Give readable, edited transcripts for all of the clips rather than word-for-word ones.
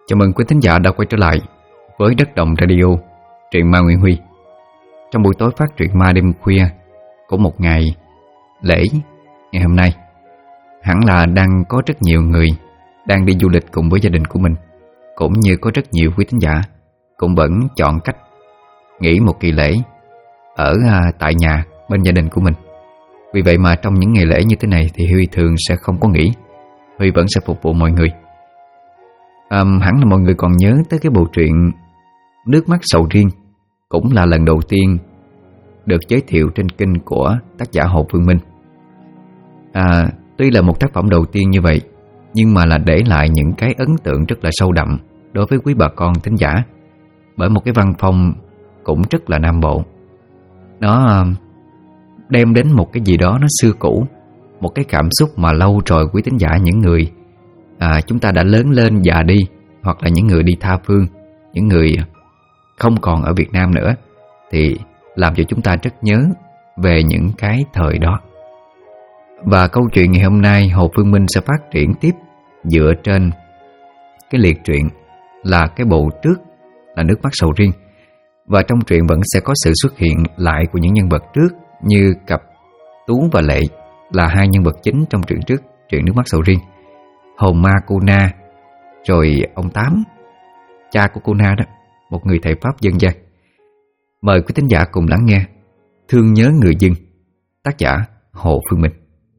Chào mừng quý thính giả đã quay trở lại với Đất Đồng Radio, truyện ma Nguyễn Huy. Trong buổi tối phát truyện ma đêm khuya của một ngày lễ ngày hôm nay, hẳn là đang có rất nhiều người đang đi du lịch cùng với gia đình của mình, cũng như có rất nhiều quý thính giả cũng vẫn chọn cách nghỉ một kỳ lễ ở tại nhà bên gia đình của mình. Vì vậy mà trong những ngày lễ như thế này thì Huy thường sẽ không có nghỉ. Huy vẫn sẽ phục vụ mọi người. Hẳn là mọi người còn nhớ tới cái bộ truyện Nước Mắt Sầu Riêng, cũng là lần đầu tiên được giới thiệu trên kênh của tác giả Hồ Phương Minh. Tuy là một tác phẩm đầu tiên như vậy, nhưng mà là để lại những cái ấn tượng rất là sâu đậm đối với quý bà con thính giả, bởi một cái văn phong cũng rất là Nam Bộ. Nó đem đến một cái gì đó nó xưa cũ, một cái cảm xúc mà lâu rồi quý thính giả, những người chúng ta đã lớn lên già đi, hoặc là những người đi tha phương, những người không còn ở Việt Nam nữa, thì làm cho chúng ta rất nhớ về những cái thời đó. Và câu chuyện ngày hôm nay Hồ Phương Minh sẽ phát triển tiếp dựa trên cái liệt truyện là cái bộ trước là Nước Mắt Sầu Riêng. Và trong truyện vẫn sẽ có sự xuất hiện lại của những nhân vật trước, như cặp Tú và Lệ là hai nhân vật chính trong truyện trước, truyện Nước Mắt Sầu Riêng. Hồn ma cô Na, rồi ông Tám, cha của cô Na đó, một người thầy Pháp dân gian. Mời quý thính giả cùng lắng nghe Thương Nhớ Người Dân, tác giả Hồ Phương Minh.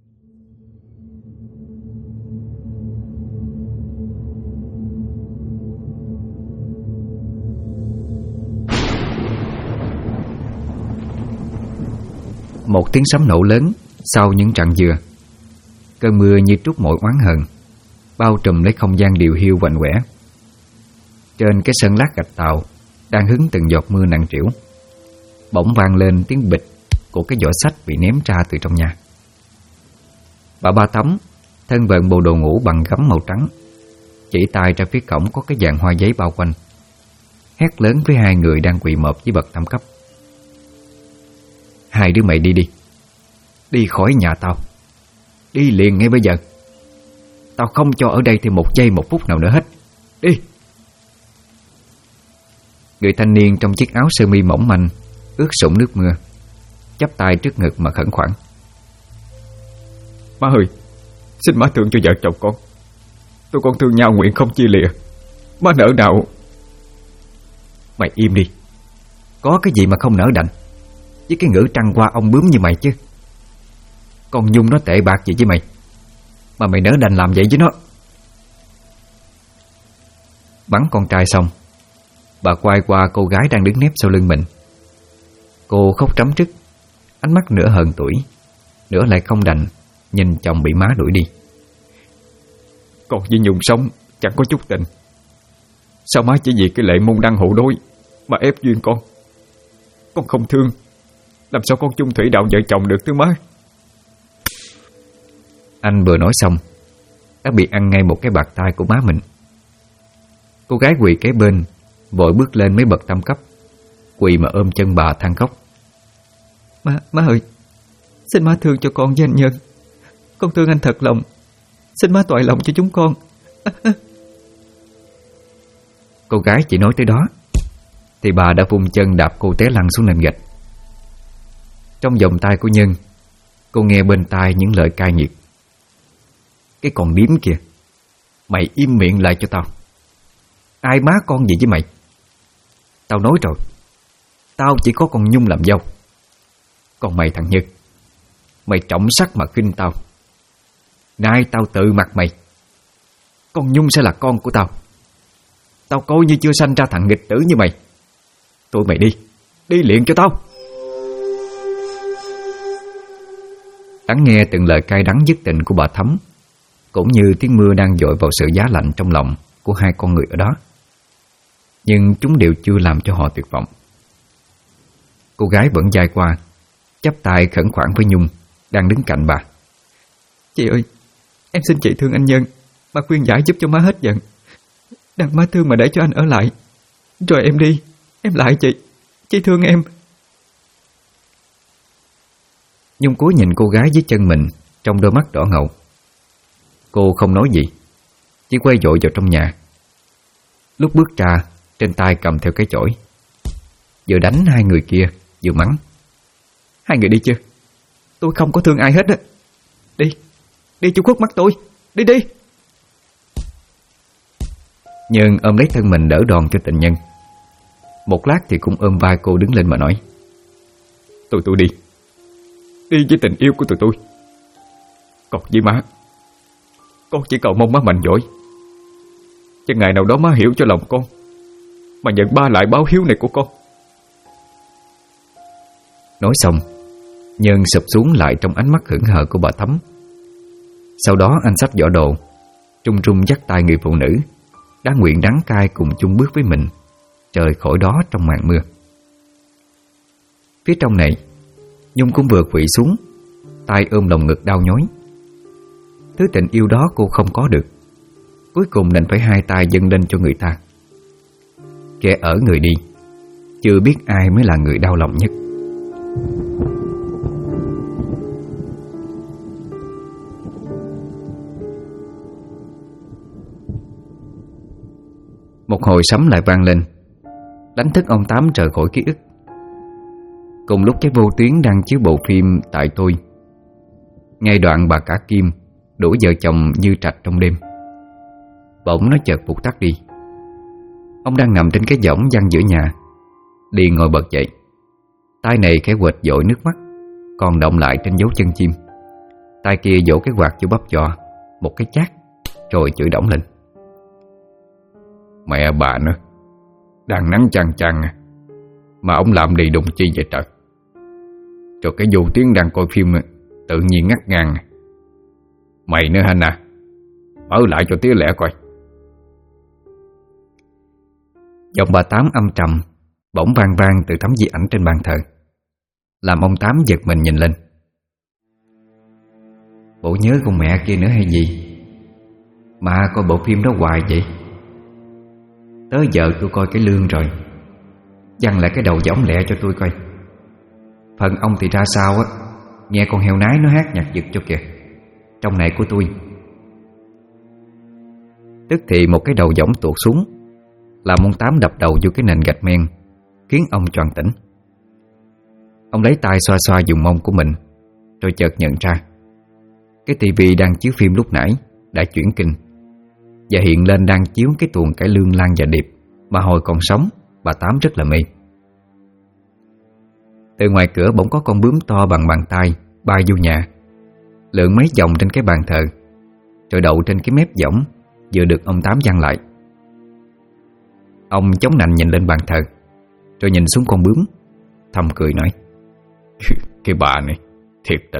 Một tiếng sấm nổ lớn sau những trận dừa. Cơn mưa như trút mọi oán hờn bao trùm lấy không gian điều hiu quạnh quẻ. Trên cái sân lát gạch tàu đang hứng từng giọt mưa nặng trĩu, bỗng vang lên tiếng bịch của cái giỏ sách bị ném ra từ trong nhà. Bà Ba Tấm, thân vận bộ đồ ngủ bằng gấm màu trắng, chỉ tay ra phía cổng có cái dàn hoa giấy bao quanh, hét lớn với hai người đang quỳ mọp với bậc tam cấp: "Hai đứa mày đi đi, đi khỏi nhà tao, đi liền ngay bây giờ. Tao không cho ở đây thêm một giây một phút nào nữa hết. Đi!" Người thanh niên trong chiếc áo sơ mi mỏng manh ướt sũng nước mưa chắp tay trước ngực mà khẩn khoản: "Má ơi, xin má thương cho vợ chồng con. Tụi con thương nhau nguyện không chia lìa. Má nỡ nào..." "Mày im đi. Có cái gì mà không nỡ đành với cái ngữ trăng qua ông bướm như mày chứ. Con Nhung nó tệ bạc gì với mày mà mày nỡ đành làm vậy với nó." Bắn con trai xong, bà quay qua cô gái đang đứng nép sau lưng mình. Cô khóc trắm trức, ánh mắt nửa hờn tuổi, nửa lại không đành nhìn chồng bị má đuổi đi. "Con với Nhung sống chẳng có chút tình. Sao má chỉ vì cái lệ môn đăng hộ đối mà ép duyên con? Con không thương, làm sao con chung thủy đạo vợ chồng được thưa má?" Anh vừa nói xong đã bị ăn ngay một cái bạt tai của má mình. Cô gái quỳ kế bên vội bước lên mấy bậc tam cấp, quỳ mà ôm chân bà than khóc: Má ơi, xin má thương cho con với anh Nhân. Con thương anh thật lòng, xin má toại lòng cho chúng con." Cô gái chỉ nói tới đó thì bà đã vung chân đạp cô té lăn xuống nền gạch. Trong vòng tay của Nhân, cô nghe bên tai những lời cay nghiệt: "Cái con điếm kìa, mày im miệng lại cho tao. Ai má con gì với mày? Tao nói rồi, tao chỉ có con Nhung làm dâu. Còn mày thằng Nhân, mày trọng sắc mà khinh tao. Nay tao tự mặt mày, con Nhung sẽ là con của tao. Tao coi như chưa sanh ra thằng nghịch tử như mày. Tụi mày đi, đi liền cho tao." Lắng nghe từng lời cay đắng dứt tình của bà Thắm, cũng như tiếng mưa đang dội vào sự giá lạnh trong lòng của hai con người ở đó, nhưng chúng đều chưa làm cho họ tuyệt vọng. Cô gái vẫn dài qua, chắp tay khẩn khoản với Nhung đang đứng cạnh bà: "Chị ơi, em xin chị thương anh Nhân mà khuyên giải giúp cho má hết giận. Đặng má thương mà để cho anh ở lại, rồi em đi, em lại chị thương em." Nhung cúi nhìn cô gái dưới chân mình trong đôi mắt đỏ ngầu. Cô không nói gì, chỉ quay vội vào trong nhà. Lúc bước ra, trên tay cầm theo cái chổi, vừa đánh hai người kia vừa mắng: "Hai người đi chưa? Tôi không có thương ai hết á. Đi, đi cho khuất mắt tôi. Đi đi." Nhân ôm lấy thân mình đỡ đòn cho tình nhân. Một lát thì cũng ôm vai cô đứng lên mà nói: Tôi đi. Đi với tình yêu của tụi tôi. Còn với má, con chỉ cầu mong má mạnh giỏi, cho ngày nào đó má hiểu cho lòng con, mà nhận ba lại báo hiếu này của con. Nói xong, Nhân sụp xuống lại trong ánh mắt hững hờ của bà Thắm. Sau đó anh xách giỏ đồ, trung trung dắt tay người phụ nữ đã nguyện đắng cay cùng chung bước với mình rời khỏi đó trong màn mưa. Phía trong này, Nhung cũng vừa quỵ xuống, tay ôm lồng ngực đau nhói. Thứ tình yêu đó cô không có được, cuối cùng đành phải hai tay dâng lên cho người ta. Kẻ ở người đi, chưa biết ai mới là người đau lòng nhất. Một hồi sấm lại vang lên, đánh thức ông Tám rời khỏi ký ức. Cùng lúc cái vô tuyến đang chiếu bộ phim Tại Tôi, ngay đoạn bà cả Kim đuổi vợ chồng Như Trạch trong đêm, bỗng nó chợt vụt tắt đi. Ông đang nằm trên cái võng văng giữa nhà, liền ngồi bật dậy. Tay này khẽ quệt dội nước mắt còn động lại trên dấu chân chim. Tay kia vỗ cái quạt vô bắp giò một cái chát, rồi chửi đổng lên: Mẹ bà nó, đang nắng chang chang mà ông làm đi đụng chi vậy trời? Rồi cái vô tiếng đang coi phim tự nhiên ngắt ngang. Mày nữa hả à? Mở lại cho tía lẹ coi. Giọng bà Tám âm trầm bỗng vang vang từ tấm di ảnh trên bàn thờ, làm ông Tám giật mình nhìn lên. Bộ nhớ con mẹ kia nữa hay gì mà coi bộ phim đó hoài vậy? Tới giờ tôi coi cái lương rồi, dằn lại cái đầu võng lẹ cho tôi coi. Phần ông thì ra sao á, nghe con heo nái nó hát nhạc giật cho kìa. Trong này của tôi. Tức thì một cái đầu võng tuột xuống, làm ông Tám đập đầu vô cái nền gạch men, khiến ông choàng tỉnh. Ông lấy tay xoa xoa vùng mông của mình, rồi chợt nhận ra cái tivi đang chiếu phim lúc nãy đã chuyển kênh, và hiện lên đang chiếu cái tuồng cải lương Lan và Điệp mà hồi còn sống bà Tám rất là mê. Từ ngoài cửa bỗng có con bướm to bằng bàn tay bay vô nhà, lượn mấy vòng trên cái bàn thờ, rồi đậu trên cái mép võng vừa được ông Tám giăng lại. Ông chống nạnh nhìn lên bàn thờ, rồi nhìn xuống con bướm, thầm cười nói: Cái bà này thiệt tình.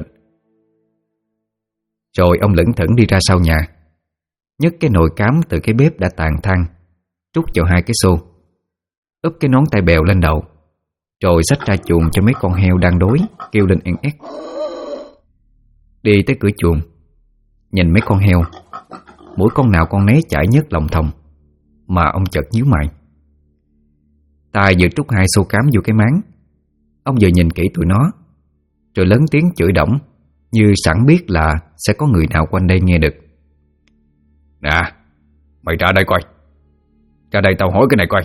Rồi ông lững thững đi ra sau nhà, nhấc cái nồi cám từ cái bếp đã tàn than, trút vào hai cái xô, úp cái nón tay bèo lên đầu, rồi xách ra chuồng cho mấy con heo đang đói kêu lên en ét. Đi tới cửa chuồng, nhìn mấy con heo, mỗi con nào con nấy chảy nhớt lòng thòng, mà ông chợt nhíu mày. Tay vừa trút hai xô cám vô cái máng, ông vừa nhìn kỹ tụi nó, rồi lớn tiếng chửi đổng, như sẵn biết là sẽ có người nào quanh đây nghe được. Nè, mày ra đây coi. Ra đây tao hỏi cái này coi.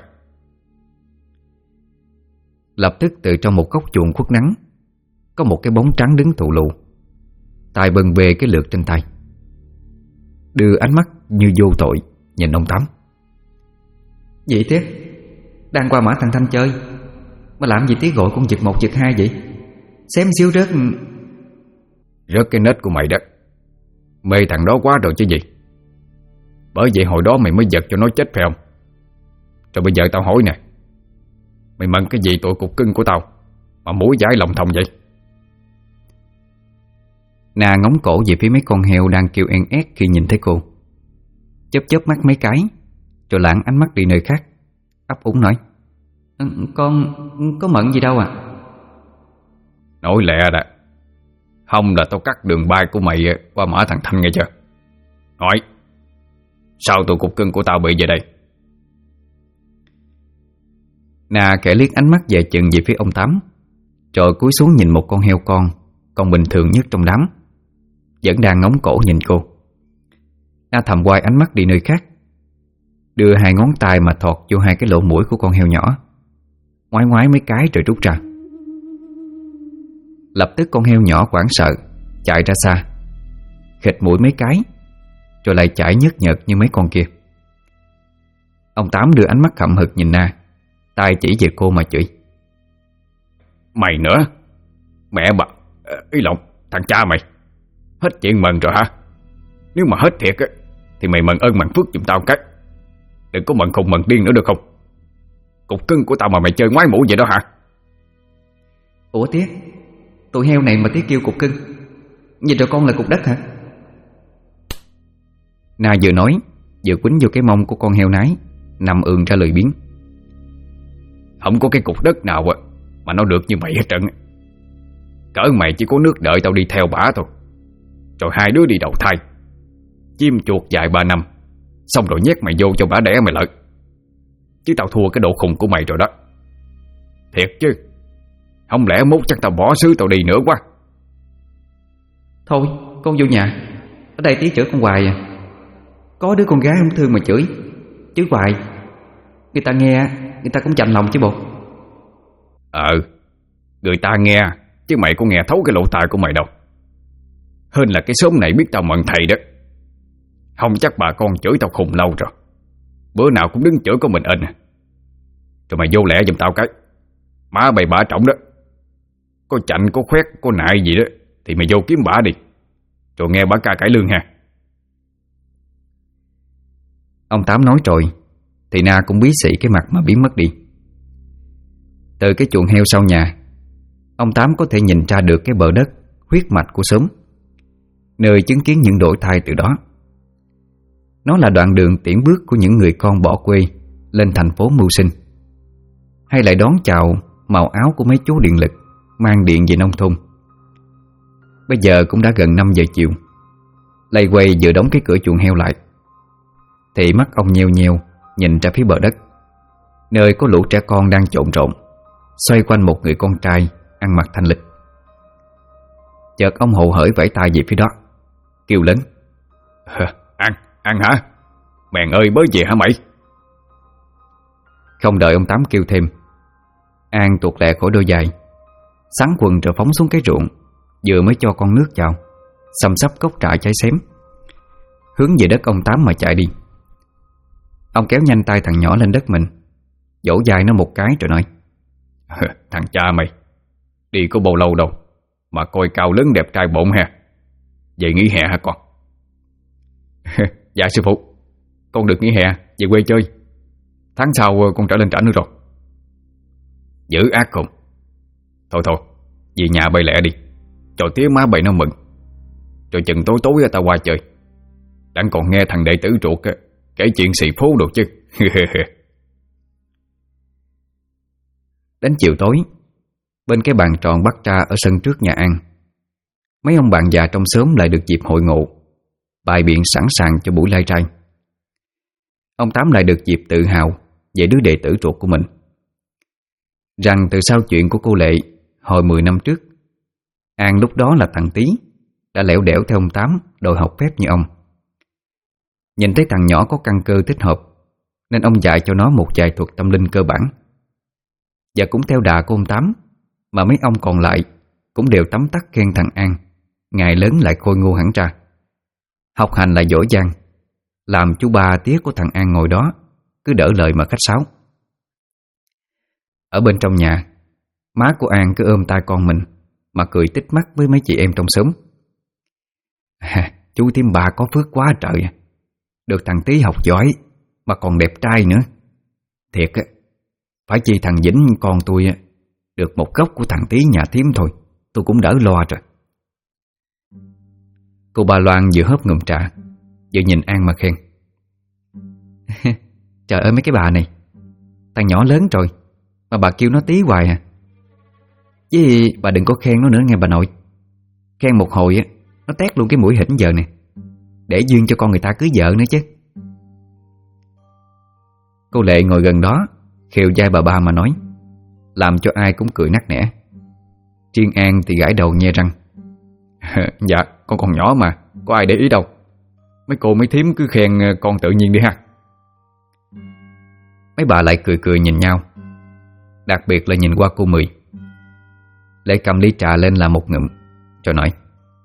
Lập tức từ trong một góc chuồng khuất nắng, có một cái bóng trắng đứng thụ lù, tay bần bề cái lược trên tay, đưa ánh mắt như vô tội nhìn ông Tám. Vậy thế, đang qua Mã Thằng Thanh chơi mà làm gì tí gọi con giật một giật hai vậy? Xém xíu rớt cái nết của mày đó. Mê thằng đó quá rồi chứ gì. Bởi vậy hồi đó mày mới giật cho nó chết phải không? Rồi bây giờ tao hỏi nè, mày mận cái gì tội cục cưng của tao mà mũi dãi lòng thòng vậy? Na ngóng cổ về phía mấy con heo đang kêu en ét khi nhìn thấy cô, chớp chớp mắt mấy cái, rồi lãng ánh mắt đi nơi khác, ấp úng nói: Con có mận gì đâu à. Nói lẹ đã, không là tao cắt đường bay của mày qua Mã Thằng Thanh nghe chưa? Hỏi, sao tụi cục cưng của tao bị vậy đây? Na kẻ liếc ánh mắt về chừng về phía ông Tám, rồi cúi xuống nhìn một con heo con bình thường nhất trong đám, vẫn đang ngóng cổ nhìn cô. Na thầm quay ánh mắt đi nơi khác. đưa hai ngón tay mà thọt vô hai cái lỗ mũi của con heo nhỏ, ngoái ngoái mấy cái rồi rút ra. Lập tức con heo nhỏ hoảng sợ chạy ra xa, khịt mũi mấy cái, rồi lại chạy nhớt nhợt như mấy con kia. Ông Tám đưa ánh mắt hậm hực nhìn Na, tay chỉ về cô mà chửi: "Mày nữa, mẹ bà, ý lộn, thằng cha mày, hết chuyện mừng rồi hả? Nếu mà hết thiệt á thì mày mừng ơn mừng phước giùm tao cái. Đừng có mừng khùng mừng điên nữa được không? Cục cưng của tao mà mày chơi ngoái mũ vậy đó hả?" Ủa Tía, tụi heo này mà Tía kêu cục cưng, nhìn rồi con là cục đất hả? Na vừa nói vừa quýnh vô cái mông của con heo nái nằm ườn ra lười biếng. "Không có cái cục đất nào mà nó được như vậy hết trơn. Cỡ mày chỉ có nước đợi tao đi theo bả thôi, rồi hai đứa đi đầu thai, chim chuột dài 3 năm, xong rồi nhét mày vô cho bả đẻ mày lợi. Chứ tao thua cái độ khùng của mày rồi đó. Thiệt chứ, không lẽ mốt chắc tao bỏ xứ tao đi nữa quá." Thôi con vô nhà, ở đây Tía chửi con hoài à. Có đứa con gái không thương mà chửi hoài, người ta nghe người ta cũng chạnh lòng chứ bộ. Người ta nghe, chứ mày có nghe thấu cái lỗ tai của mày đâu. Hơn là cái xóm này biết tao mận thầy đó. Không chắc bà con chửi tao khùng lâu rồi, bữa nào cũng đứng chửi có mình ên. Rồi mày vô lẹ giùm tao cái, má bày bả trọng đó. Có chạnh, có khoét, có nại gì đó thì mày vô kiếm bả đi, rồi nghe bả ca cải lương ha. Ông Tám nói rồi thì Na cũng bí xị cái mặt mà biến mất đi. Từ cái chuồng heo sau nhà, ông Tám có thể nhìn ra được cái bờ đất huyết mạch của xóm, nơi chứng kiến những đổi thay từ đó. Nó là đoạn đường tiễn bước của những người con bỏ quê lên thành phố mưu sinh, hay lại đón chào màu áo của mấy chú điện lực mang điện về nông thôn. Bây giờ cũng đã gần 5 giờ chiều. Lay quay vừa đóng cái cửa chuồng heo lại thì mắt ông nheo nheo nhìn ra phía bờ đất, nơi có lũ trẻ con đang trộn rộn xoay quanh một người con trai ăn mặc thanh lịch. Chợt ông hồ hởi vẫy tay về phía đó, kêu lớn: Ăn hả? Mèn ơi mới về hả mày?" Không đợi ông Tám kêu thêm, An tuột lẹ khỏi đôi giày, xắn quần rồi phóng xuống cái ruộng vừa mới cho con nước vào, xăm xắp cốc trà cháy xém, hướng về đất ông Tám mà chạy đi. Ông kéo nhanh tay thằng nhỏ lên đất mình, vỗ vai nó một cái rồi nói: "Thằng cha mày, đi có bao lâu đâu mà coi cao lớn đẹp trai bộn ha. Về nghỉ hè hả con?" "Dạ sư phụ, con được nghỉ hè về quê chơi. Tháng sau con trở lên trển nữa rồi." "Dữ ác không? Thôi về nhà bay lẹ đi, cho tía má bày nó mừng. Rồi chừng tối tối tao qua chơi, đang còn nghe thằng đệ tử ruột kể chuyện xì phố đồ chứ." Đến chiều tối, bên cái bàn tròn bắt ra ở sân trước nhà An, mấy ông bạn già trong xóm lại được dịp hội ngộ, bày biện sẵn sàng cho buổi lai trai. Ông Tám lại được dịp tự hào về đứa đệ tử ruột của mình, rằng từ sau chuyện của cô Lệ hồi 10 năm trước, An lúc đó là thằng tí đã lẻo đẻo theo ông Tám đòi học phép như ông. Nhìn thấy thằng nhỏ có căn cơ thích hợp nên ông dạy cho nó một vài thuật tâm linh cơ bản. Và cũng theo đà của ông Tám mà mấy ông còn lại cũng đều tấm tắc khen thằng An ngày lớn lại khôi ngô hẳn ra, học hành lại giỏi giang, làm chú ba tía của thằng An ngồi đó cứ đỡ lời mà khách sáo. Ở bên trong nhà, má của An cứ ôm tay con mình mà cười tít mắt với mấy chị em trong xóm. Chú Tím Ba có phước quá trời, được thằng tí học giỏi mà còn đẹp trai nữa. Thiệt á, phải chi thằng Vĩnh con tôi được một góc của thằng tí nhà thím thôi, tôi cũng đỡ lo rồi. Cô ba Loan vừa hớp ngụm trà vừa nhìn An mà khen: Trời ơi mấy cái bà này, thằng nhỏ lớn rồi mà bà kêu nó tí hoài à. Chứ bà đừng có khen nó nữa nghe bà nội. Khen một hồi nó tét luôn cái mũi hỉnh giờ nè, để duyên cho con người ta cưới vợ nữa chứ. Cô Lệ ngồi gần đó khều vai bà ba mà nói, làm cho ai cũng cười nắc nẻ. Riêng An thì gãi đầu nhe răng: Dạ con còn nhỏ mà, có ai để ý đâu. Mấy cô mấy thím cứ khen con tự nhiên đi ha. Mấy bà lại cười cười nhìn nhau, đặc biệt là nhìn qua cô Mười. Lệ cầm ly trà lên làm một ngụm rồi nói: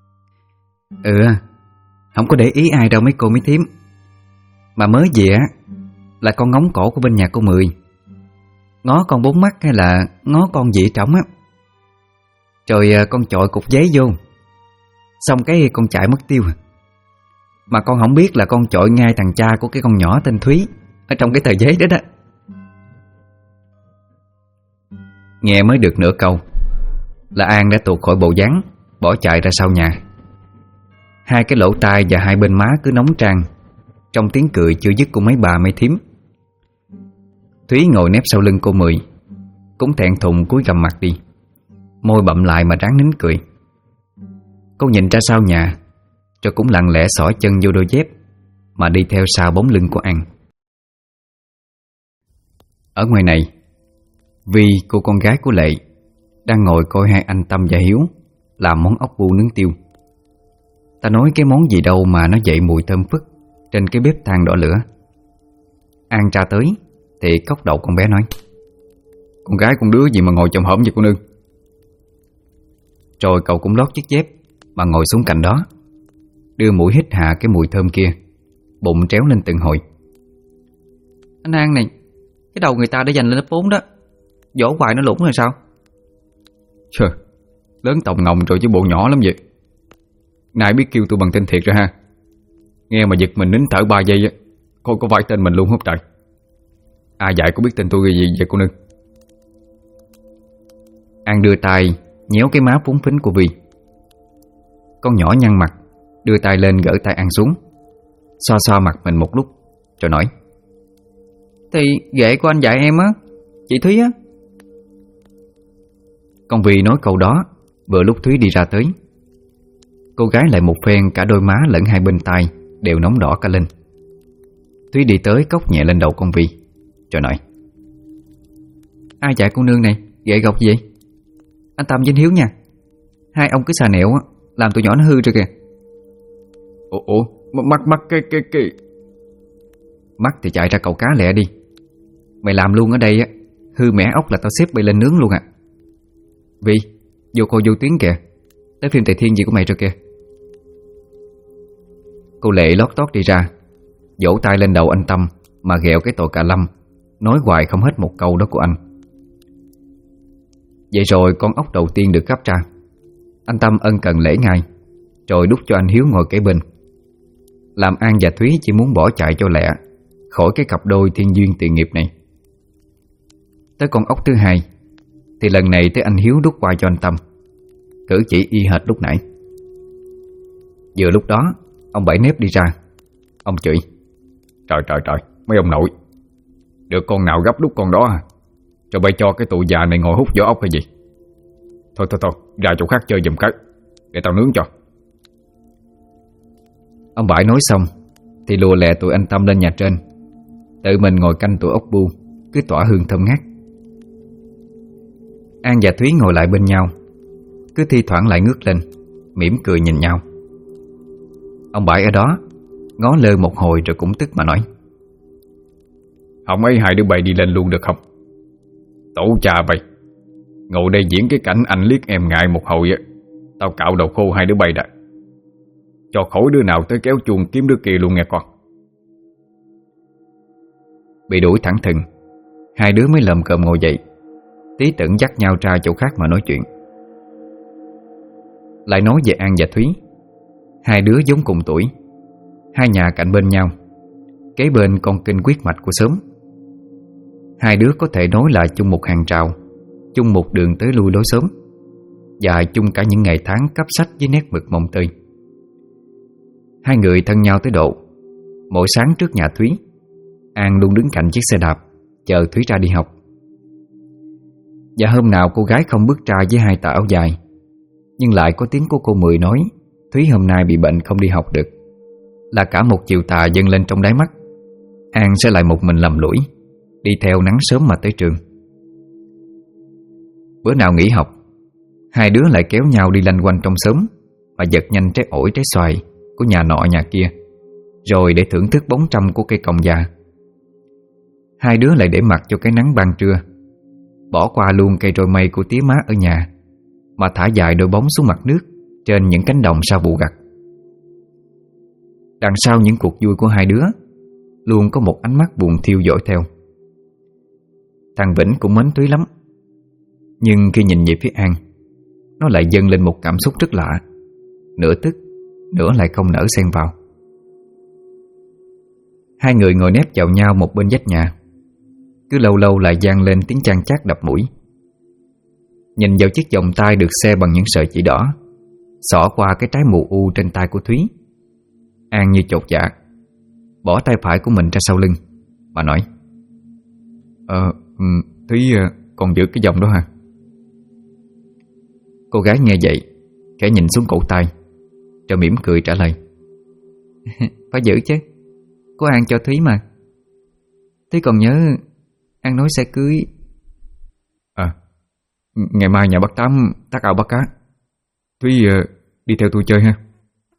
Không có để ý ai đâu mấy cô mấy thím. Mà mới về á là con ngóng cổ của bên nhà cô Mười. Ngó con 4 mắt hay là ngó con gì trống á. Rồi con chọi cục giấy vô, xong cái con chạy mất tiêu. Mà con không biết là con chọi ngay thằng cha của cái con nhỏ tên Thúy ở trong cái tờ giấy đó đó. Nghe mới được nửa câu là An đã tuột khỏi bộ dáng, bỏ chạy ra sau nhà. Hai cái lỗ tai và hai bên má cứ nóng trang trong tiếng cười chưa dứt của mấy bà mấy thím. Thúy ngồi nép sau lưng cô Mười, cũng thẹn thùng cúi gằm mặt đi, môi bậm lại mà ráng nín cười. Cô nhìn ra sau nhà, rồi cũng lặng lẽ xỏ chân vô đôi dép mà đi theo sau bóng lưng của An. Ở ngoài này, Vi, cô con gái của Lệ, đang ngồi coi hai anh Tâm và Hiếu làm món ốc bu nướng tiêu. Ta nói cái món gì đâu mà nó dậy mùi thơm phức trên cái bếp than đỏ lửa. An ra tới thì cốc đầu con bé nói: "Con gái con đứa gì mà ngồi chồm hổm vậy cô nương?" Rồi cậu cũng lót chiếc dép mà ngồi xuống cạnh đó, đưa mũi hít hà cái mùi thơm kia, bụng tréo lên từng hồi. Anh An này, cái đầu người ta đã dành lên lớp 4 đó, vỗ hoài nó lủng rồi sao? Trời, lớn tòng ngồng rồi chứ bộ nhỏ lắm vậy. Nãy biết kêu tôi bằng tên thiệt rồi ha. Nghe mà giật mình nín thở 3 giây á, cô có vài tên mình luôn hốt trời. Ai dạy có biết tên tôi gì vậy cô nương? An đưa tay nhéo cái má phúng phính của Vi. Con nhỏ nhăn mặt, đưa tay lên gỡ tay An xuống, xoa xoa mặt mình một lúc rồi nói: "Thì ghệ của anh dạy em á, chị Thúy á." Con Vi nói câu đó vừa lúc Thúy đi ra tới. Cô gái lại một phen cả đôi má lẫn hai bên tai đều nóng đỏ cả lên. Thúy đi tới cốc nhẹ lên đầu con Vi rồi nói: "Ai dạy cô nương này, ghệ gộc gì vậy? Anh Tâm với anh Hiếu nha. Hai ông cứ xà nẹo á, làm tụi nhỏ nó hư rồi kìa." Ủa, mắt cái mắt thì chạy ra cậu cá lẹ đi. Mày làm luôn ở đây á, hư mẻ ốc là tao xếp bay lên nướng luôn à. Vi, vô coi vô tuyến kìa, tới phim Tề Thiên gì của mày rồi kìa. Cô Lệ lót tót đi ra, vỗ tay lên đầu anh Tâm mà ghẹo cái tội cà lâm, nói hoài không hết một câu đó của anh. Vậy rồi con ốc đầu tiên được gắp ra. Anh Tâm ân cần lễ ngay, rồi đút cho anh Hiếu ngồi kế bên. Làm An và Thúy chỉ muốn bỏ chạy cho lẹ khỏi cái cặp đôi thiên duyên tiền nghiệp này. Tới con ốc thứ hai thì lần này tới anh Hiếu đút qua cho anh Tâm, cử chỉ y hệt lúc nãy. Vừa lúc đó ông Bảy Nếp đi ra. Ông chửi: Trời, mấy ông nội, được con nào gấp đút con đó à? Rồi bay cho cái tụi già này ngồi hút vỏ ốc hay gì? Thôi, ra chỗ khác chơi giùm cái, để tao nướng cho. Ông Bảy nói xong thì lùa lẹ tụi anh Tâm lên nhà trên, tự mình ngồi canh tụi ốc bu cứ tỏa hương thơm ngát. An và Thúy ngồi lại bên nhau, cứ thi thoảng lại ngước lên mỉm cười nhìn nhau. Ông Bảy ở đó ngó lơ một hồi rồi cũng tức mà nói: Không ấy hai đứa bay đi lên luôn được không? Tổ cha bay, ngồi đây diễn cái cảnh anh liếc em ngại một hồi á, tao cạo đầu khô hai đứa bay đã. Cho khỏi đứa nào tới kéo chuông kiếm đứa kia luôn nghe con. Bị đuổi thẳng thừng, hai đứa mới lầm cơm ngồi dậy, tí tửng dắt nhau ra chỗ khác mà nói chuyện. Lại nói về An và Thúy. Hai đứa giống cùng tuổi, hai nhà cạnh bên nhau, kế bên con kênh quyết mạch của xóm. Hai đứa có thể nói là chung một hàng rào, chung một đường tới lui lối xóm, và chung cả những ngày tháng cấp sách với nét mực mồng tươi. Hai người thân nhau tới độ mỗi sáng trước nhà Thúy, An luôn đứng cạnh chiếc xe đạp chờ Thúy ra đi học. Và hôm nào cô gái không bước ra với hai tà áo dài, nhưng lại có tiếng của cô Mười nói Thúy hôm nay bị bệnh không đi học được, là cả một chiều tà dâng lên trong đáy mắt, An sẽ lại một mình lầm lũi đi theo nắng sớm mà tới trường. Bữa nào nghỉ học, hai đứa lại kéo nhau đi lanh quanh trong xóm mà giật nhanh trái ổi trái xoài của nhà nọ nhà kia, rồi để thưởng thức bóng trăm của cây còng già. Hai đứa lại để mặc cho cái nắng ban trưa, bỏ qua luôn cây trôi mây của tía má ở nhà, mà thả dài đôi bóng xuống mặt nước trên những cánh đồng sao bù gặt. Đằng sau những cuộc vui của hai đứa luôn có một ánh mắt buồn thiêu dõi theo. Thằng Vĩnh cũng mến Thúy lắm, nhưng khi nhìn về phía An, nó lại dâng lên một cảm xúc rất lạ, nửa tức, nửa lại không nỡ xen vào. Hai người ngồi nép vào nhau một bên vách nhà, cứ lâu lâu lại vang lên tiếng chan chát đập mũi. Nhìn vào chiếc vòng tay được xe bằng những sợi chỉ đỏ xỏ qua cái trái mù u trên tay của Thúy, An như chột dạ, bỏ tay phải của mình ra sau lưng mà nói: Thúy còn giữ cái vòng đó hả? Cô gái nghe vậy khẽ nhìn xuống cổ tay, rồi mỉm cười trả lời: Phải giữ chứ, có An cho Thúy mà. Thúy còn nhớ An nói sẽ cưới. Ngày mai nhà bác Tám tác ao bắt cá, Thúy đi theo tôi chơi ha.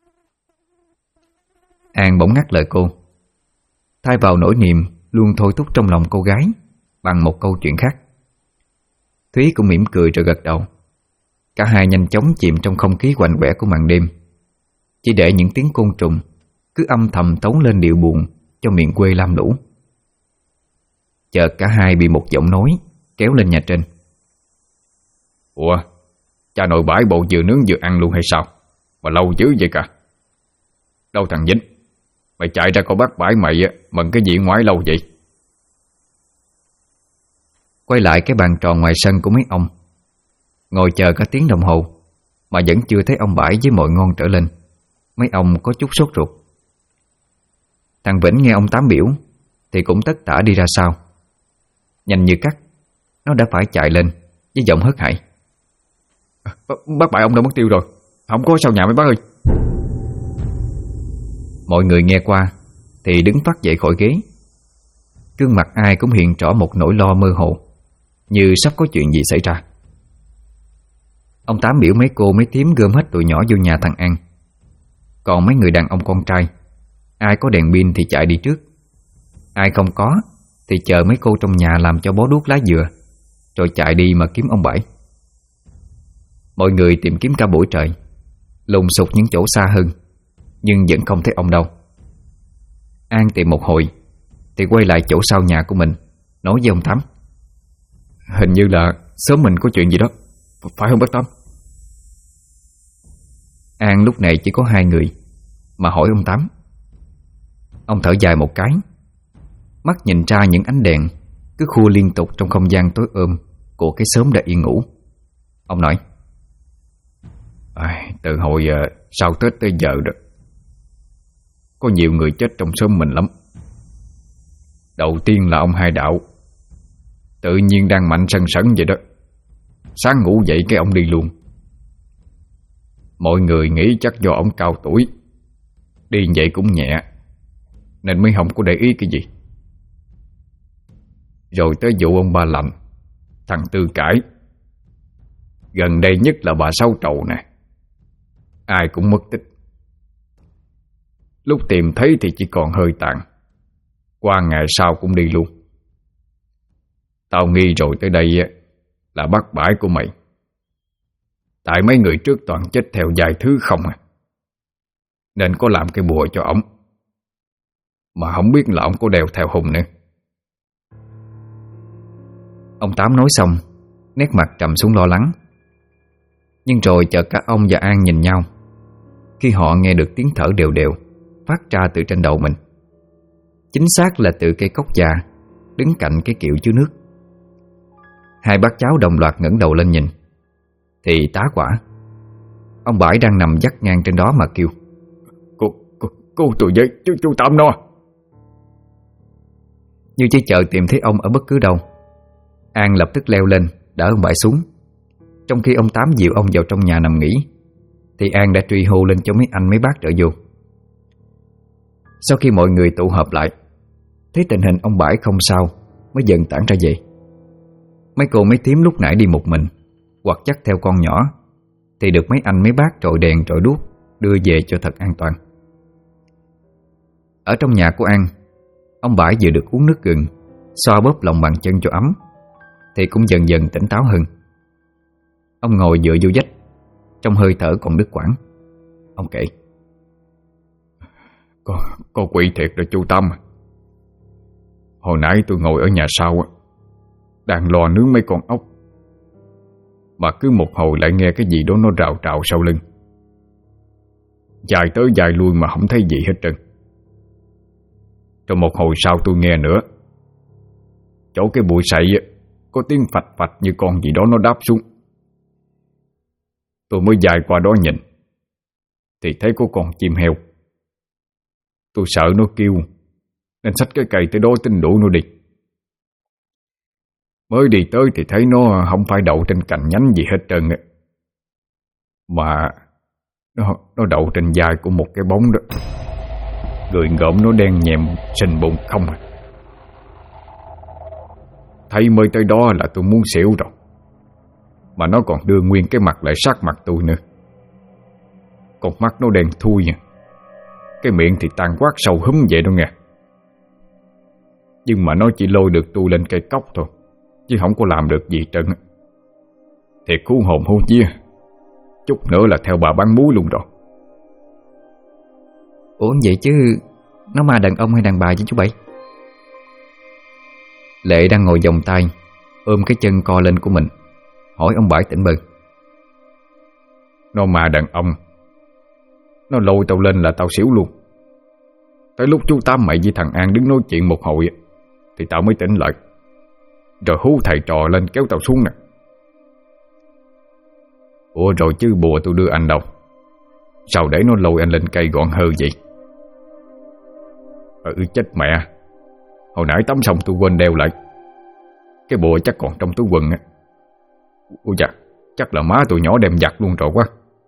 An bỗng ngắt lời cô, thay vào nỗi niềm luôn thôi thúc trong lòng cô gái bằng một câu chuyện khác. Thúy cũng mỉm cười rồi gật đầu. Cả hai nhanh chóng chìm trong không khí quạnh quẻ của màn đêm, chỉ để những tiếng côn trùng cứ âm thầm tấu lên điệu buồn cho miền quê lam lũ. Chợt cả hai bị một giọng nói kéo lên nhà trên: Ủa, cha nội bãi bộ vừa nướng vừa ăn luôn hay sao mà lâu dữ vậy cả? Đâu thằng Vĩnh, mày chạy ra coi bác bãi mày mừng cái gì ngoái lâu vậy? Quay lại cái bàn tròn ngoài sân của mấy ông, ngồi chờ cả tiếng đồng hồ mà vẫn chưa thấy ông bãi với mồi ngon trở lên. Mấy ông có chút sốt ruột. Thằng Vĩnh nghe ông Tám biểu thì cũng tất tả đi ra sau. Nhanh như cắt, nó đã phải chạy lên với giọng hớt hải: Bác bãi ông đã mất tiêu rồi, không có sao nhà mấy bác ơi. Mọi người nghe qua thì đứng phát dậy khỏi ghế. Gương mặt ai cũng hiện rõ một nỗi lo mơ hồ, như sắp có chuyện gì xảy ra. Ông Tám biểu mấy cô mấy thím gom hết tụi nhỏ vô nhà thằng An. Còn mấy người đàn ông con trai, ai có đèn pin thì chạy đi trước, ai không có thì chờ mấy cô trong nhà làm cho bó đuốc lá dừa, rồi chạy đi mà kiếm ông Bảy. Mọi người tìm kiếm cả buổi trời, lùng sục những chỗ xa hơn, nhưng vẫn không thấy ông đâu. An tìm một hồi thì quay lại chỗ sau nhà của mình, nói với ông Tám: Hình như là sớm mình có chuyện gì đó, phải không bác Tám? An lúc này chỉ có hai người mà hỏi ông Tám. Ông thở dài một cái, mắt nhìn ra những ánh đèn cứ khua liên tục trong không gian tối ôm của cái xóm đã yên ngủ. Ông nói: Từ hồi sau Tết tới giờ đó, có nhiều người chết trong xóm mình lắm. Đầu tiên là ông Hai Đạo, tự nhiên đang mạnh sân sẩn vậy đó, sáng ngủ dậy cái ông đi luôn. Mọi người nghĩ chắc do ông cao tuổi, đi vậy cũng nhẹ, nên mới không có để ý cái gì. Rồi tới vụ ông Ba Lạnh, thằng Tư Cải, gần đây nhất là bà Sáu Trầu nè, ai cũng mất tích. Lúc tìm thấy thì chỉ còn hơi tàn, qua ngày sau cũng đi luôn. Tao nghi rồi tới đây là bác bãi của mày, tại mấy người trước toàn chết theo vài thứ không à, nên có làm cái bùa cho ổng, mà không biết là ổng có đeo theo hùng nữa. Ông Tám nói xong, nét mặt trầm xuống lo lắng. Nhưng rồi chợt cả ông và An nhìn nhau khi họ nghe được tiếng thở đều đều phát ra từ trên đầu mình. Chính xác là từ cây cốc già đứng cạnh cái kiệu chứa nước. Hai bác cháu đồng loạt ngẩng đầu lên nhìn thì tá quả, ông Bãi đang nằm vắt ngang trên đó mà kêu: Cô tôi với chú Tám nó. Như chỉ chờ tìm thấy ông ở bất cứ đâu, An lập tức leo lên đỡ ông Bãi xuống. Trong khi ông Tám dìu ông vào trong nhà nằm nghỉ thì An đã truy hô lên cho mấy anh mấy bác trở vô. Sau khi mọi người tụ họp lại, thấy tình hình ông Bãi không sao mới dần tản ra về. Mấy cô mấy thím lúc nãy đi một mình hoặc dắt theo con nhỏ thì được mấy anh mấy bác trội đèn trội đuốc đưa về cho thật an toàn. Ở trong nhà của An, ông Bãi vừa được uống nước gừng, xoa bóp lòng bàn chân cho ấm thì cũng dần dần tỉnh táo hơn. Ông ngồi dựa vô vách, trong hơi thở còn đứt quãng. Ông kể: Có quỷ thiệt rồi chú Tâm. Hồi nãy tôi ngồi ở nhà sau đang lò nướng mấy con ốc, mà cứ một hồi lại nghe cái gì đó nó rào rào sau lưng, dài tới dài lui mà không thấy gì hết trơn. Rồi một hồi sau tôi nghe nữa, chỗ cái bụi sậy có tiếng phạch phạch như con gì đó nó đáp xuống. Tôi mới dài qua đó nhìn thì thấy có con chim heo. Tôi sợ nó kêu nên xách cái cây tới đó tính đuổi nó đi. Mới đi tới thì thấy nó không phải đậu trên cành nhánh gì hết trơn mà nó đậu trên vai của một cái bóng đó. Người ngợm nó đen nhẹm sình bụng không à. Thấy mới tới đó là tôi muốn xỉu rồi, mà nó còn đưa nguyên cái mặt lại sát mặt tôi nữa. Con mắt nó đen thui à, cái miệng thì tàn quát sâu húm vậy đó nghe. Nhưng mà nó chỉ lôi được tôi lên cây cóc thôi, chứ không có làm được gì trơn. Thiệt khú hồn hôn chia, chút nữa là theo bà bán muối luôn rồi. Ủa vậy chứ nó ma đàn ông hay đàn bà chứ chú Bảy? Lệ đang ngồi vòng tay ôm cái chân co lên của mình, hỏi ông Bảy tỉnh bơ. Nó ma đàn ông, nó lôi tao lên là tao xỉu luôn. Tới lúc chú Tám mày với thằng An đứng nói chuyện một hồi thì tao mới tỉnh lại, rồi hú thầy trò lên kéo tao xuống nè. Ủa rồi chứ bùa tôi đưa anh đâu, sao để nó lôi anh lên cây gọn hơ vậy? Chết mẹ, hồi nãy tắm xong tôi quên đeo lại. Cái bùa chắc còn trong túi quần á. Ôi dạ, chắc là má tụi nhỏ đem giặt luôn rồi quá.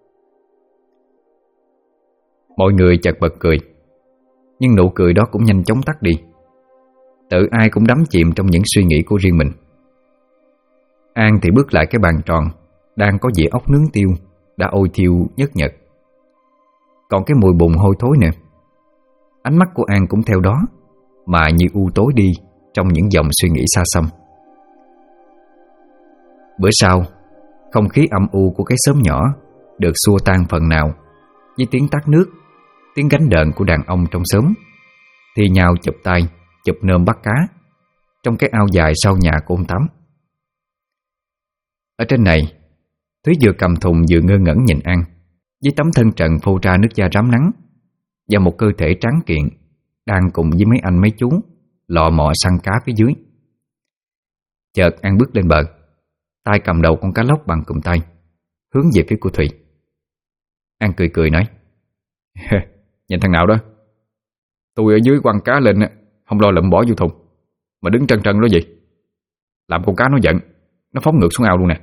Mọi người chợt bật cười, nhưng nụ cười đó cũng nhanh chóng tắt đi. Tự ai cũng đắm chìm trong những suy nghĩ của riêng mình. An thì bước lại cái bàn tròn đang có dĩa ốc nướng tiêu đã ôi thiêu nhớt nhợt, còn cái mùi bùn hôi thối nè. Ánh mắt của An cũng theo đó mà như u tối đi trong những dòng suy nghĩ xa xăm. Bữa sau, không khí âm u của cái xóm nhỏ được xua tan phần nào với tiếng tát nước, tiếng gánh đờn của đàn ông trong xóm thì nhào chụp tay, chụp nơm bắt cá trong cái ao dài sau nhà của ông Tám. Ở trên này, Thúy vừa cầm thùng vừa ngơ ngẩn nhìn An với tấm thân trần phô ra nước da rám nắng và một cơ thể tráng kiện đang cùng với mấy anh mấy chú lò mò săn cá phía dưới. Chợt An bước lên bờ, tay cầm đầu con cá lóc bằng cụm tay, hướng về phía của Thùy. An cười cười nói: Nhìn thằng nào đó, tôi ở dưới quăng cá lên không lo lụm bỏ vô thùng, mà đứng trân trân đó gì, làm con cá nó giận, nó phóng ngược xuống ao luôn nè.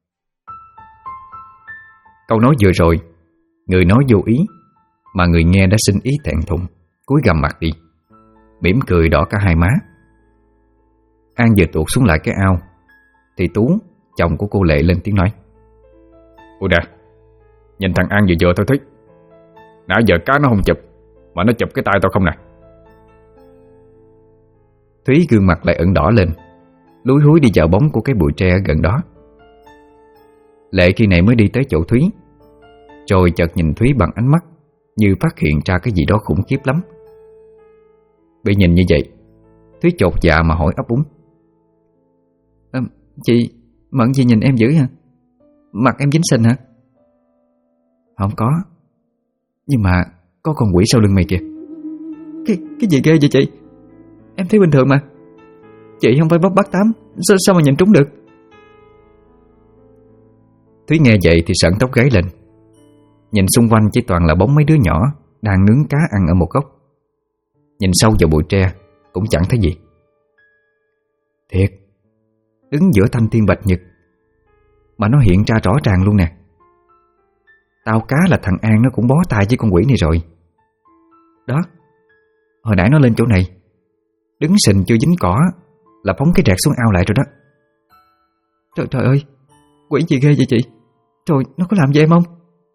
Câu nói vừa rồi, người nói vô ý mà người nghe đã sinh ý thẹn thùng, cúi gằm mặt đi, mỉm cười đỏ cả hai má. An vừa tuột xuống lại cái ao thì Tú, chồng của cô Lệ, lên tiếng nói: Ủa nè, nhìn thằng An vừa vừa thôi Thúy, nãy giờ cá nó không chụp mà nó chụp cái tay tao không nè. Thúy gương mặt lại ửng đỏ lên, lúi húi đi vào bóng của cái bụi tre gần đó. Lệ khi này mới đi tới chỗ Thúy, rồi chợt nhìn Thúy bằng ánh mắt như phát hiện ra cái gì đó khủng khiếp lắm. Bị nhìn như vậy, Thúy chột dạ mà hỏi ấp úng: Chị, Mận gì nhìn em dữ hả? Mặt em dính sình hả? Không có, nhưng mà có con quỷ sau lưng mày kìa. Cái gì ghê vậy chị? Em thấy bình thường mà. Chị không phải bóc bắt tám, sao mà nhìn trúng được? Thúy nghe vậy thì sởn tóc gáy lên. Nhìn xung quanh chỉ toàn là bóng mấy đứa nhỏ đang nướng cá ăn ở một góc. Nhìn sâu vào bụi tre cũng chẳng thấy gì. Thiệt, đứng giữa thanh thiên bạch nhật mà nó hiện ra rõ ràng luôn nè. Tao cá là thằng An nó cũng bó tay với con quỷ này rồi. Đó, hồi nãy nó lên chỗ này, đứng sình chưa dính cỏ là phóng cái rẹt xuống ao lại rồi đó. Trời ơi, quỷ gì ghê vậy chị? Trời, nó có làm gì em không?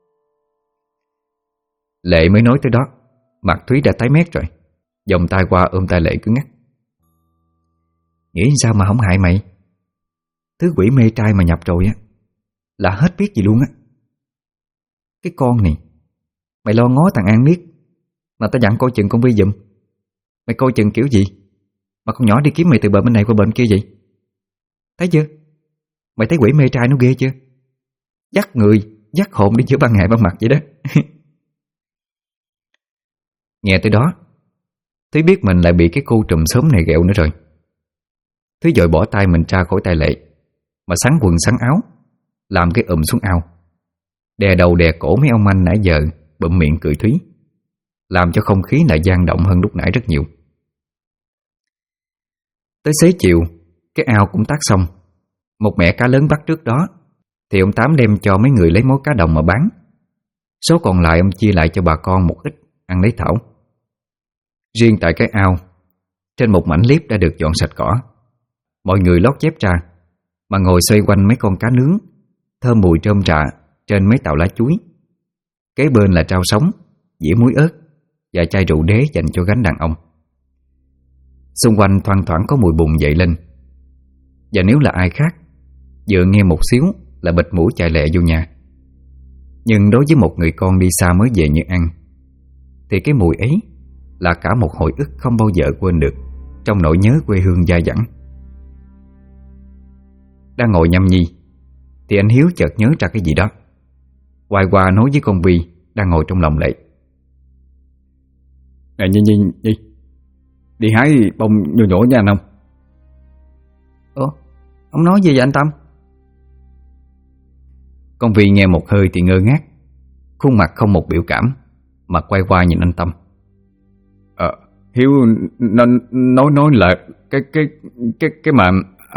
Lệ mới nói tới đó, mặt Thúy đã tái mét rồi, vòng tay qua ôm tay Lệ cứng ngắc. Nghĩ sao mà không hại mày? Thứ quỷ mê trai mà nhập rồi á là hết biết gì luôn á. Cái con này, mày lo ngó thằng An miết mà tao dặn coi chừng con Vi giùm. Mày coi chừng kiểu gì mà con nhỏ đi kiếm mày từ bờ bên này qua bên kia vậy? Thấy chưa? Mày thấy quỷ mê trai nó ghê chưa? Dắt người, dắt hồn đi giữa ban ngày ban mặt vậy đó. Nghe tới đó, Thúy biết mình lại bị cái cô trùm xóm này ghẹo nữa rồi. Thúy vội bỏ tay mình ra khỏi tay Lệ, mà xắn quần xắn áo, làm cái xuống ao, đè đầu đè cổ mấy ông anh nãy giờ bụm miệng cười Thúy, làm cho không khí lại dang động hơn lúc nãy rất nhiều. Tới xế chiều, cái ao cũng tát xong. Một mẻ cá lớn bắt trước đó thì ông Tám đem cho mấy người lấy mối cá đồng mà bán. Số còn lại ông chia lại cho bà con một ít ăn lấy thảo. Riêng tại cái ao, trên một mảnh liếp đã được dọn sạch cỏ, mọi người lót dép ra mà ngồi xoay quanh mấy con cá nướng thơm mùi rơm rạ trên mấy tàu lá chuối. Kế bên là trao sống, dĩa muối ớt và chai rượu đế dành cho gánh đàn ông. Xung quanh thoang thoảng có mùi bùn dậy lên. Và nếu là ai khác, vừa nghe một xíu là bịt mũi chạy lẹ vô nhà. Nhưng đối với một người con đi xa mới về như An, thì cái mùi ấy là cả một hồi ức không bao giờ quên được trong nỗi nhớ quê hương dai dẳng. Đang ngồi nhâm nhi thì anh Hiếu chợt nhớ ra cái gì đó, quay qua nói với con Vi đang ngồi trong lòng Lệ: Nè Nhi, đi hái bông nhổ nhổ nha anh không? Ông nói gì vậy anh Tâm? Con Vi nghe một hơi thì ngơ ngác, khuôn mặt không một biểu cảm, mà quay qua nhìn anh Tâm. Hiếu nói là cái mà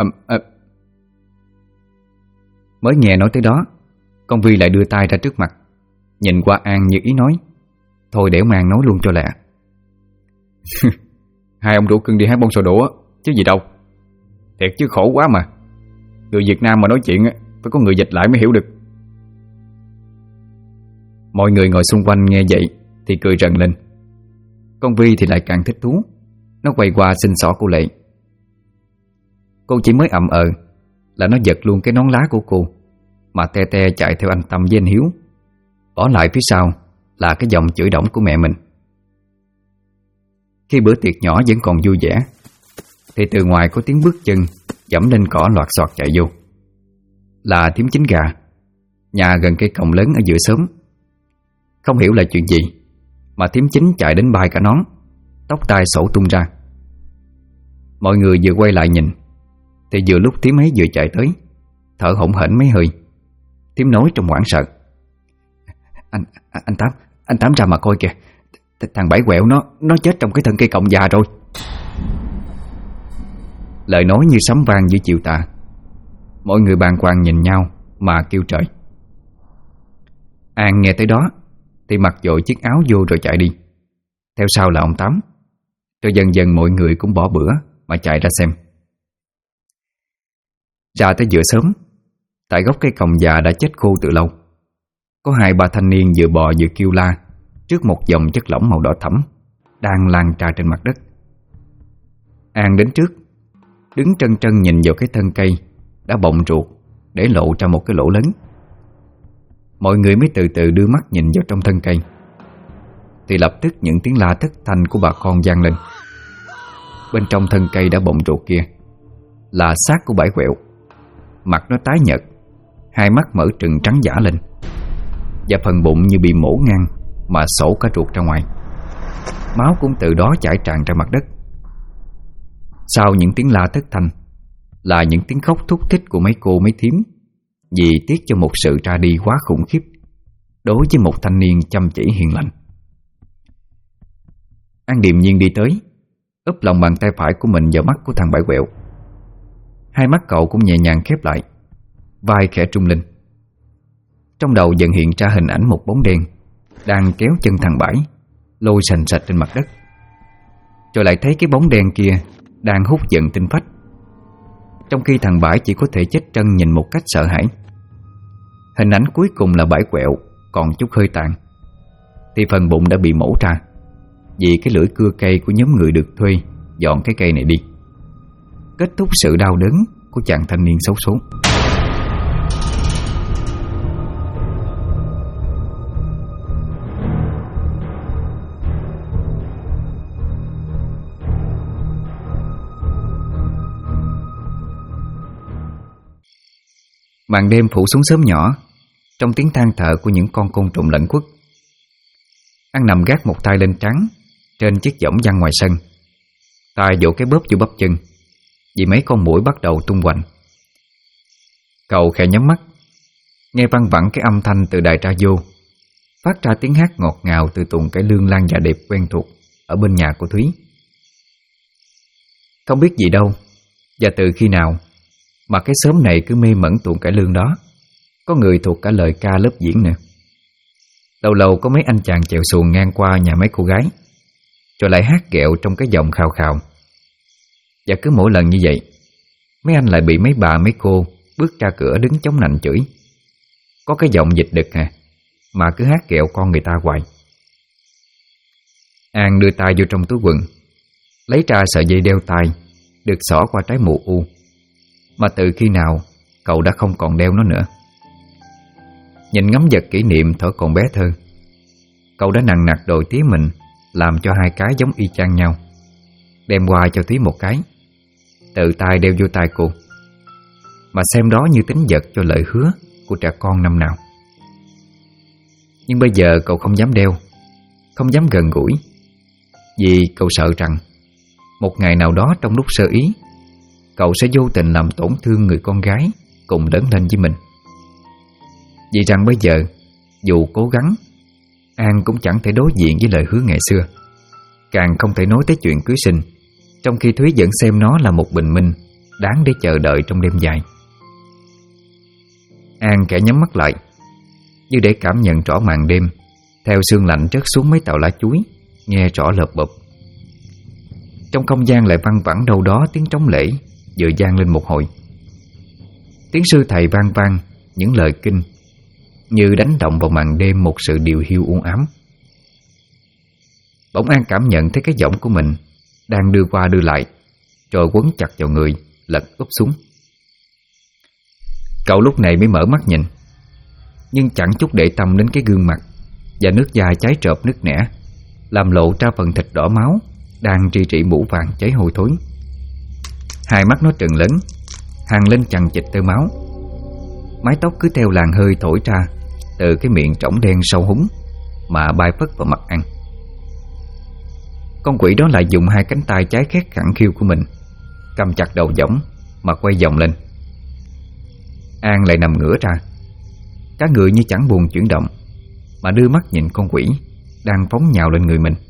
Mới nghe nói tới đó, con Vi lại đưa tay ra trước mặt, nhìn qua An như ý nói: thôi để ông An nói luôn cho lẹ. Hai ông rủ cưng đi hái bông sò đũa chứ gì đâu. Thiệt chứ khổ quá mà. Người Việt Nam mà nói chuyện phải có người dịch lại mới hiểu được. Mọi người ngồi xung quanh nghe vậy thì cười rần lên. Con Vi thì lại càng thích thú. Nó quay qua xin xỏ cô Lệ. Cô chỉ mới ậm là nó giật luôn cái nón lá của cô, mà te te chạy theo anh Tâm với anh Hiếu, bỏ lại phía sau là cái giọng chửi đổng của mẹ mình. Khi bữa tiệc nhỏ vẫn còn vui vẻ thì từ ngoài có tiếng bước chân dẫm lên cỏ loạt xoạt chạy vô. Là Thím Chính Gà, nhà gần cây còng lớn ở giữa xóm. Không hiểu là chuyện gì mà Thím Chính chạy đến bay cả nón, tóc tai xổ tung ra. Mọi người vừa quay lại nhìn thì vừa lúc Thím ấy vừa chạy tới, thở hổn hển mấy hơi. Thím nói trong hoảng sợ: Anh Tám ra mà coi kìa, thằng Bảy Quẹo nó chết trong cái thân cây cọng già rồi. Lời nói như sấm vang giữa chiều tà. Mọi người bàng hoàng nhìn nhau mà kêu trời. An nghe tới đó thì mặc dội chiếc áo vô rồi chạy đi. Theo sau là ông Tám. Rồi dần dần mọi người cũng bỏ bữa mà chạy ra xem. Ra tới giữa sớm, tại gốc cây còng già đã chết khô từ lâu, có hai ba thanh niên vừa bò vừa kêu la trước một dòng chất lỏng màu đỏ thẫm đang lan ra trên mặt đất. An đến trước, đứng trân trân nhìn vào cái thân cây đã bọng ruột để lộ ra một cái lỗ lớn. Mọi người mới từ từ đưa mắt nhìn vào trong thân cây, thì lập tức những tiếng la thất thanh của bà con vang lên. Bên trong thân cây đã bọng ruột kia là xác của Bảy Quẹo. Mặt nó tái nhợt, hai mắt mở trừng trắng dã lên, và phần bụng như bị mổ ngang mà sổ cả ruột ra ngoài. Máu cũng từ đó chảy tràn ra mặt đất. Sau những tiếng la thất thanh là những tiếng khóc thúc thích của mấy cô mấy thím, vì tiếc cho một sự ra đi quá khủng khiếp đối với một thanh niên chăm chỉ hiền lành. An điềm nhiên đi tới, úp lòng bàn tay phải của mình vào mắt của thằng Bảy Quẹo. Hai mắt cậu cũng nhẹ nhàng khép lại, vai khẽ trung lên. Trong đầu dần hiện ra hình ảnh một bóng đen đang kéo chân thằng Bảy lôi sành sạch trên mặt đất. Rồi lại thấy cái bóng đen kia đang hút giận tinh phách, trong khi thằng Bảy chỉ có thể chết trân nhìn một cách sợ hãi. Hình ảnh cuối cùng là Bảy Quẹo còn chút hơi tàn, thì phần bụng đã bị mổ ra vì cái lưỡi cưa cây của nhóm người được thuê dọn cái cây này đi. kết thúc sự đau đớn của chàng thanh niên xấu số. Màn đêm phủ xuống xóm nhỏ, trong tiếng than thở của những con côn trùng lẩn khuất. An nằm gác một tay lên trán trên chiếc võng văng ngoài sân, tay vỗ cái bóp vô bắp chân vì mấy con muỗi bắt đầu tung hoành. Cậu khẽ nhắm mắt, nghe văng vẳng cái âm thanh từ đài radio phát ra tiếng hát ngọt ngào từ tuồng cải lương Lan Dạ Điệp quen thuộc ở bên nhà của Thúy. Không biết gì đâu và từ khi nào mà cái xóm này cứ mê mẩn tuồng cải lương đó. Có người thuộc cả lời ca lớp diễn nữa. Lâu lâu có mấy anh chàng chèo xuồng ngang qua nhà mấy cô gái, rồi lại hát ghẹo trong cái giọng khào khào. Và cứ mỗi lần như vậy, mấy anh lại bị mấy bà mấy cô bước ra cửa đứng chống nạnh chửi. Có cái giọng dịch đực hả, mà cứ hát ghẹo con người ta hoài. An đưa tay vô trong túi quần, lấy ra sợi dây đeo tay được xỏ qua trái mù u, mà từ khi nào cậu đã không còn đeo nó nữa. Nhìn ngắm vật kỷ niệm thuở còn bé thơ, cậu đã nằng nặc đòi tía mình làm cho hai cái giống y chang nhau, đem qua cho Thúy một cái, tự tay đeo vô tay cô, mà xem đó như tín vật cho lời hứa của trẻ con năm nào. Nhưng bây giờ cậu không dám đeo, không dám gần gũi, vì cậu sợ rằng một ngày nào đó trong lúc sơ ý, cậu sẽ vô tình làm tổn thương người con gái cùng lớn lên với mình. Vì rằng bây giờ, dù cố gắng, An cũng chẳng thể đối diện với lời hứa ngày xưa, càng không thể nói tới chuyện cưới sinh, trong khi Thúy vẫn xem nó là một bình minh đáng để chờ đợi trong đêm dài. An kẻ nhắm mắt lại, như để cảm nhận rõ màn đêm theo sương lạnh rớt xuống mấy tàu lá chuối, nghe rõ lợp bập. Trong không gian lại văng vẳng đâu đó tiếng trống lễ vừa vang lên một hồi. Tiếng sư thầy vang vang những lời kinh, như đánh động vào màn đêm một sự điều hiu u ám. Bỗng An cảm nhận thấy cái giọng của mình đang đưa qua đưa lại, rồi quấn chặt vào người, lật úp xuống. Cậu lúc này mới mở mắt nhìn, nhưng chẳng chút để tâm đến cái gương mặt và nước da cháy trợp nứt nẻ, làm lộ ra phần thịt đỏ máu đang tri rỉ mũ vàng cháy hôi thối. Hai mắt nó trừng lớn, hằn lên chằng chịt tơ máu. Mái tóc cứ theo làn hơi thổi ra từ cái miệng trõng đen sâu húng mà bay phất vào mặt An. Con quỷ đó lại dùng hai cánh tay trái khét khẳng khiu của mình cầm chặt đầu võng mà quay vòng lên. An lại nằm ngửa ra, cả người như chẳng buồn chuyển động, mà đưa mắt nhìn con quỷ đang phóng nhào lên người mình.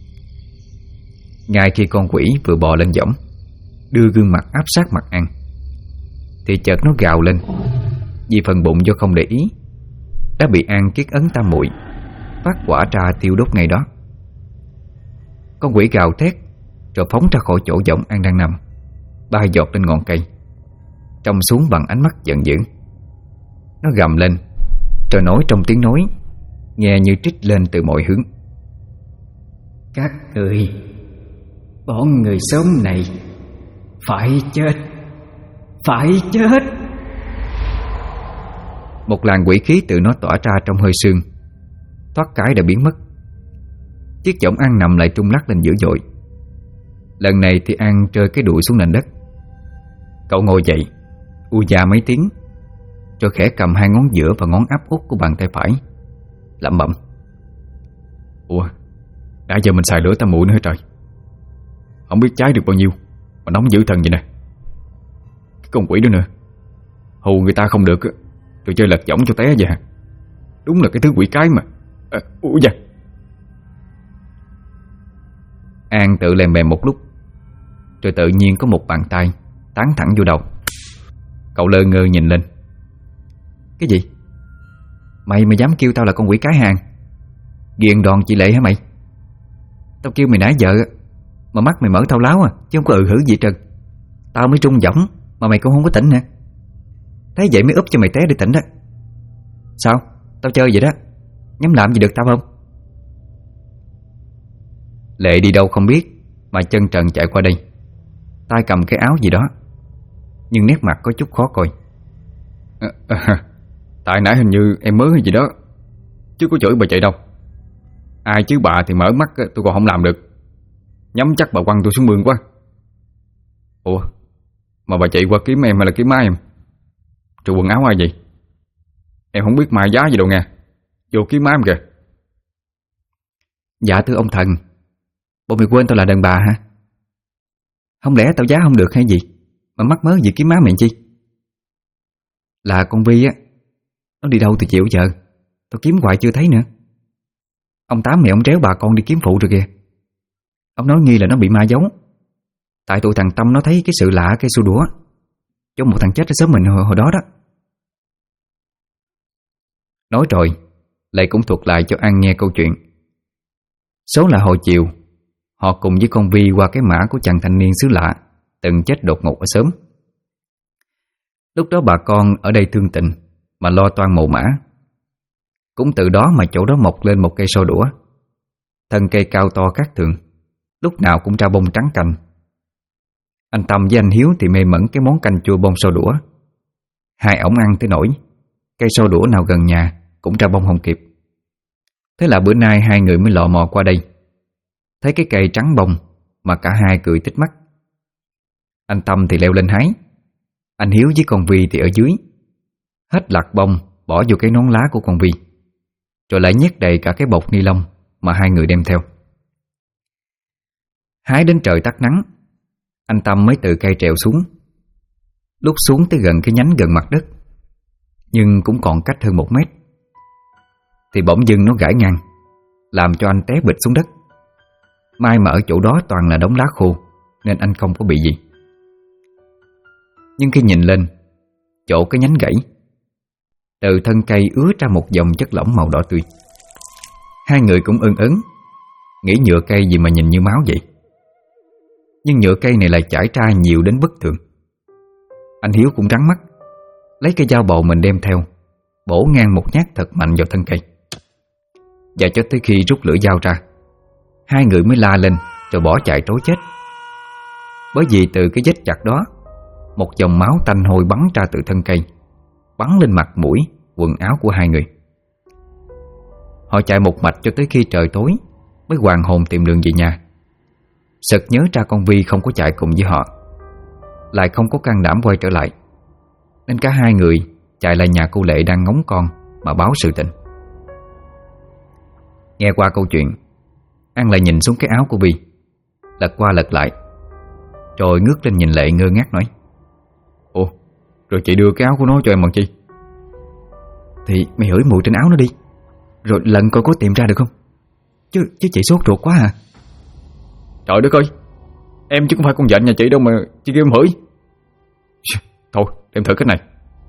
Ngay khi con quỷ vừa bò lên võng, đưa gương mặt áp sát mặt An, thì chợt nó gào lên, vì phần bụng do không để ý đã bị An kiết ấn tam muội, phát quả ra tiêu đốt ngay đó. Con quỷ gào thét rồi phóng ra khỏi chỗ võng An đang nằm, bay giọt lên ngọn cây, trông xuống bằng ánh mắt giận dữ. Nó gầm lên rồi nói trong tiếng nói nghe như trích lên từ mọi hướng: Các người, bọn người xóm này phải chết, phải chết. Một làn quỷ khí tự nó tỏa ra trong hơi sương, thoát cái đã biến mất. Chiếc võng An nằm lại trung lắc lên dữ dội. Lần này thì An rơi cái đuổi xuống nền đất. Cậu ngồi dậy, u da mấy tiếng, rồi khẽ cầm hai ngón giữa và ngón áp út của bàn tay phải, lẩm bẩm: Ủa, đã giờ mình xài lửa tam muội nữa hả trời? Không biết cháy được bao nhiêu mà nóng dữ thần vậy nè. Cái con quỷ đó nữa, hù người ta không được rồi chơi lật võng cho té vậy hả? Đúng là cái thứ quỷ cái mà. Ủa da. An tự lèm bèm một lúc, rồi tự nhiên có một bàn tay tán thẳng vô đầu. Cậu lơ ngơ nhìn lên. Cái gì? Mày mà dám kêu tao là con quỷ cái hàng? Ghiền đòn chị Lệ hả mày? Tao kêu mày nãy giờ mà mắt mày mở thao láo chứ không có hử gì trơn. Tao mới trung võng mà mày cũng không có tỉnh nè. Thế vậy mới úp cho mày té để tỉnh đó. Sao? Tao chơi vậy đó, nhắm làm gì được tao không? Lệ đi đâu không biết mà chân trần chạy qua đây, tay cầm cái áo gì đó, nhưng nét mặt có chút khó coi. Tại nãy hình như em mới hay gì đó, chứ có chửi bà chạy đâu. Ai chứ bà thì mở mắt tôi còn không làm được. Nhắm chắc bà quăng tôi xuống mương quá. Ủa, mà bà chạy qua kiếm em hay là kiếm má em? Rồi quần áo ai vậy? Em không biết mai giá gì đâu nghe. Vô kiếm má em kìa. Dạ thưa ông thần, bộ mày quên tao là đàn bà hả? Không lẽ tao giá không được hay gì mà mắc mớ gì kiếm má mày chi? Là con Vi á, nó đi đâu từ chiều giờ, tao kiếm hoài chưa thấy nữa. Ông Tám mày ông tréo bà con đi kiếm phụ rồi kìa. Ông nói nghi là nó bị ma giấu. Tại tụi thằng Tâm nó thấy cái sự lạ cây xua đũa cho một thằng chết ở xóm mình hồi đó đó. Nói rồi Lệ cũng thuật lại cho An nghe câu chuyện. Số là hồi chiều họ cùng với con Vi qua cái mã của chàng thanh niên xứ lạ từng chết đột ngột ở xóm. Lúc đó bà con ở đây thương tình mà lo toan mồ mã. Cũng từ đó mà chỗ đó mọc lên một cây xô đũa. Thân cây cao to khác thường, lúc nào cũng ra bông trắng cành. Anh Tâm với anh Hiếu thì mê mẩn cái món canh chua bông xô đũa. Hai ổng ăn tới nỗi cây xô đũa nào gần nhà cũng ra bông không kịp. Thế là bữa nay hai người mới lọ mò qua đây. Thấy cái cây trắng bông mà cả hai cười tít mắt. Anh Tâm thì leo lên hái, anh Hiếu với con Vi thì ở dưới. Hết lặt bông bỏ vô cái nón lá của con Vi, rồi lại nhét đầy cả cái bọc ni lông mà hai người đem theo. Hái đến trời tắt nắng, anh Tâm mới từ cây trèo xuống. Lúc xuống tới gần cái nhánh gần mặt đất, nhưng cũng còn cách hơn 1 mét, thì bỗng dưng nó gãy ngang, làm cho anh té bịch xuống đất. May mà ở chỗ đó toàn là đống lá khô nên anh không có bị gì. Nhưng khi nhìn lên chỗ cái nhánh gãy, từ thân cây ứa ra một dòng chất lỏng màu đỏ tươi. Hai người cũng ưng ấn, nghĩ nhựa cây gì mà nhìn như máu vậy. Nhưng nhựa cây này lại chảy ra nhiều đến bất thường. Anh Hiếu cũng trắng mắt, lấy cây dao bầu mình đem theo, bổ ngang một nhát thật mạnh vào thân cây. Và cho tới khi rút lưỡi dao ra, hai người mới la lên rồi bỏ chạy trối chết. Bởi vì từ cái vết chặt đó, một dòng máu tanh hôi bắn ra từ thân cây, bắn lên mặt, mũi, quần áo của hai người. Họ chạy một mạch cho tới khi trời tối mới hoàn hồn tìm đường về nhà. Sực nhớ ra con Vi không có chạy cùng với họ, lại không có can đảm quay trở lại, nên cả hai người chạy lại nhà cô Lệ đang ngóng con mà báo sự tình. Nghe qua câu chuyện, An lại nhìn xuống cái áo của Vi, lật qua lật lại, rồi ngước lên nhìn Lệ ngơ ngác nói: Ủa, rồi chị đưa cái áo của nó cho em bằng chi? Thì mày hửi mùi trên áo nó đi, rồi lần coi có tìm ra được không? Chứ chị sốt ruột quá à. Trời đất ơi, em chứ không phải con vợ nhà chị đâu mà chị kêu em hửi. Thôi, em thử cách này.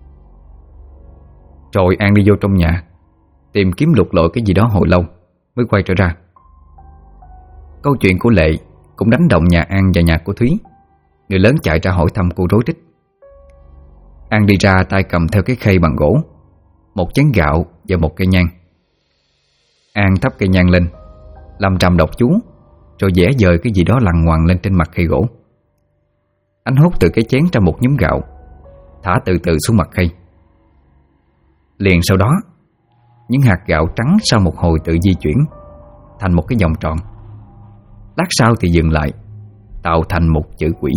Rồi An đi vô trong nhà, tìm kiếm lục lọi cái gì đó hồi lâu mới quay trở ra. Câu chuyện của Lệ cũng đánh động nhà An và nhà của Thúy. Người lớn chạy ra hỏi thăm cô rối rít. An đi ra tay cầm theo cái khay bằng gỗ, một chén gạo và một cây nhang. An thắp cây nhang lên, làm trầm đọc chú, rồi vẽ dời cái gì đó lằn ngoằn lên trên mặt khay gỗ. Anh hút từ cái chén ra một nhúm gạo, thả từ từ xuống mặt khay. Liền sau đó, những hạt gạo trắng sau một hồi tự di chuyển thành một cái vòng tròn. Lát sau thì dừng lại, tạo thành một chữ quỷ.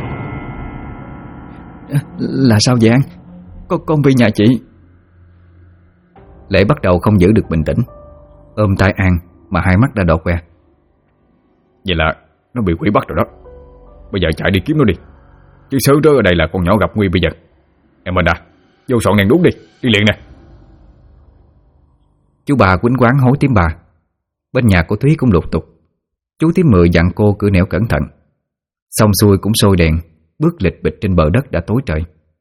Là sao vậy An? Con Vi nhà chị. Lệ bắt đầu không giữ được bình tĩnh, ôm tay An mà hai mắt đã đỏ que. Vậy là nó bị quỷ bắt rồi đó. Bây giờ chạy đi kiếm nó đi, chứ sớ rớ ở đây là con nhỏ gặp nguy bây giờ. Em mình à, vô soạn đèn đuốc đi liền nè. Chú bà quýnh quán hối tím bà. Bên nhà của Thúy cũng lục tục. Chú tím Mười dặn cô cứ nẻo cẩn thận. Xong xuôi cũng sôi đèn, bước lịch bịch trên bờ đất đã tối trời.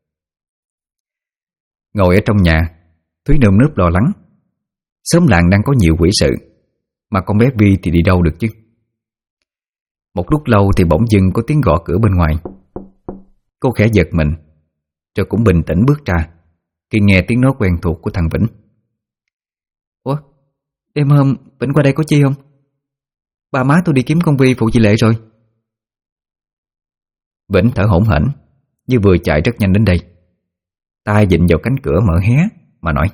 Ngồi ở trong nhà, Thúy nơm nớp lo lắng. Xóm làng đang có nhiều quỷ sự, mà con bé Vi thì đi đâu được chứ. Một lúc lâu thì bỗng dưng có tiếng gõ cửa bên ngoài. Cô khẽ giật mình, rồi cũng bình tĩnh bước ra khi nghe tiếng nói quen thuộc của thằng Vĩnh. Ủa, đêm hôm Vĩnh qua đây có chi không? Ba má tôi đi kiếm con Vi phụ chị Lệ rồi. Vĩnh thở hổn hển như vừa chạy rất nhanh đến đây. tay vịn vào cánh cửa mở hé mà nói: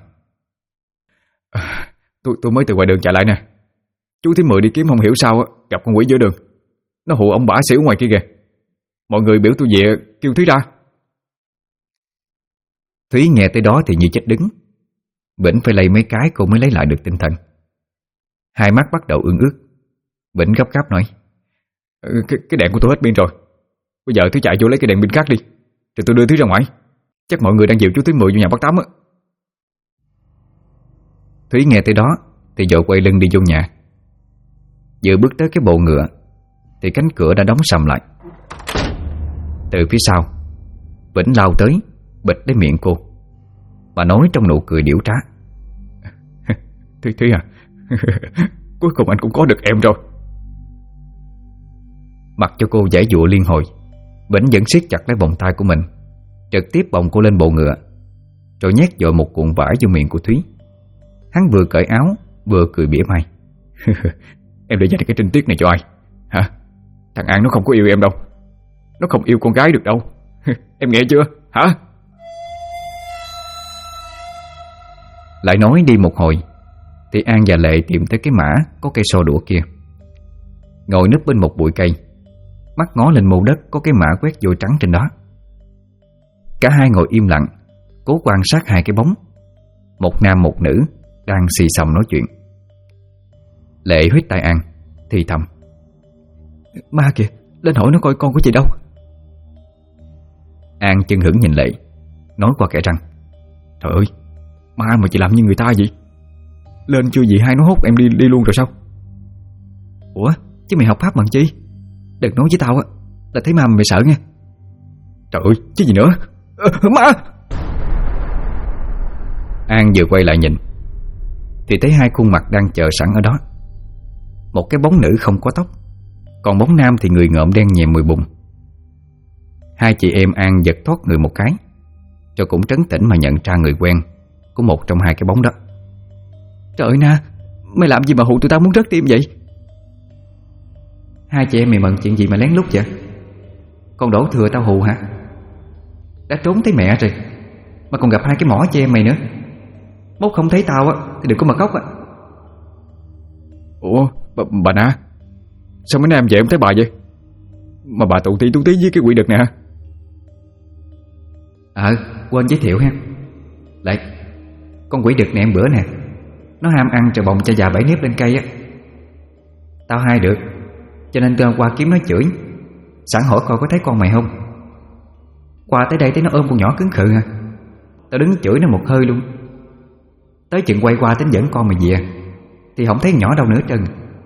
Tôi mới từ ngoài đường chạy lại nè. Chú Thím Mười đi kiếm không hiểu sao gặp con quỷ giữa đường. Nó hù ông bả xỉu ngoài kia kìa. Mọi người biểu tôi về kêu Thúy ra. Thúy nghe tới đó thì như chết đứng. Vĩnh phải lay mấy cái cô mới lấy lại được tinh thần. Hai mắt bắt đầu ương ướt. Vĩnh gấp gáp nói: Cái đèn của tôi hết pin rồi. Bây giờ Thúy chạy vô lấy cái đèn pin khác đi, rồi tôi đưa Thúy ra ngoài. Chắc mọi người đang dìu chú Thím Mười vô nhà bác Tám á. Thúy nghe tới đó thì vội quay lưng đi vô nhà. Vừa bước tới cái bộ ngựa thì cánh cửa đã đóng sầm lại. Từ phía sau, Vĩnh lao tới bịt lấy miệng cô và nói trong nụ cười điểu trá: Thúy à, cuối cùng anh cũng có được em rồi. Mặc cho cô giãy giụa liên hồi, Vĩnh vẫn siết chặt lấy vòng tay của mình, trực tiếp bồng cô lên bộ ngựa, rồi nhét vội một cuộn vải vô miệng của Thúy. Hắn vừa cởi áo vừa cười mỉa mai: Em để dành cái trinh tiết này cho ai hả? Thằng An nó không có yêu em đâu. Nó không yêu con gái được đâu. Em nghe chưa hả? Lại nói đi một hồi thì An và Lệ tìm tới cái mã có cây so đũa kia, ngồi núp bên một bụi cây, mắt ngó lên mô đất có cái mã quét vôi trắng trên đó. Cả hai ngồi im lặng, cố quan sát hai cái bóng, một nam một nữ đang xì xầm nói chuyện. Lệ huýt tai An thì thầm: Ma kìa, lên hỏi nó coi con của chị đâu. An chưng hửng nhìn Lệ, nói qua kẽ răng: Trời ơi, ma mà chị làm như người ta vậy? Lên chưa gì hai nó hốt em đi luôn rồi sao? Ủa, chứ mày học pháp bằng chi? Đừng nói với tao á là thấy ma mà mày sợ nha. Trời ơi, chứ gì nữa. Ma! An vừa quay lại nhìn thì thấy hai khuôn mặt đang chờ sẵn ở đó. Một cái bóng nữ không có tóc, còn bóng nam thì người ngợm đen nhèm mùi bùn. Hai chị em An giật thoát người một cái, cho cũng trấn tĩnh mà nhận ra người quen của một trong hai cái bóng đó. Trời ơi Na, mày làm gì mà hù tụi tao muốn rớt tim vậy? Hai chị em mày mận chuyện gì mà lén lút vậy? Còn đổ thừa tao hù hả? Đã trốn thấy mẹ rồi mà còn gặp hai cái mỏ chị em mày nữa. Mốt không thấy tao á thì đừng có mà khóc á. Ủa, bà Na, sao mấy nay em về không thấy bà vậy? Mà bà tụ tí với cái quỷ đực nè hả? Quên giới thiệu ha. Lại, con quỷ đực này em bữa nè, nó ham ăn rồi bồng cho già bẫy nếp lên cây á. Tao hai được, cho nên tôi qua kiếm nó chửi, sẵn hỏi coi có thấy con mày không. Qua tới đây thấy nó ôm con nhỏ cứng khự ha. Tao đứng chửi nó một hơi luôn. Tới chừng quay qua tính dẫn con mày về thì không thấy nhỏ đâu nữa trơn.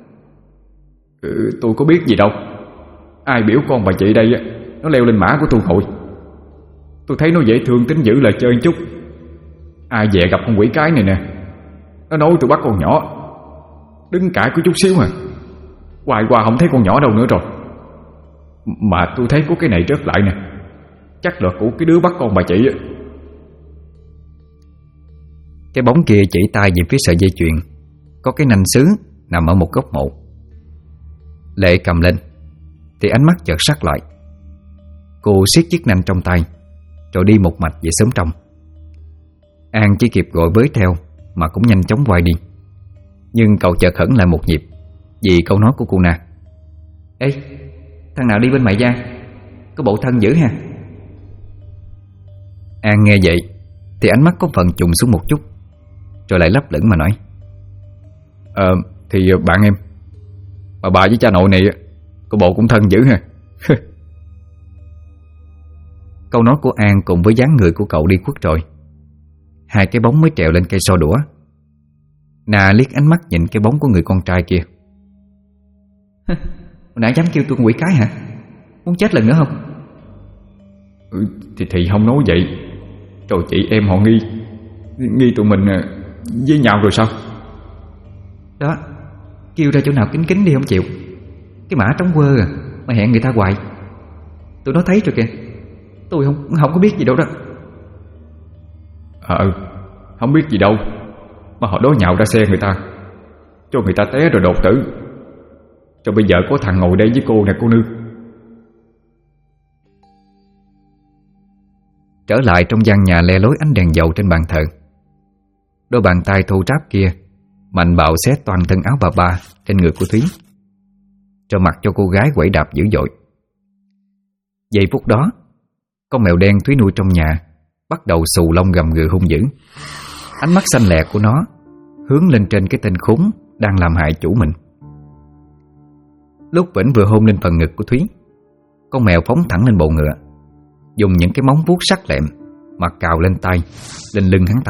Tôi có biết gì đâu. Ai biểu con bà chị đây á, nó leo lên mã của tôi hội. Tôi thấy nó dễ thương tính giữ lời chơi chút. Ai về gặp con quỷ cái này nè, nó nói tôi bắt con nhỏ, đứng cãi có chút xíu à. Hoài qua không thấy con nhỏ đâu nữa rồi. Mà tôi thấy có cái này rớt lại nè, chắc là của cái đứa bắt con bà chị á. Cái bóng kia chỉ tay về phía sợi dây chuyền có cái nanh sứ nằm ở một góc mộ. Lệ cầm lên thì ánh mắt chợt sắc lại. Cô siết chiếc nanh trong tay rồi đi một mạch về xóm trong. An chỉ kịp gọi với theo mà cũng nhanh chóng quay đi. Nhưng cậu chợt hẫng lại một nhịp vì câu nói của cô Na: Ê, thằng nào đi bên mày Giang? Có bộ thân dữ ha. An nghe vậy thì ánh mắt có phần trùng xuống một chút, rồi lại lấp lửng mà nói: Thì bạn em. Mà bà với cha nội này có bộ cũng thân dữ ha. Câu nói của An cùng với dáng người của cậu đi khuất rồi. Hai cái bóng mới trèo lên cây so đũa. Na liếc ánh mắt nhìn cái bóng của người con trai kia. Hồi nãy dám kêu tôi con quỷ cái hả? Muốn chết lần nữa không? Thì không nói vậy. Rồi chị em họ nghi tụi mình với nhau rồi sao? Đó, kêu ra chỗ nào kín kín đi không chịu. Cái mã trống quơ à, mà hẹn người ta hoài. Tụi nó thấy rồi kìa. Tôi không có biết gì đâu đó. Không biết gì đâu. Mà họ đối nhạo ra xe người ta, cho người ta té rồi đột tử. Cho bây giờ có thằng ngồi đây với cô nè cô nương. Trở lại trong gian nhà le lối ánh đèn dầu trên bàn thờ. Đôi bàn tay thô ráp kia mạnh bạo xé toàn thân áo bà ba trên người của Thúy, cho mặc cho cô gái quẩy đạp dữ dội. Giây phút đó, con mèo đen Thúy nuôi trong nhà bắt đầu xù lông gầm gừ hung dữ. Ánh mắt xanh lẹ của nó hướng lên trên cái tên khốn đang làm hại chủ mình. Lúc Vĩnh vừa hôn lên phần ngực của Thúy, con mèo phóng thẳng lên bầu ngựa, dùng những cái móng vuốt sắc lẹm mà cào lên tay, lên lưng hắn ta.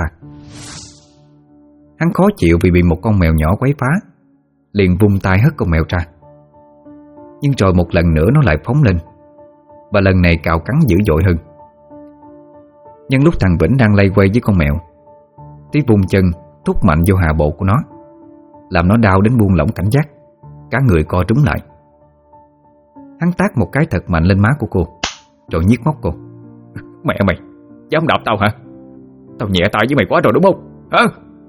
Hắn khó chịu vì bị một con mèo nhỏ quấy phá, liền vung tay hất con mèo ra. Nhưng rồi một lần nữa nó lại phóng lên, và lần này cào cắn dữ dội hơn. Nhưng lúc thằng Vĩnh đang lay quay với con mèo, Tí vung chân thúc mạnh vô hạ bộ của nó, làm nó đau đến buông lỏng cảnh giác, cả người co trúng lại. Hắn tát một cái thật mạnh lên má của cô, rồi nhiếc móc cô. Mẹ mày, dám đạp tao hả? Tao nhẹ tay với mày quá rồi đúng không? Hả?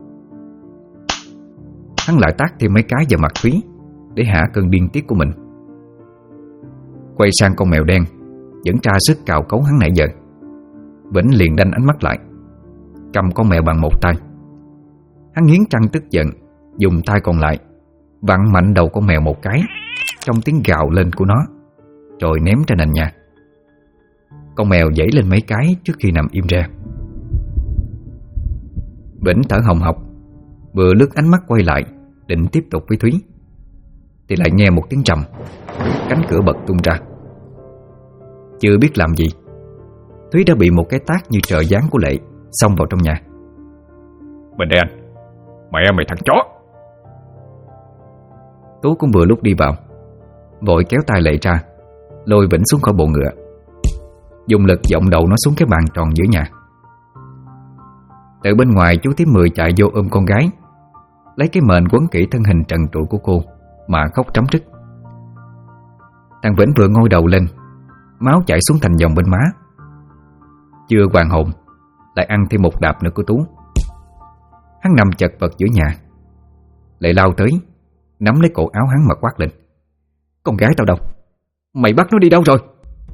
Hắn lại tát thêm mấy cái vào mặt Thúy để hạ cơn điên tiết của mình. Quay sang con mèo đen vẫn tra sức cào cấu hắn nãy giờ, Vĩnh liền đanh ánh mắt lại, cầm con mèo bằng một tay. Hắn nghiến răng tức giận, dùng tay còn lại vặn mạnh đầu con mèo một cái trong tiếng gào lên của nó, rồi ném ra nền nhà. Con mèo giãy lên mấy cái trước khi nằm im ra. Vĩnh thở hồng hộc, vừa lướt ánh mắt quay lại định tiếp tục với Thúy, thì lại nghe một tiếng trầm, cánh cửa bật tung ra. Chưa biết làm gì, Thúy đã bị một cái tát như trời giáng của Lệ xông vào trong nhà. Bên đây anh. Mẹ mày thằng chó. Tú cũng vừa lúc đi vào, vội kéo tay Lệ ra, lôi Vĩnh xuống khỏi bộ ngựa, dùng lực giọng đầu nó xuống cái bàn tròn giữa nhà. Từ bên ngoài chú Tím 10 chạy vô ôm con gái, lấy cái mền quấn kỹ thân hình trần trụi của cô mà khóc trống trích. Thằng Vĩnh vừa ngoi đầu lên, máu chảy xuống thành dòng bên má. Chưa hoàn hồn, lại ăn thêm một đạp nữa của Tú. Hắn nằm chật vật giữa nhà. Lệ lao tới, nắm lấy cổ áo hắn mà quát lên. Con gái tao đâu? Mày bắt nó đi đâu rồi?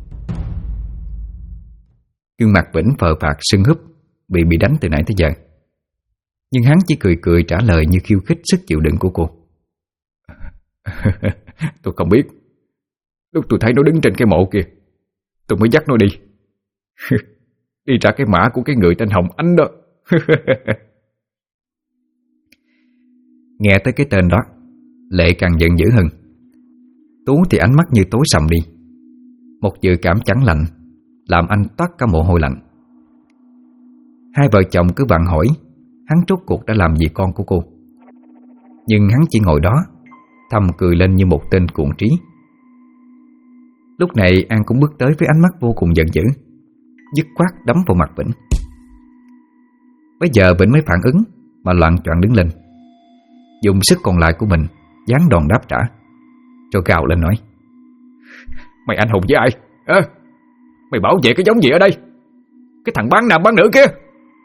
Gương mặt Vĩnh phờ phạc sưng húp, bị đánh từ nãy tới giờ. Nhưng hắn chỉ cười cười trả lời như khiêu khích sức chịu đựng của cô. Tôi không biết. Lúc tôi thấy nó đứng trên cái mộ kia, tôi mới dắt nó đi. Đi ra cái mã của cái người tên Hồng Ánh đó. Nghe tới cái tên đó, Lệ càng giận dữ hơn. Tú thì ánh mắt như tối sầm đi. Một dự cảm chẳng lạnh làm anh toát cả mồ hôi lạnh. Hai vợ chồng cứ vặn hỏi hắn rốt cuộc đã làm gì con của cô. Nhưng hắn chỉ ngồi đó thầm cười lên như một tên cuồng trí. Lúc này An cũng bước tới với ánh mắt vô cùng giận dữ, dứt khoát đấm vào mặt Vĩnh. Bây giờ Vĩnh mới phản ứng mà loạng choạng đứng lên, dùng sức còn lại của mình giáng đòn đáp trả, rồi gào lên nói. Mày anh hùng với ai? Mày bảo vệ cái giống gì ở đây? Cái thằng bán nam bán nữ kia.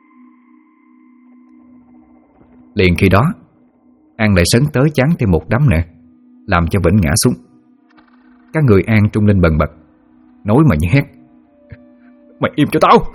Liền khi đó, An lại sấn tới chán thêm một đấm nữa, làm cho Vĩnh ngã xuống. Các người An trung lên bần bật, nói mà như hét. Mày im cho tao!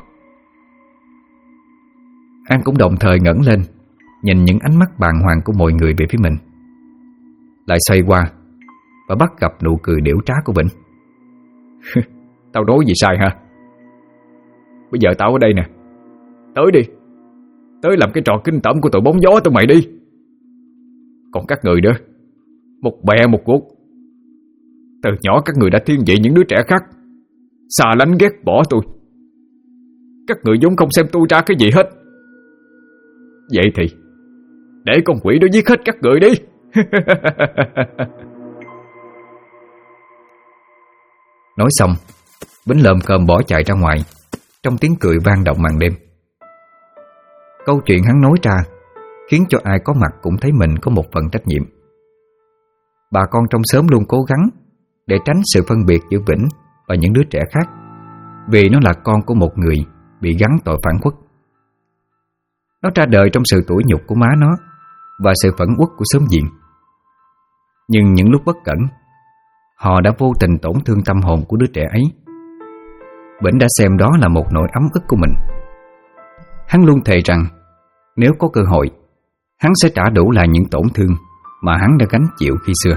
An cũng đồng thời ngẩng lên, nhìn những ánh mắt bàng hoàng của mọi người về phía mình, lại xoay qua và bắt gặp nụ cười điểu trá của Vĩnh. Tao nói gì sai hả? Bây giờ tao ở đây nè. Tới đi. Tới làm cái trò kinh tởm của tụi bóng gió tụi mày đi. Còn các người nữa, một bè một cuộc. Từ nhỏ các người đã thiên vị những đứa trẻ khác, xa lánh ghét bỏ tôi. Các người vốn không xem tôi ra cái gì hết. Vậy thì để con quỷ đó giết hết các người đi. Nói xong, Vĩnh lồm cồm bỏ chạy ra ngoài, trong tiếng cười vang động màn đêm. Câu chuyện hắn nói ra khiến cho ai có mặt cũng thấy mình có một phần trách nhiệm. Bà con trong xóm luôn cố gắng để tránh sự phân biệt giữa Vĩnh và những đứa trẻ khác, vì nó là con của một người bị gắn tội phản quốc. Nó ra đời trong sự tủi nhục của má nó và sự phẫn uất của xóm diện. Nhưng những lúc bất cẩn, họ đã vô tình tổn thương tâm hồn của đứa trẻ ấy. Bỉnh đã xem đó là một nỗi ấm ức của mình. Hắn luôn thề rằng nếu có cơ hội, hắn sẽ trả đủ lại những tổn thương mà hắn đã gánh chịu khi xưa.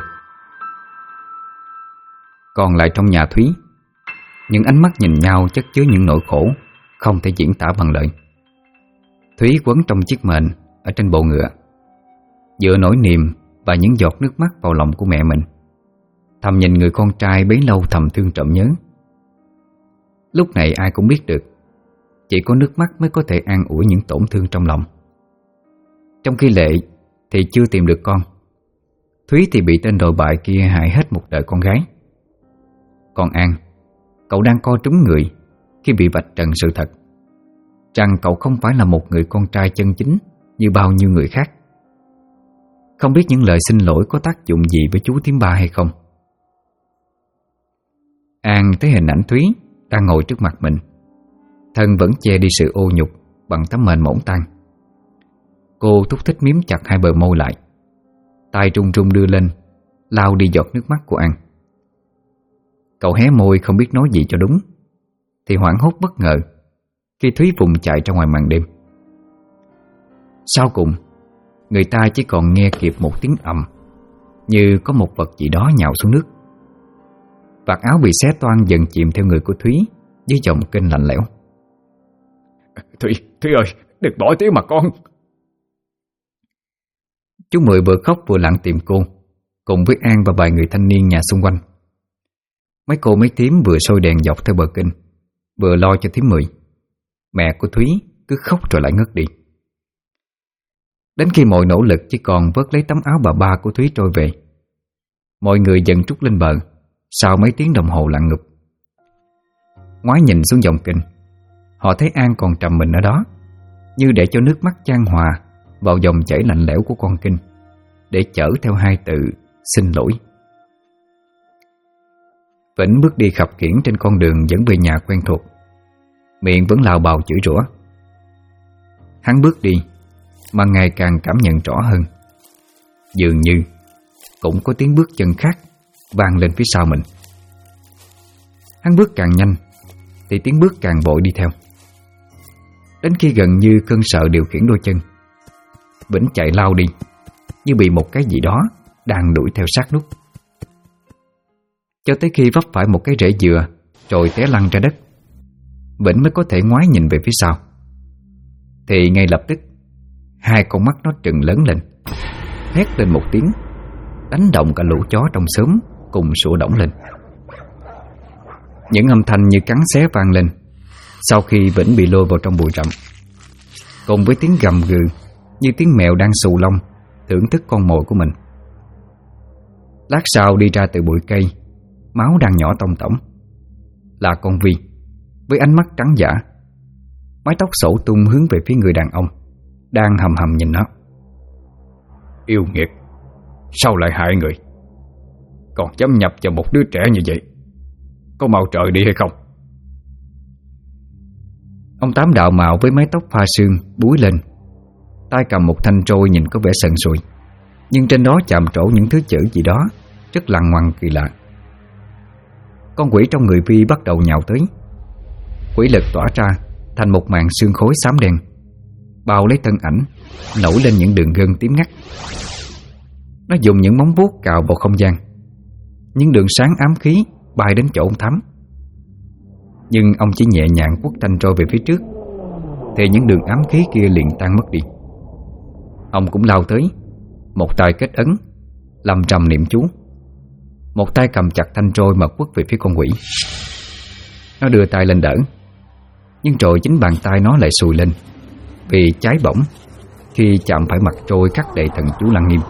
Còn lại trong nhà Thúy, những ánh mắt nhìn nhau chất chứa những nỗi khổ không thể diễn tả bằng lời. Thúy quấn trong chiếc mền ở trên bộ ngựa, dựa nỗi niềm và những giọt nước mắt vào lòng của mẹ mình, thầm nhìn người con trai bấy lâu thầm thương trộm nhớ. Lúc này ai cũng biết được, chỉ có nước mắt mới có thể an ủi những tổn thương trong lòng. Trong khi Lệ thì chưa tìm được con, Thúy thì bị tên đồi bại kia hại hết một đời con gái. Còn An, cậu đang co trúng người khi bị vạch trần sự thật rằng cậu không phải là một người con trai chân chính như bao nhiêu người khác. Không biết những lời xin lỗi có tác dụng gì với chú thím Ba hay không. An thấy hình ảnh Thúy đang ngồi trước mặt mình, thân vẫn che đi sự ô nhục bằng tấm mền mỏng tang. Cô thúc thích miếm chặt hai bờ môi lại, tay trung trung đưa lên lau đi giọt nước mắt của An. Cậu hé môi không biết nói gì cho đúng, thì hoảng hốt bất ngờ khi Thúy vùng chạy ra ngoài màn đêm. Sau cùng, người ta chỉ còn nghe kịp một tiếng ầm, như có một vật gì đó nhào xuống nước. Vạt áo bị xé toang dần chìm theo người của Thúy dưới dòng kênh lạnh lẽo. Thúy ơi, đừng bỏ tiếng mà con. Chú Mười vừa khóc vừa lặng tìm cô, cùng với An và vài người thanh niên nhà xung quanh. Mấy cô mấy thím vừa sôi đèn dọc theo bờ kênh, vừa lo cho thím Mười. Mẹ của Thúy cứ khóc rồi lại ngất đi. Đến khi mọi nỗ lực chỉ còn vớt lấy tấm áo bà ba của Thúy trôi về, mọi người dần trút lên bờ sau mấy tiếng đồng hồ lặng ngụp. Ngoái nhìn xuống dòng kênh, họ thấy An còn trầm mình ở đó, như để cho nước mắt chan hòa vào dòng chảy lạnh lẽo của con kênh, để chở theo hai từ xin lỗi. Vĩnh bước đi khập khiễng trên con đường dẫn về nhà quen thuộc, miệng vẫn lào bào chửi rủa. Hắn bước đi mà ngày càng cảm nhận rõ hơn, dường như cũng có tiếng bước chân khác vang lên phía sau mình. Hắn bước càng nhanh thì tiếng bước càng vội đi theo, đến khi gần như cơn sợ điều khiển đôi chân, Vĩnh chạy lao đi như bị một cái gì đó đang đuổi theo sát nút, cho tới khi vấp phải một cái rễ dừa rồi té lăn ra đất, Vĩnh mới có thể ngoái nhìn về phía sau. Thì ngay lập tức hai con mắt nó trừng lớn lên, hét lên một tiếng, đánh động cả lũ chó trong xóm cùng sủa đổng lên. Những âm thanh như cắn xé vang lên sau khi Vĩnh bị lôi vào trong bụi rậm, cùng với tiếng gầm gừ như tiếng mèo đang xù lông thưởng thức con mồi của mình. Lát sau đi ra từ bụi cây, máu đang nhỏ tông tổng, là con Vi với ánh mắt trắng dã, mái tóc xõa tung hướng về phía người đàn ông đang hầm hầm nhìn nó. Yêu nghiệt, sao lại hại người, còn dám nhập vào một đứa trẻ như vậy, có mau trời đi hay không? Ông Tám đạo mạo với mái tóc pha sương búi lên, tay cầm một thanh trôi nhìn có vẻ sần sùi, nhưng trên đó chạm trổ những thứ chữ gì đó rất lằng ngoằng kỳ lạ. Con quỷ trong người Vi bắt đầu nhào tới. Quỷ lực tỏa ra thành một màn sương khối xám đen, bao lấy thân ảnh, nổi lên những đường gân tím ngắt. Nó dùng những móng vuốt cào vào không gian, những đường sáng ám khí bay đến chỗ ông Thắm. Nhưng ông chỉ nhẹ nhàng quất thanh trôi về phía trước, thì những đường ám khí kia liền tan mất đi. Ông cũng lao tới, một tay kết ấn, lầm trầm niệm chú, một tay cầm chặt thanh trôi mà quất về phía con quỷ. Nó đưa tay lên đỡ, nhưng rồi chính bàn tay nó lại sùi lên vì cháy bỏng khi chạm phải mặt trôi khắc đệ thần chú Lăng Nghiêm.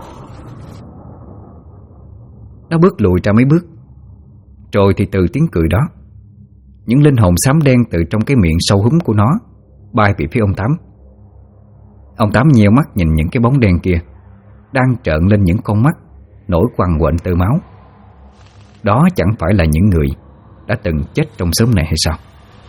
Nó bước lùi ra mấy bước, rồi thì từ tiếng cười đó, những linh hồn xám đen từ trong cái miệng sâu húm của nó bay về phía ông Tám. Ông Tám nheo mắt nhìn những cái bóng đen kia đang trợn lên những con mắt nổi quằn quện tơ máu. Đó chẳng phải là những người đã từng chết trong xóm này hay sao?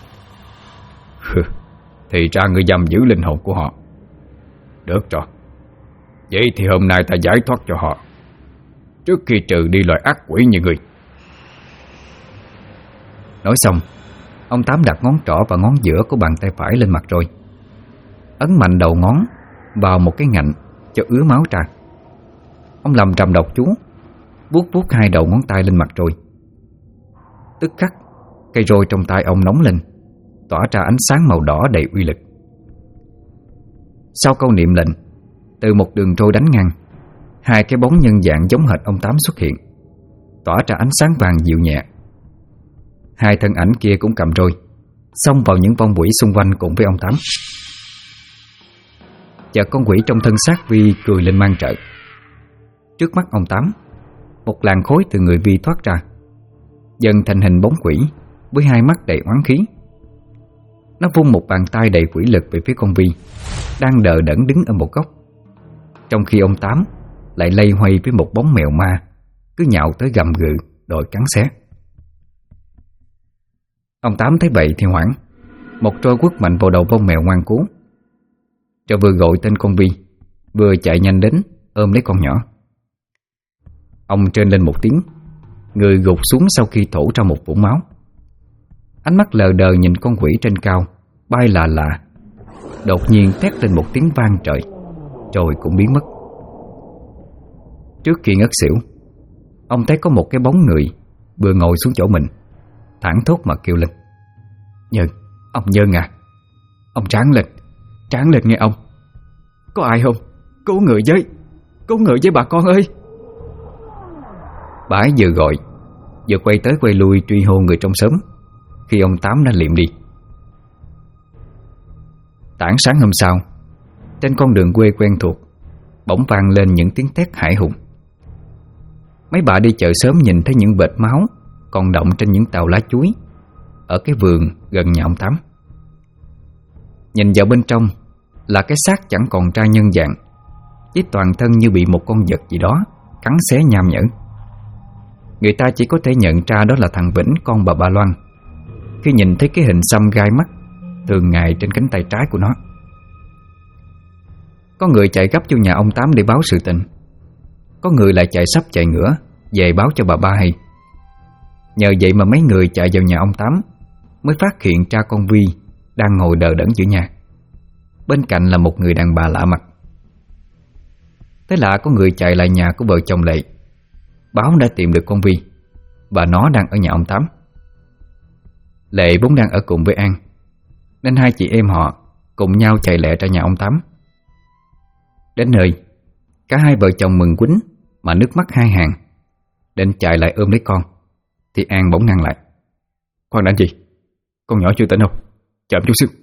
Thì ra ngươi giam giữ linh hồn của họ. Được rồi, vậy thì hôm nay ta giải thoát cho họ, trước khi trừ đi loại ác quỷ như ngươi. Nói xong, Ông Tám đặt ngón trỏ và ngón giữa của bàn tay phải lên mặt rồi, ấn mạnh đầu ngón vào một cái ngạnh cho ứa máu ra. Ông lầm rầm đọc chú, vuốt vuốt hai đầu ngón tay lên mặt rồi. Tức khắc, cây roi trong tay ông nóng lên, tỏa ra ánh sáng màu đỏ đầy uy lực. Sau câu niệm lệnh, từ một đường roi đánh ngang, hai cái bóng nhân dạng giống hệt ông Tám xuất hiện, tỏa ra ánh sáng vàng dịu nhẹ. Hai thân ảnh kia cũng cầm roi, xông vào những vong quỷ xung quanh cùng với ông Tám. Chợt con quỷ trong thân xác Vi cười lên mang trợ. Trước mắt ông Tám, một làn khói từ người Vi thoát ra, dần thành hình bóng quỷ với hai mắt đầy oán khí. Nó vung một bàn tay đầy quỷ lực về phía con Vi đang đờ đẫn đứng ở một góc, trong khi ông Tám lại lây hoay với một bóng mèo ma cứ nhạo tới gầm gừ đòi cắn xé. Ông Tám thấy vậy thì hoảng, một roi quất mạnh vào đầu con mèo ngoan cố. Rồi vừa gọi tên con Vi, vừa chạy nhanh đến ôm lấy con nhỏ. Ông trên lên một tiếng, người gục xuống sau khi thổ ra một vũng máu. Ánh mắt lờ đờ nhìn con quỷ trên cao bay lạ lạ, đột nhiên thét lên một tiếng vang trời, rồi cũng biến mất. Trước khi ngất xỉu, ông thấy có một cái bóng người vừa ngồi xuống chỗ mình, thảng thốt mà kêu lên: "Nhân, ông Nhân à, ông tráng lên nghe ông. Có ai không? Cứu người với bà con ơi." Bà ấy vừa gọi, vừa quay tới quay lui truy hô người trong xóm, khi ông Tám đã liệm đi. Tảng sáng hôm sau, trên con đường quê quen thuộc bỗng vang lên những tiếng thét hãi hùng. Mấy bà đi chợ sớm nhìn thấy những vệt máu còn đọng trên những tàu lá chuối ở cái vườn gần nhà ông Tám. Nhìn vào bên trong là cái xác chẳng còn trai nhân dạng, chỉ toàn thân như bị một con vật gì đó cắn xé nham nhở. Người ta chỉ có thể nhận ra đó là thằng Vĩnh, con bà Ba Loan, khi nhìn thấy cái hình xăm gai mắt thường ngày trên cánh tay trái của nó. Có người chạy gấp vô nhà ông Tám để báo sự tình, có người lại chạy ngửa về báo cho bà Ba hay. Nhờ vậy mà mấy người chạy vào nhà ông Tám mới phát hiện ra con Vi đang ngồi đờ đẫn giữa nhà, bên cạnh là một người đàn bà lạ mặt. Thế lạ có người chạy lại nhà của vợ chồng Lệ, báo đã tìm được con Vi và nó đang ở nhà ông Tám. Lệ vốn đang ở cùng với An, nên hai chị em họ cùng nhau chạy lẹ ra nhà ông Tám. Đến nơi, cả hai vợ chồng mừng quýnh mà nước mắt hai hàng, định chạy lại ôm lấy con thì An bỗng ngăn lại: "Khoan đã gì? Con nhỏ chưa tỉnh không? Chậm chút xíu."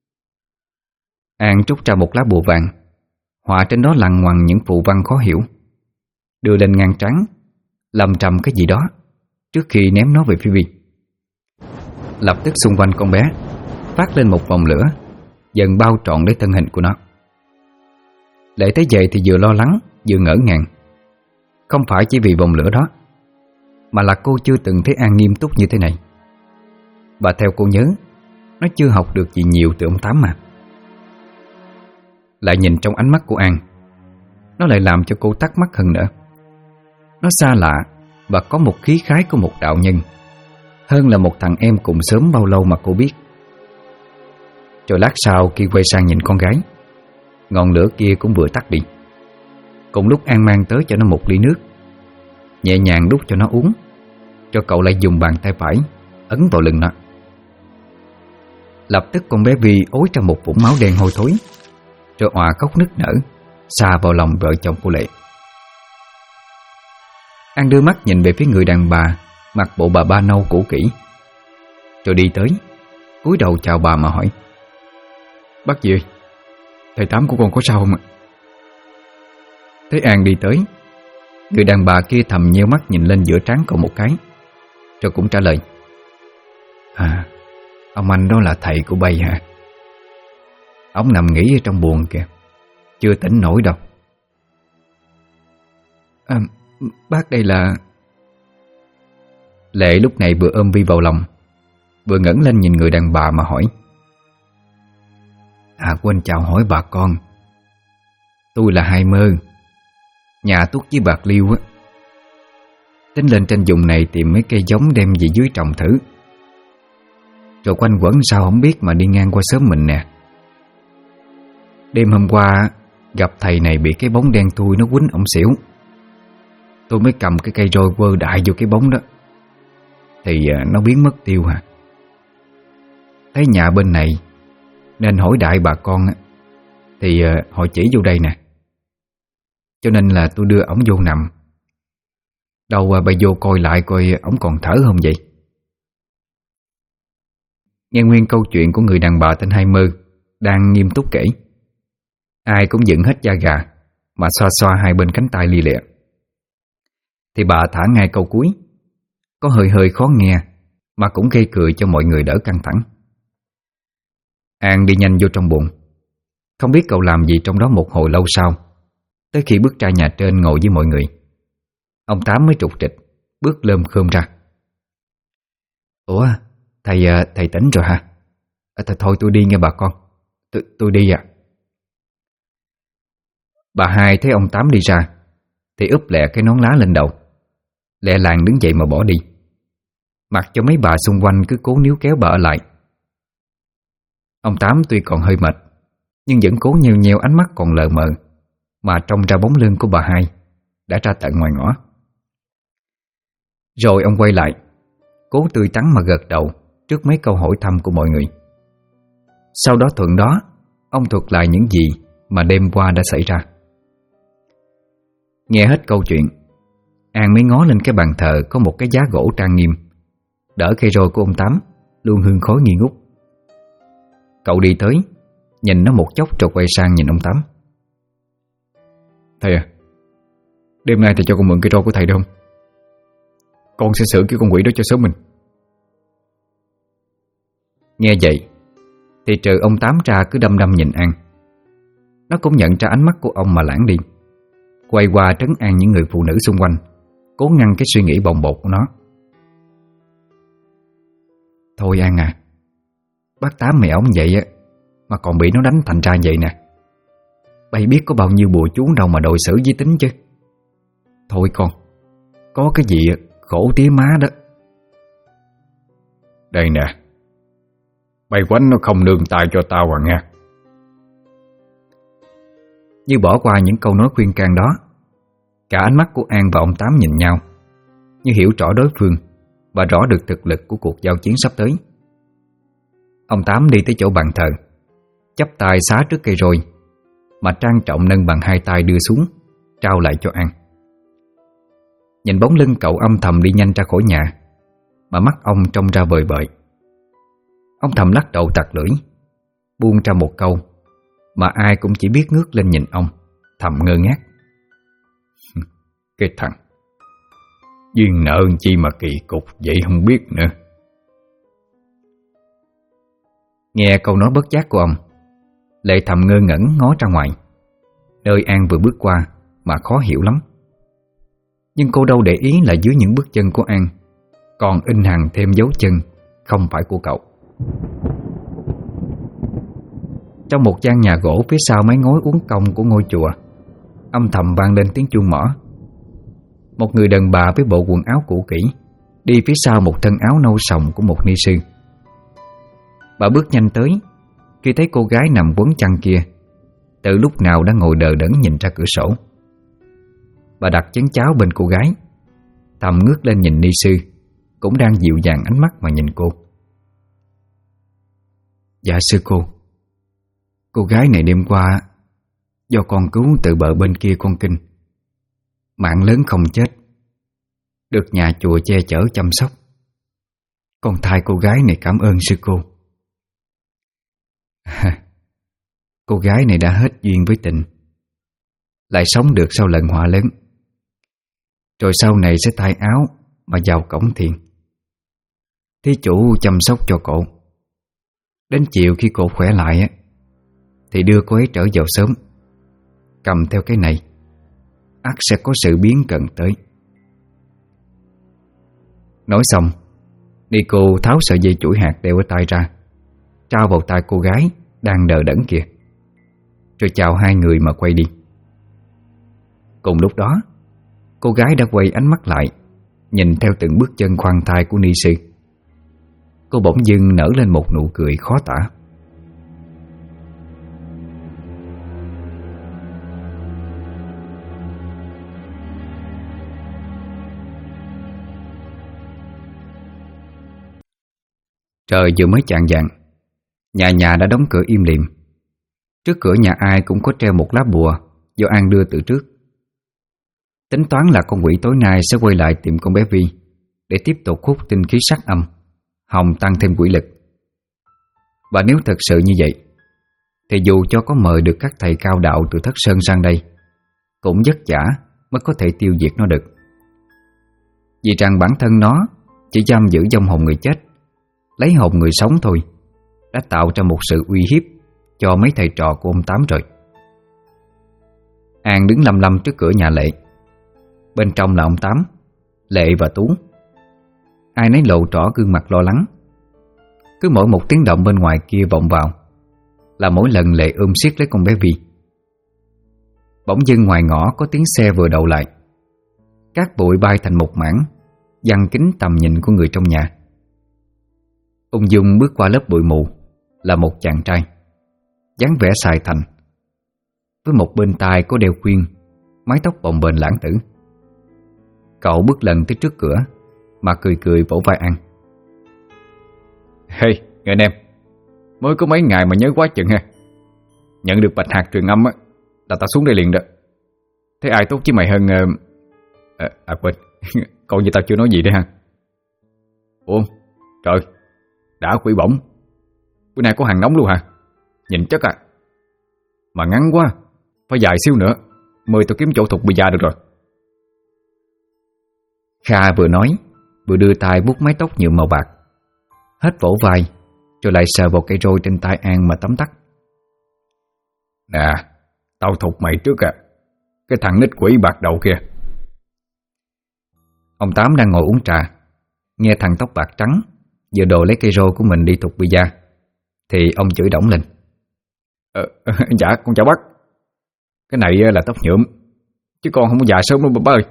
An trút ra một lá bùa vàng, họa trên đó lằn ngoằn những phù văn khó hiểu, đưa lên ngang trán, lầm trầm cái gì đó trước khi ném nó về phía Vi. Lập tức xung quanh con bé phát lên một vòng lửa, dần bao trọn lấy thân hình của nó. Lệ thấy vậy thì vừa lo lắng vừa ngỡ ngàng. Không phải chỉ vì vòng lửa đó, mà là cô chưa từng thấy An nghiêm túc như thế này. Và theo cô nhớ, nó chưa học được gì nhiều từ ông Tám mà. Lại nhìn trong ánh mắt của An, nó lại làm cho cô thắc mắc hơn nữa. Nó xa lạ và có một khí khái của một đạo nhân, hơn là một thằng em cùng xóm bao lâu mà cô biết. Rồi lát sau khi quay sang nhìn con gái, ngọn lửa kia cũng vừa tắt đi. Cùng lúc An mang tới cho nó một ly nước, nhẹ nhàng đút cho nó uống, cho cậu lại dùng bàn tay phải ấn vào lưng nó. Lập tức con bé Vi ối ra một vũng máu đen hôi thối, rồi òa khóc nức nở, xa vào lòng vợ chồng của Lệ. An đưa mắt nhìn về phía người đàn bà mặc bộ bà ba nâu cũ kỹ, rồi đi tới, cúi đầu chào bà mà hỏi: "Bác gì ơi, thầy Tám của con có sao không ạ?" Thấy An đi tới, người đàn bà kia thầm nheo mắt nhìn lên giữa trán cậu một cái, rồi cũng trả lời: "À, ông anh đó là thầy của bay hả? Ông nằm nghỉ ở trong buồng kìa, chưa tỉnh nổi đâu." Bác đây là..." Lệ lúc này vừa ôm Vi vào lòng, vừa ngẩng lên nhìn người đàn bà mà hỏi: "Quên chào hỏi bà con, tôi là Hai Mơ, nhà Tuốt với Bạc Liêu á. Tính lên trên vùng này tìm mấy cây giống đem về dưới trồng thử. rồi quanh quẩn sao không biết mà đi ngang qua xóm mình nè. Đêm hôm qua gặp thầy này bị cái bóng đen thui nó quýnh ổng xỉu. Tôi mới cầm cái cây roi quơ đại vô cái bóng đó, thì nó biến mất tiêu hả. Thấy nhà bên này nên hỏi đại bà con thì họ chỉ vô đây nè, cho nên là tôi đưa ổng vô nằm. Đâu bà vô coi lại coi ổng còn thở không vậy. Nghe nguyên câu chuyện của người đàn bà tên Hai Mơ đang nghiêm túc kể, ai cũng dựng hết da gà mà xoa xoa hai bên cánh tay lia lịa. Thì bà thả ngay câu cuối, có hơi hơi khó nghe mà cũng gây cười cho mọi người đỡ căng thẳng. An đi nhanh vô trong buồng. Không biết cậu làm gì trong đó một hồi lâu sau, tới khi bước ra nhà trên ngồi với mọi người, ông Tám mới trục trịch bước lơm khơm ra. Ủa, thầy tỉnh rồi hả? Thôi tôi đi nghe bà con. Tôi đi à. Bà Hai thấy ông Tám đi ra thì úp lẹ cái nón lá lên đầu, lẹ làng đứng dậy mà bỏ đi, mặc cho mấy bà xung quanh cứ cố níu kéo bà ở lại. Ông Tám tuy còn hơi mệt, nhưng vẫn cố nheo nheo ánh mắt còn lờ mờ mà trông ra bóng lưng của bà Hai đã ra tận ngoài ngõ. Rồi ông quay lại, cố tươi tắn mà gật đầu trước mấy câu hỏi thăm của mọi người. Sau đó thuận đó, ông thuật lại những gì mà đêm qua đã xảy ra. Nghe hết câu chuyện, An mới ngó lên cái bàn thờ có một cái giá gỗ trang nghiêm, đỡ cây roi của ông Tám luôn hương khói nghi ngút. Cậu đi tới, nhìn nó một chốc rồi quay sang nhìn ông Tám. Thầy à, đêm nay thầy cho con mượn cây roi của thầy được không? Con sẽ xử cái con quỷ đó cho sớm mình. Nghe vậy thì trừ ông Tám ra cứ đăm đăm nhìn An. Nó cũng nhận ra ánh mắt của ông mà lãng đi, quay qua trấn an những người phụ nữ xung quanh, cố ngăn cái suy nghĩ bồng bột của nó. Thôi An à, bác Tám mẹ ổng vậy á mà còn bị nó đánh thành ra vậy nè. Bây biết có bao nhiêu bùa chú đâu mà đối xử với tính chứ. Thôi con, có cái gì khổ tía má đó. Đây nè, bay quánh nó không nương tay cho tao à nghe. Như bỏ qua những câu nói khuyên can đó, cả ánh mắt của An và ông Tám nhìn nhau, như hiểu rõ đối phương và rõ được thực lực của cuộc giao chiến sắp tới. Ông Tám đi tới chỗ bàn thờ, chắp tay xá trước cây roi mà trang trọng nâng bằng hai tay đưa xuống, trao lại cho An. Nhìn bóng lưng cậu âm thầm đi nhanh ra khỏi nhà, mà mắt ông trông ra vời vợi. Ông thầm lắc đầu tặc lưỡi, buông ra một câu mà ai cũng chỉ biết ngước lên nhìn ông, thầm ngơ ngác. Cái thằng duyên nợ chi mà kỳ cục vậy không biết nữa. Nghe câu nói bất giác của ông, Lệ thầm ngơ ngẩn ngó ra ngoài, nơi An vừa bước qua mà khó hiểu lắm. Nhưng cô đâu để ý là dưới những bước chân của An còn in hằn thêm dấu chân không phải của cậu. Trong một gian nhà gỗ phía sau mái ngói uốn cong của ngôi chùa, âm thầm vang lên tiếng chuông mõ. Một người đàn bà với bộ quần áo cũ kỹ đi phía sau một thân áo nâu sòng của một ni sư. Bà bước nhanh tới khi thấy cô gái nằm quấn chăn kia từ lúc nào đã ngồi đờ đẫn nhìn ra cửa sổ. Bà đặt chén cháo bên cô gái, thầm ngước lên nhìn ni sư, cũng đang dịu dàng ánh mắt mà nhìn cô. Dạ sư cô gái này đêm qua do con cứu từ bờ bên kia con kinh, mạng lớn không chết, được nhà chùa che chở chăm sóc. Con thay cô gái này cảm ơn sư cô. Cô gái này đã hết duyên với tình, lại sống được sau lần họa lớn, rồi sau này sẽ thay áo mà vào cổng thiền. Thí chủ chăm sóc cho cô. Đến chiều khi cô khỏe lại thì đưa cô ấy trở vào sớm, cầm theo cái này, ắt sẽ có sự biến cận tới. Nói xong, Nico tháo sợi dây chuỗi hạt đeo ở tay ra, trao vào tay cô gái đang đờ đẫn kìa, rồi chào hai người mà quay đi. Cùng lúc đó, cô gái đã quay ánh mắt lại, nhìn theo từng bước chân khoan thai của ni sư. cô bỗng dưng nở lên một nụ cười khó tả. Trời vừa mới chạng vạng, nhà nhà đã đóng cửa im lìm. Trước cửa nhà ai cũng có treo một lá bùa do An đưa từ trước. Tính toán là con quỷ tối nay sẽ quay lại tìm con bé Vi để tiếp tục hút tinh khí sắc âm, hòng tăng thêm quỷ lực. Và nếu thật sự như vậy, thì dù cho có mời được các thầy cao đạo từ Thất Sơn sang đây, cũng vất vả mới có thể tiêu diệt nó được. Vì rằng bản thân nó chỉ giam giữ vong hồn người chết, lấy hồn người sống thôi, đã tạo ra một sự uy hiếp cho mấy thầy trò của ông Tám rồi. An đứng lăm lăm trước cửa nhà Lệ. Bên trong là ông Tám, Lệ và Tú. Ai nấy lộ rõ gương mặt lo lắng. Cứ mỗi một tiếng động bên ngoài kia vọng vào là mỗi lần Lệ ôm siết lấy con bé Vi. Bỗng dưng ngoài ngõ có tiếng xe vừa đậu lại. Cát bụi bay thành một mảng, giăng kín tầm nhìn của người trong nhà. Ung dung bước qua lớp bụi mù là một chàng trai, dáng vẻ xài thành, với một bên tai có đeo khuyên, mái tóc bồng bềnh lãng tử. Cậu bước lần tới trước cửa mà cười cười vỗ vai An. Hey, người anh em, mới có mấy ngày mà nhớ quá chừng ha. Nhận được bạch hạt truyền âm á, là tao xuống đây liền đó. Thế ai tốt với mày hơn quên còn như tao chưa nói gì đấy ha. Ủa, trời, đã quỷ bổng. Bữa nay có hàng nóng luôn hả? Nhìn chắc à. Mà ngắn quá, phải dài xíu nữa mời tao kiếm chỗ thục bì da được rồi. Kha vừa nói vừa đưa tay vuốt mái tóc nhuộm màu bạc, hết vỗ vai rồi lại sờ vào cây roi trên tay An mà tấm tắc. Nè, tao thục mày trước à. Cái thằng nít quỷ bạc đầu kia. Ông Tám đang ngồi uống trà, nghe thằng tóc bạc trắng vừa đồ lấy cây roi của mình đi thục bì da thì ông chửi đổng lên. Dạ con chào bác. Cái này là tóc nhuộm, chứ con không có già sớm đâu bác ơi.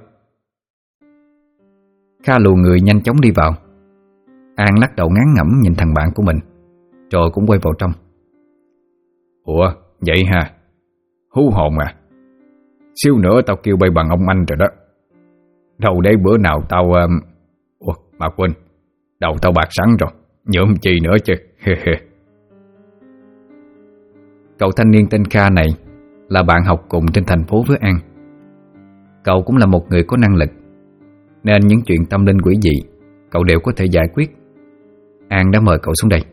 Kha lùa người nhanh chóng đi vào. An lắc đầu ngán ngẩm nhìn thằng bạn của mình, rồi cũng quay vào trong. Ủa vậy ha, hú hồn à. Xíu nữa tao kêu bay bằng ông anh rồi đó. Đâu để bữa nào tao mà quên, đầu tao bạc sẵn rồi, nhuộm chi nữa chứ. Cậu thanh niên tên Kha này là bạn học cùng trên thành phố với An. Cậu cũng là một người có năng lực, nên những chuyện tâm linh quỷ dị cậu đều có thể giải quyết. An đã mời cậu xuống đây.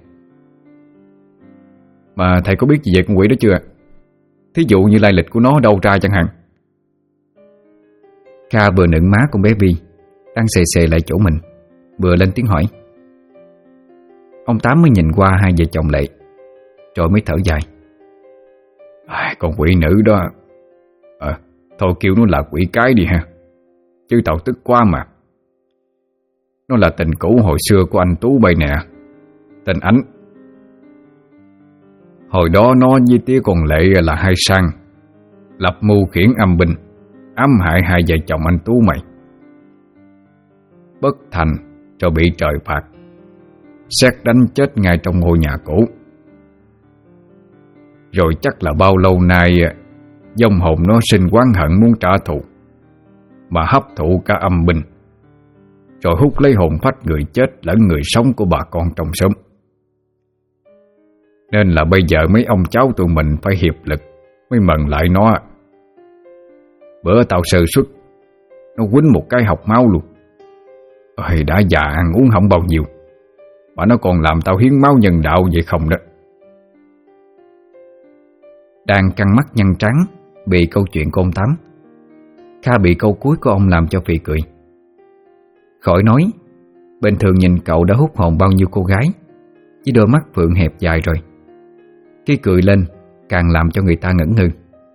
Mà thầy có biết gì về con quỷ đó chưa? Thí dụ như lai lịch của nó đâu ra chẳng hạn. Kha vừa nựng má con bé Vi đang xề xề lại chỗ mình, vừa lên tiếng hỏi. Ông Tám mới nhìn qua hai vợ chồng Lệ, rồi mới thở dài. Con quỷ nữ đó, thôi kêu nó là quỷ cái đi ha, chứ tao tức quá mà. Nó là tình cũ hồi xưa của anh Tú bay nè, tên Ánh. Hồi đó nó với tía con Lệ là hai sang, lập mưu khiển âm binh, ám hại hai vợ chồng anh Tú mày. Bất thành rồi bị trời phạt, sét đánh chết ngay trong ngôi nhà cũ. Rồi chắc là bao lâu nay vong hồn nó sinh oán hận muốn trả thù, mà hấp thụ cả âm binh, rồi hút lấy hồn phách người chết lẫn người sống của bà con trong xóm. Nên là bây giờ mấy ông cháu tụi mình phải hiệp lực mới mần lại nó. Bữa tao sơ suất, nó quýnh một cái học máu luôn. Ôi, đã già ăn uống không bao nhiêu, mà nó còn làm tao hiến máu nhân đạo vậy không đó. Đang căng mắt nhăn trắng bị câu chuyện của ông Tám, Kha bị câu cuối của ông làm cho phì cười. Khỏi nói, bình thường nhìn cậu đã hút hồn bao nhiêu cô gái, với đôi mắt phượng hẹp dài rồi. Khi cười lên càng làm cho người ta ngẩn ngơ.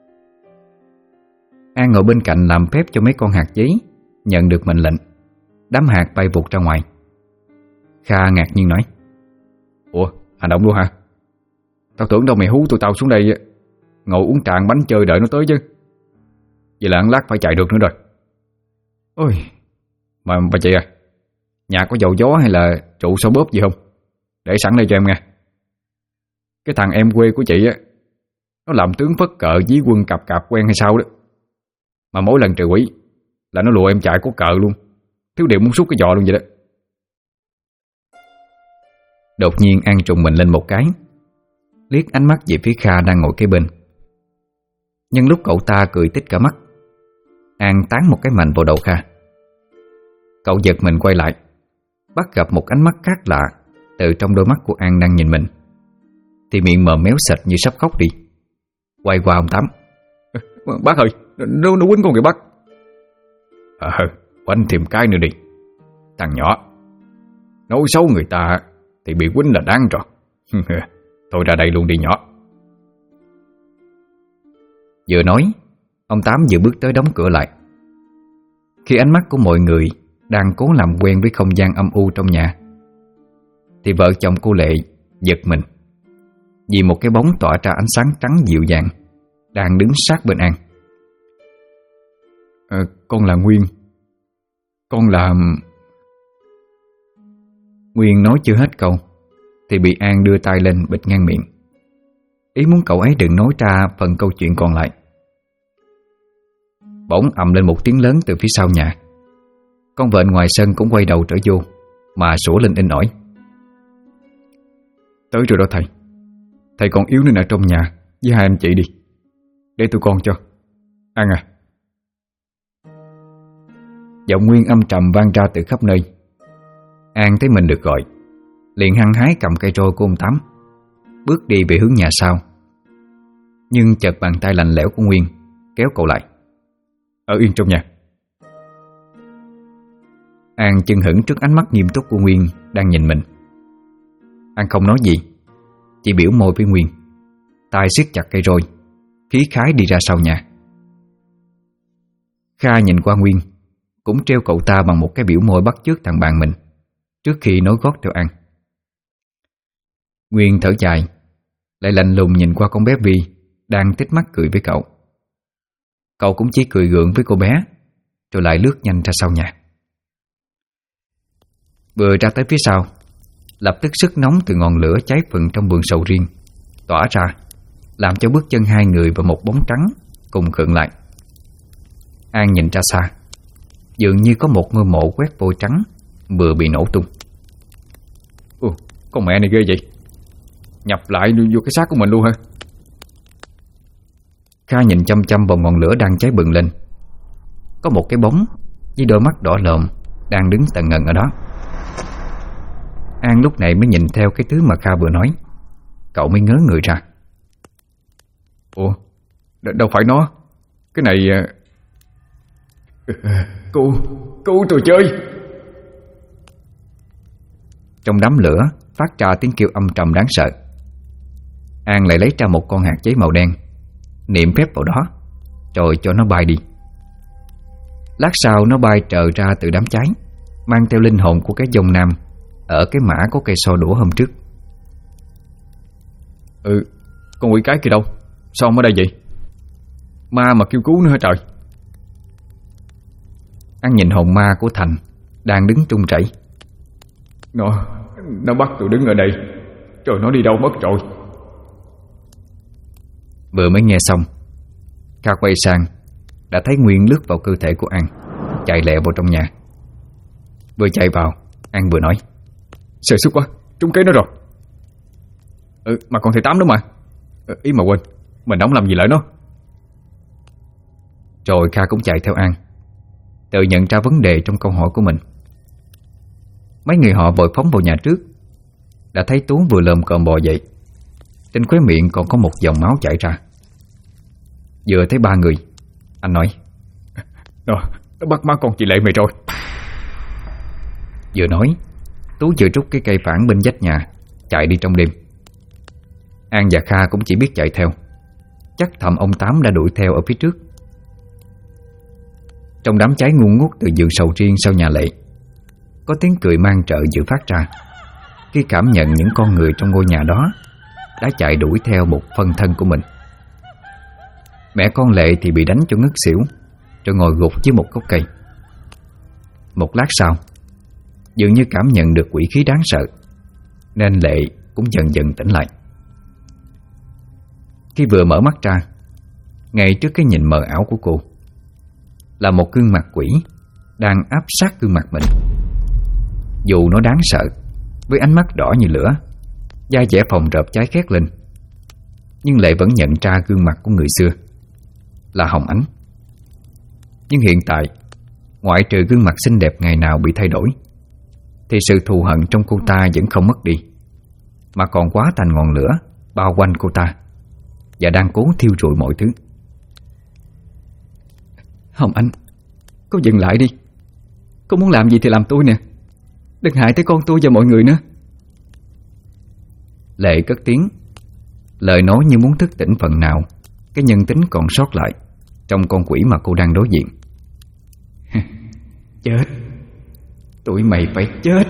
An ngồi bên cạnh làm phép cho mấy con hạt giấy nhận được mệnh lệnh. Đám hạt bay vụt ra ngoài. Kha ngạc nhiên nói. Ủa, hành động luôn hả? Tao tưởng đâu mày hú tụi tao xuống đây ngồi uống trà ăn bánh chơi đợi nó tới chứ. Vậy là ăn lát phải chạy được nữa rồi. Ôi, mà bà chị à, nhà có dầu gió hay là trụ sao bóp gì không? Để sẵn đây cho em nghe. Cái thằng em quê của chị á, nó làm tướng phất cờ dí quân cặp cặp quen hay sao đó. Mà mỗi lần trời quỷ là nó lùa em chạy có cờ luôn. Thiếu điều muốn xúc cái giò luôn vậy đó. Đột nhiên An trùng mình lên một cái, liếc ánh mắt về phía Kha đang ngồi kế bên. Nhưng lúc cậu ta cười tít cả mắt, An tán một cái mạnh vào đầu Kha. Cậu giật mình quay lại, bắt gặp một ánh mắt khác lạ từ trong đôi mắt của An đang nhìn mình, thì miệng mờ méo sệt như sắp khóc đi. Quay qua ông Tám. Bác ơi, nó quýnh con kìa bác. Quánh thêm cái nữa đi. Thằng nhỏ nói xấu người ta thì bị quýnh là đáng rồi. Thôi ra đây luôn đi nhỏ. Vừa nói, ông Tám vừa bước tới đóng cửa lại. Khi ánh mắt của mọi người đang cố làm quen với không gian âm u trong nhà, thì vợ chồng cô Lệ giật mình vì một cái bóng tỏa ra ánh sáng trắng dịu dàng đang đứng sát bên An. Con là Nguyên. Con là... Nguyên nói chưa hết câu thì bị An đưa tay lên bịt ngang miệng, ý muốn cậu ấy đừng nói ra phần câu chuyện còn lại. Bỗng ầm lên một tiếng lớn từ phía sau nhà. Con vện ngoài sân cũng quay đầu trở vô mà sủa lên inh ỏi. Tới rồi đó thầy. Thầy còn yếu nên ở trong nhà với hai anh chị đi, để tụi con cho. An à. Giọng Nguyên âm trầm vang ra từ khắp nơi. An thấy mình được gọi, liền hăng hái cầm cây roi của ông Tám, bước đi về hướng nhà sau. Nhưng chợt bàn tay lạnh lẽo của Nguyên kéo cậu lại. Ở yên trong nhà. An chưng hửng trước ánh mắt nghiêm túc của Nguyên đang nhìn mình. An không nói gì, chỉ biểu môi với Nguyên, tay siết chặt cây roi, khí khái đi ra sau nhà. Kha nhìn qua Nguyên, cũng treo cậu ta bằng một cái biểu môi bắt chước thằng bạn mình trước khi nối gót theo An. Nguyên thở dài, lại lạnh lùng nhìn qua con bé Vi đang tít mắt cười với cậu. Cậu cũng chỉ cười gượng với cô bé, rồi lại lướt nhanh ra sau nhà. Vừa ra tới phía sau, lập tức sức nóng từ ngọn lửa cháy phừng trong vườn sầu riêng tỏa ra, làm cho bước chân hai người và một bóng trắng cùng khựng lại. An nhìn ra xa, dường như có một ngôi mộ quét vôi trắng vừa bị nổ tung. Con mẹ này ghê vậy, nhập lại vô cái xác của mình luôn hả? Kha nhìn chăm chăm vào ngọn lửa đang cháy bừng lên. Có một cái bóng với đôi mắt đỏ lòm đang đứng tận ngần ở đó. An lúc này mới nhìn theo cái thứ mà Kha vừa nói. Cậu mới ngớ người ra. Đâu phải nó. Cái này... Cứu tôi chơi. Trong đám lửa phát ra tiếng kêu âm trầm đáng sợ. An lại lấy ra một con hạt giấy màu đen, niệm phép vào đó, rồi cho nó bay đi. Lát sau nó bay trờ ra từ đám cháy, mang theo linh hồn của cái dông nam ở cái mã có cây so đũa hôm trước. Con quỷ cái kia đâu? Sao ông ở đây vậy? Ma mà kêu cứu nữa hả trời? An nhìn hồn ma của Thành đang đứng trung chảy. Nó bắt tôi đứng ở đây, rồi nó đi đâu mất rồi? Vừa mới nghe xong, Kha quay sang đã thấy Nguyên lướt vào cơ thể của An, chạy lẹ vào trong nhà. Vừa chạy vào, An vừa nói: Sợ sức quá, trúng kế nó rồi. Mà còn thầy Tám đó mà. Ý mà quên, mình không làm gì lại nó. Rồi Kha cũng chạy theo An, tự nhận ra vấn đề trong câu hỏi của mình. Mấy người họ vội phóng vào nhà trước, đã thấy Tú vừa lồm cồm bò dậy, trên khóe miệng còn có một dòng máu chảy ra. Vừa thấy ba người, anh nói: Nó bắt má con chị Lệ mày rồi. Vừa nói, Tú vừa rút cái cây phản bên vách nhà, chạy đi trong đêm. An và Kha cũng chỉ biết chạy theo, chắc thầm ông Tám đã đuổi theo ở phía trước. Trong đám cháy ngu ngút từ vườn sầu riêng sau nhà Lệ, có tiếng cười mang trợ vừa phát ra khi cảm nhận những con người trong ngôi nhà đó đã chạy đuổi theo một phân thân của mình. Mẹ con Lệ thì bị đánh cho ngất xỉu, rồi ngồi gục dưới một gốc cây. Một lát sau, dường như cảm nhận được quỷ khí đáng sợ, nên Lệ cũng dần dần tỉnh lại. Khi vừa mở mắt ra, ngay trước cái nhìn mờ ảo của cô là một gương mặt quỷ đang áp sát gương mặt mình. Dù nó đáng sợ, với ánh mắt đỏ như lửa, da dẻ phồng rộp cháy khét lên, nhưng Lệ vẫn nhận ra gương mặt của người xưa là Hồng Ánh. Nhưng hiện tại, ngoại trừ gương mặt xinh đẹp ngày nào bị thay đổi, thì sự thù hận trong cô ta vẫn không mất đi, mà còn quá thành ngọn lửa bao quanh cô ta và đang cố thiêu rụi mọi thứ. Hồng Ánh, cô dừng lại đi. Cô muốn làm gì thì làm tôi nè, đừng hại tới con tôi và mọi người nữa. Lệ cất tiếng, lời nói như muốn thức tỉnh phần nào cái nhân tính còn sót lại trong con quỷ mà cô đang đối diện. Chết, tụi mày phải chết.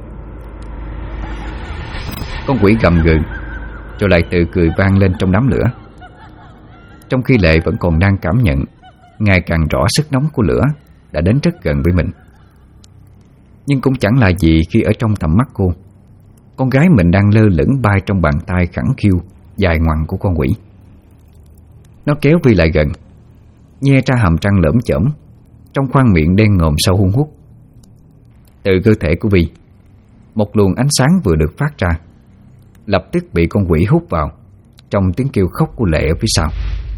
Con quỷ gầm gừ rồi lại tự cười vang lên trong đám lửa, trong khi Lệ vẫn còn đang cảm nhận ngày càng rõ sức nóng của lửa đã đến rất gần với mình. Nhưng cũng chẳng là gì khi ở trong tầm mắt cô, con gái mình đang lơ lửng bay trong bàn tay khẳng khiu dài ngoằng của con quỷ. Nó kéo Vi lại gần, nhe ra hàm răng lởm chởm trong khoang miệng đen ngòm sâu hun hút. Từ cơ thể của Vi, một luồng ánh sáng vừa được phát ra, lập tức bị con quỷ hút vào trong tiếng kêu khóc của Lệ ở phía sau.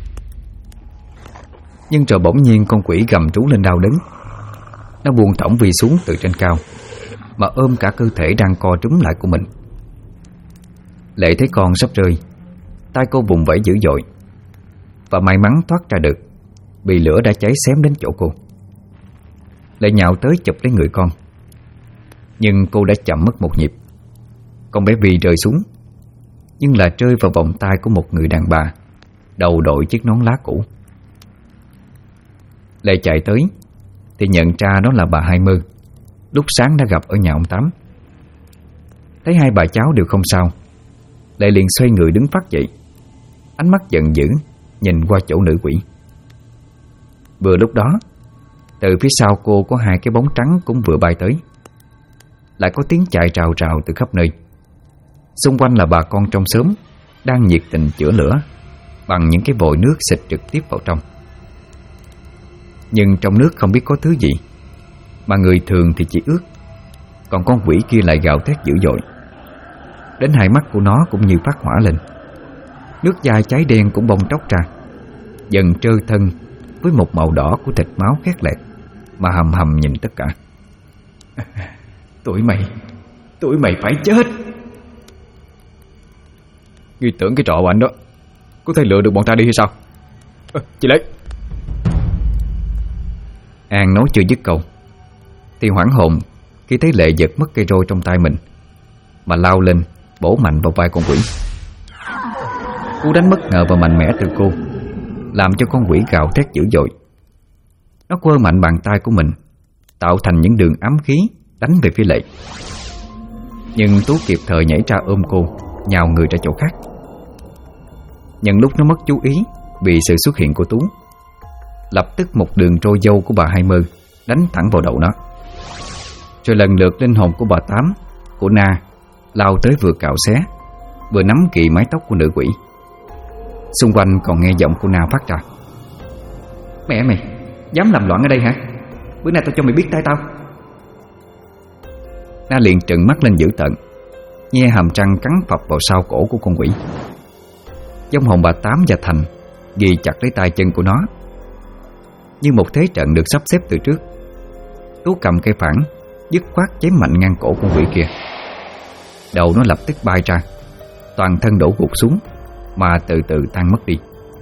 Nhưng rồi bỗng nhiên con quỷ gầm rú lên đau đớn. Nó buông thõng Vi xuống từ trên cao, mà ôm cả cơ thể đang co trúm lại của mình. Lệ thấy con sắp rơi, tay cô vùng vẫy dữ dội, và may mắn thoát ra được, vì lửa đã cháy xém đến chỗ cô. Lệ nhào tới chụp lấy người con, nhưng cô đã chậm mất một nhịp. Con bé Vi rơi xuống, nhưng là rơi vào vòng tay của một người đàn bà đầu đội chiếc nón lá cũ. Lệ chạy tới thì nhận ra đó là bà Hai Mơ, lúc sáng đã gặp ở nhà ông Tám. Thấy hai bà cháu đều không sao, Lệ liền xoay người đứng phát dậy, ánh mắt giận dữ nhìn qua chỗ nữ quỷ. Vừa lúc đó, từ phía sau cô có hai cái bóng trắng cũng vừa bay tới. Lại có tiếng chạy rào rào từ khắp nơi. Xung quanh là bà con trong xóm đang nhiệt tình chữa lửa bằng những cái vòi nước xịt trực tiếp vào trong. Nhưng trong nước không biết có thứ gì, mà người thường thì chỉ ướt, còn con quỷ kia lại gào thét dữ dội. Đến hai mắt của nó cũng như phát hỏa lên. Nước dai cháy đen cũng bong tróc ra, dần trơ thân với một màu đỏ của thịt máu khét lẹt, mà hầm hầm nhìn tất cả. Tụi mày phải chết. Ngươi tưởng cái trò của anh đó có thể lừa được bọn ta đi hay sao? Chị lấy. An nói chưa dứt câu thì hoảng hồn khi thấy Lệ giật mất cây roi trong tay mình, mà lao lên bổ mạnh vào vai con quỷ. Cú đánh bất ngờ và mạnh mẽ từ cô làm cho con quỷ gào thét dữ dội. Nó quơ mạnh bàn tay của mình, tạo thành những đường ám khí đánh về phía Lệ. Nhưng Tú kịp thời nhảy ra ôm cô, nhào người ra chỗ khác. Nhân lúc nó mất chú ý vì sự xuất hiện của Tú, lập tức một đường trôi dâu của bà Hai Mơ đánh thẳng vào đầu nó. Rồi lần lượt linh hồn của bà Tám, của Na lao tới vừa cạo xé, vừa nắm kỵ mái tóc của nữ quỷ. Xung quanh còn nghe giọng của Na phát ra: Mẹ mày, dám làm loạn ở đây hả? Bữa nay tao cho mày biết tay tao. Na liền trừng mắt lên dữ tợn, nhe hàm răng cắn phập vào sau cổ của con quỷ. Vong hồn bà Tám và Thành ghi chặt lấy tay chân của nó. Như một thế trận được sắp xếp từ trước, Tú cầm cây phản dứt khoát chém mạnh ngang cổ con quỷ kia. Đầu nó lập tức bay ra, toàn thân đổ gục xuống, mà từ từ tan mất đi.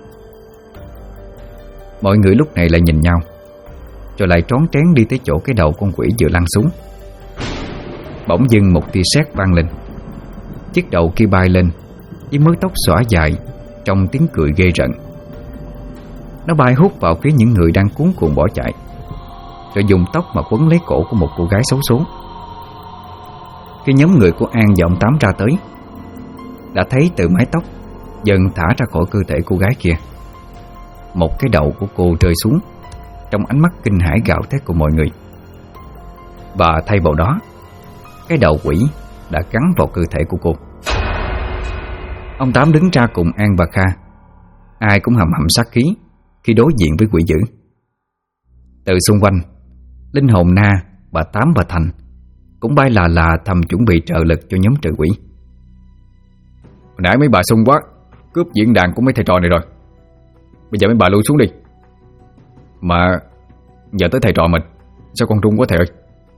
Mọi người lúc này lại nhìn nhau, rồi lại trón trén đi tới chỗ cái đầu con quỷ vừa lăn xuống. Bỗng dưng một tia sét vang lên. Chiếc đầu kia bay lên với mớ tóc xõa dài trong tiếng cười ghê rợn. Nó bay hút vào phía những người đang cuống cuồng bỏ chạy, rồi dùng tóc mà quấn lấy cổ của một cô gái xấu số. Khi nhóm người của An và ông Tám ra tới, đã thấy từ mái tóc dần thả ra khỏi cơ thể cô gái kia. Một cái đầu của cô rơi xuống trong ánh mắt kinh hãi gào thét của mọi người. Và thay vào đó, cái đầu quỷ đã gắn vào cơ thể của cô. Ông Tám đứng ra cùng An và Kha. Ai cũng hầm hầm sát khí khi đối diện với quỷ dữ. Từ xung quanh, linh hồn Na, bà Tám và Thành cũng bay là thầm chuẩn bị trợ lực cho nhóm trừ quỷ. Hồi nãy mấy bà xung quá, cướp diễn đàn của mấy thầy trò này rồi. Bây giờ mấy bà lui xuống đi. Mà giờ tới thầy trò mình, sao con run quá thầy ơi?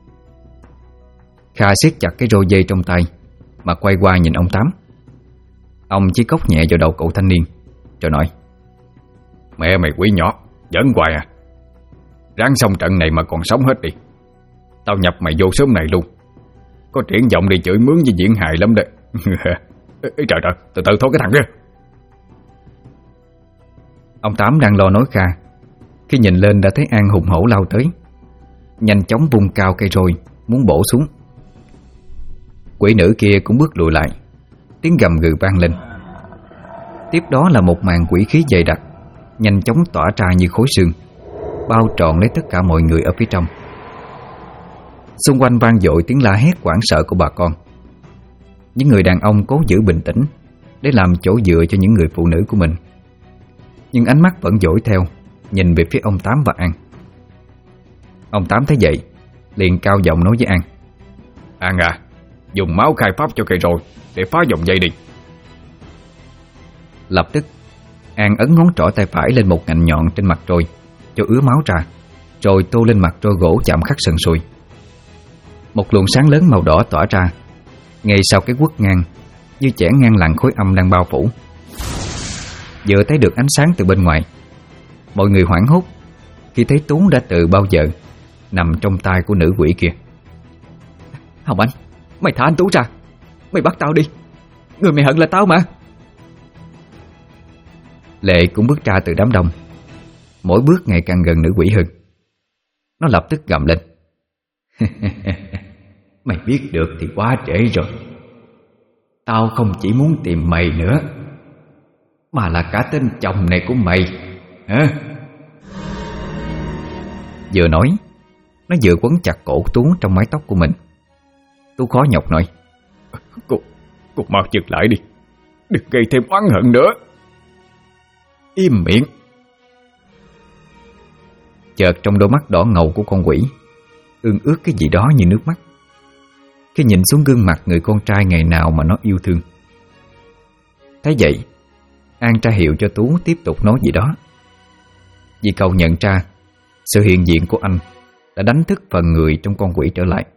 Kha siết chặt cái roi dây trong tay mà quay qua nhìn ông Tám. Ông chỉ cốc nhẹ vào đầu cậu thanh niên rồi nói: Mẹ mày quỷ nhỏ, giỡn hoài à. Ráng xong trận này mà còn sống hết đi. Tao nhập mày vô sớm này luôn. Có triển vọng đi chửi mướn với diễn hài lắm đấy. Trời trời, từ từ thôi cái thằng kia. Ông Tám đang lo nói Kha, khi nhìn lên đã thấy An hùng hổ lao tới, nhanh chóng vung cao cây roi muốn bổ xuống. Quỷ nữ kia cũng bước lùi lại, tiếng gầm gừ vang lên. Tiếp đó là một màn quỷ khí dày đặc nhanh chóng tỏa ra như khối sương, bao trọn lấy tất cả mọi người ở phía trong. Xung quanh vang dội tiếng la hét hoảng sợ của bà con. Những người đàn ông cố giữ bình tĩnh để làm chỗ dựa cho những người phụ nữ của mình, nhưng ánh mắt vẫn dõi theo, nhìn về phía ông Tám và An. Ông Tám thấy vậy liền cao giọng nói với An: An à, dùng máu khai pháp cho cây rồi để phá vòng dây đi. Lập tức An ấn ngón trỏ tay phải lên một ngạnh nhọn trên mặt trôi cho ứa máu ra, rồi tô lên mặt trôi gỗ chạm khắc sần sùi. Một luồng sáng lớn màu đỏ tỏa ra ngay sau cái quất ngang, như chẻ ngang làn khối âm đang bao phủ. Vừa thấy được ánh sáng từ bên ngoài, mọi người hoảng hốt khi thấy Tú đã từ bao giờ nằm trong tay của nữ quỷ kia. Hồng Anh, mày thả anh Tú ra. Mày bắt tao đi. Người mày hận là tao mà. Lệ cũng bước ra từ đám đông, mỗi bước ngày càng gần nữ quỷ hơn. Nó lập tức gầm lên: Mày biết được thì quá trễ rồi. Tao không chỉ muốn tìm mày nữa, mà là cả tên chồng này của mày hả? Vừa nói, nó vừa quấn chặt cổ Tú trong mái tóc của mình. Tú khó nhọc nói: Cô mau dừng lại đi, đừng gây thêm oán hận nữa. Im miệng. Chợt trong đôi mắt đỏ ngầu của con quỷ ương ướt cái gì đó như nước mắt khi nhìn xuống gương mặt người con trai ngày nào mà nó yêu thương. Thấy vậy, An ra hiệu cho Tú tiếp tục nói gì đó, vì cậu nhận ra sự hiện diện của anh đã đánh thức phần người trong con quỷ trở lại.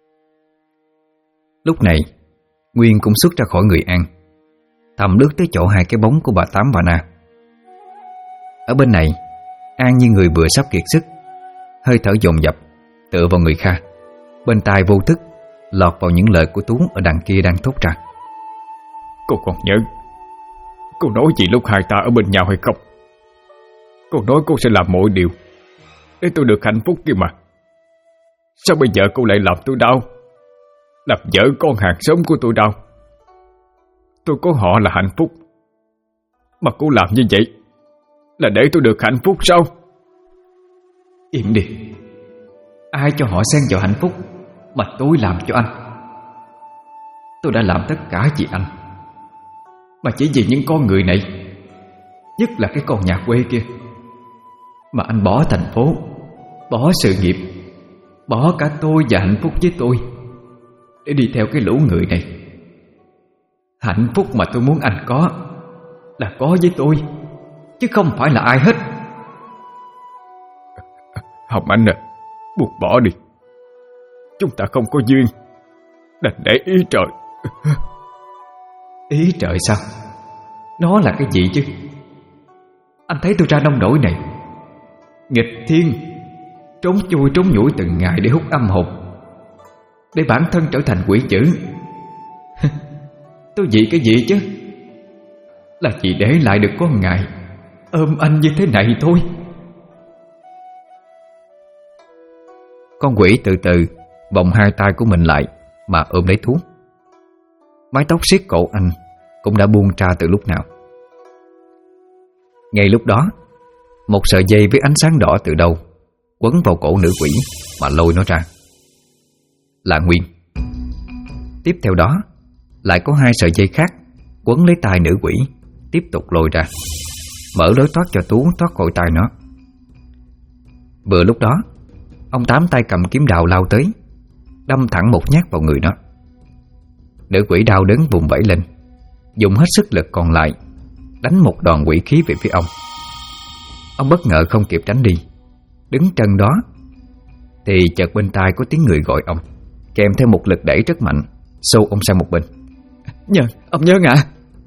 Lúc này Nguyên cũng xuất ra khỏi người An, thầm lướt tới chỗ hai cái bóng của bà Tám và Na. Ở bên này, An như người vừa sắp kiệt sức, hơi thở dồn dập tựa vào người Kha, bên tai vô thức lọt vào những lời của Tú ở đằng kia đang thốt ra: Cô còn nhớ cô nói gì lúc hai ta ở bên nhau hay không? Cô nói cô sẽ làm mọi điều để tôi được hạnh phúc kia mà. Sao bây giờ cô lại làm tôi đau, làm vợ con hàng xóm của tôi đau? Tôi có họ là hạnh phúc, mà cô làm như vậy là để tôi được hạnh phúc sao? Im đi. Ai cho họ xen vào hạnh phúc mà tôi làm cho anh? Tôi đã làm tất cả vì anh, mà chỉ vì những con người này, nhất là cái con nhà quê kia, mà anh bỏ thành phố, bỏ sự nghiệp, bỏ cả tôi và hạnh phúc với tôi để đi theo cái lũ người này. Hạnh phúc mà tôi muốn anh có là có với tôi, chứ không phải là ai hết. Hồng Anh à, buông bỏ đi. Chúng ta không có duyên, đành để ý trời. Ý trời sao? Nó là cái gì chứ? Anh thấy tôi ra nông nổi này, nghịch thiên, trốn chui trốn nhủi từng ngày để hút âm hồn, để bản thân trở thành quỷ dữ. Tôi vì cái gì chứ? Là chỉ để lại được có ngày ôm anh như thế này thôi. Con quỷ từ từ vòng hai tay của mình lại mà ôm lấy Tú. Mái tóc siết cổ anh cũng đã buông ra từ lúc nào. Ngay lúc đó, một sợi dây với ánh sáng đỏ từ đâu quấn vào cổ nữ quỷ mà lôi nó ra. Là Nguyên. Tiếp theo đó lại có 2 sợi dây khác quấn lấy tay nữ quỷ, tiếp tục lôi ra, mở lối thoát cho Tú thoát khỏi tay nó. Vừa lúc đó, ông Tám tay cầm kiếm đào lao tới, đâm thẳng một nhát vào người nó. Nữ quỷ đau đớn vùng vẫy lên, dùng hết sức lực còn lại đánh một đòn quỷ khí về phía ông. Ông bất ngờ không kịp tránh đi, đứng trân đó thì chợt bên tai có tiếng người gọi ông, kèm theo một lực đẩy rất mạnh, xô ông sang một bên. Nhơn, ông Nhơn ạ.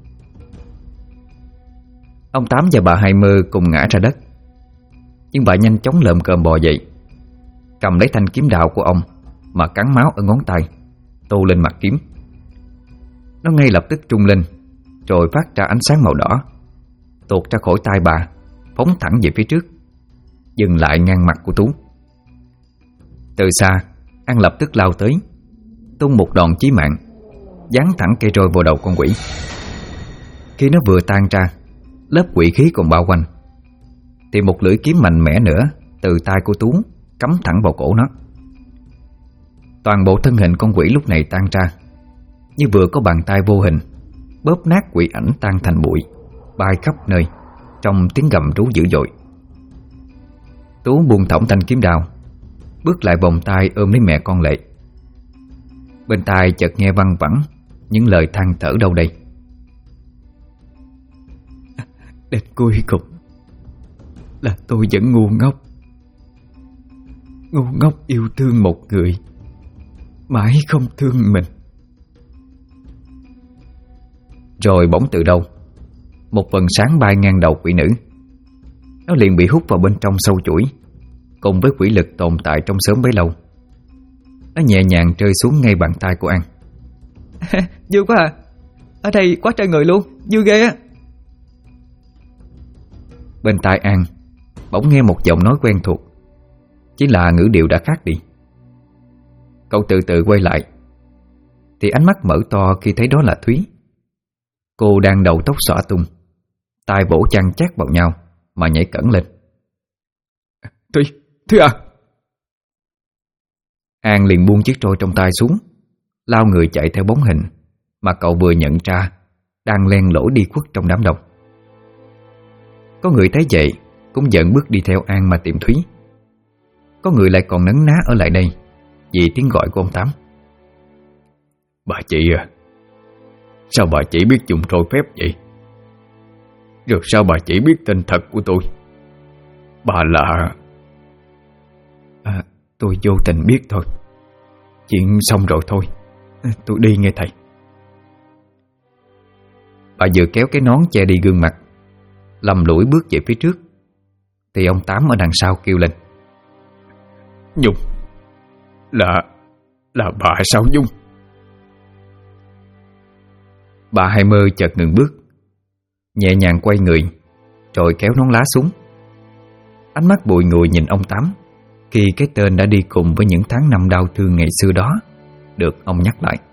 Ông Tám và bà Hai Mơ cùng ngã ra đất, nhưng bà nhanh chóng lợm cơm bò dậy, cầm lấy thanh kiếm đạo của ông mà cắn máu ở ngón tay, tô lên mặt kiếm. Nó ngay lập tức trung lên, rồi phát ra ánh sáng màu đỏ, tuột ra khỏi tay bà, phóng thẳng về phía trước, dừng lại ngang mặt của Tú. Từ xa, An lập tức lao tới, tung một đòn chí mạng, giáng thẳng cây roi vào đầu con quỷ. Khi nó vừa tan ra, lớp quỷ khí còn bao quanh, thì một lưỡi kiếm mạnh mẽ nữa từ tay của Tú cắm thẳng vào cổ nó. Toàn bộ thân hình con quỷ lúc này tan ra, như vừa có bàn tay vô hình bóp nát quỷ ảnh tan thành bụi, bay khắp nơi trong tiếng gầm rú dữ dội. Tú buông thõng thanh kiếm đao, bước lại vòng tay ôm lấy mẹ con Lệ. Bên tai chợt nghe văng vẳng những lời than thở đâu đây. Đến cuối cùng là tôi vẫn ngu ngốc yêu thương một người, mãi không thương mình. Rồi bỗng từ đâu một vầng sáng bay ngang đầu quỷ nữ. Nó liền bị hút vào bên trong sâu chuỗi, cùng với quỷ lực tồn tại trong xóm bấy lâu. Nó nhẹ nhàng rơi xuống ngay bàn tay của An. Vui quá à, ở đây quá trời người luôn, vui ghê á. Bên tai An bỗng nghe một giọng nói quen thuộc, chỉ là ngữ điệu đã khác đi. Cậu từ từ quay lại thì ánh mắt mở to khi thấy đó là Thúy. Cô đang đầu tóc xõa tung, tai vỗ chăn chát vào nhau mà nhảy cẫng lên. Thúy à! An liền buông chiếc trôi trong tay xuống, lao người chạy theo bóng hình mà cậu vừa nhận ra đang len lỏi đi khuất trong đám đông. Có người thấy vậy cũng giận bước đi theo An mà tìm Thúy. Có người lại còn nấn ná ở lại đây vì tiếng gọi của ông Tám. Bà chị à, sao bà chỉ biết dùng trôi phép vậy? Rồi sao bà chỉ biết tên thật của tôi? Bà là... Tôi vô tình biết thôi. Chuyện xong rồi thôi, tôi đi nghe thầy. Bà vừa kéo cái nón che đi gương mặt, lầm lũi bước về phía trước, thì ông Tám ở đằng sau kêu lên. Nhung, là bà sao Nhung? Bà Hai Mơ chợt ngừng bước, nhẹ nhàng quay người, rồi kéo nón lá xuống. Ánh mắt bụi ngùi nhìn ông Tám khi cái tên đã đi cùng với những tháng năm đau thương ngày xưa đó được ông nhắc lại.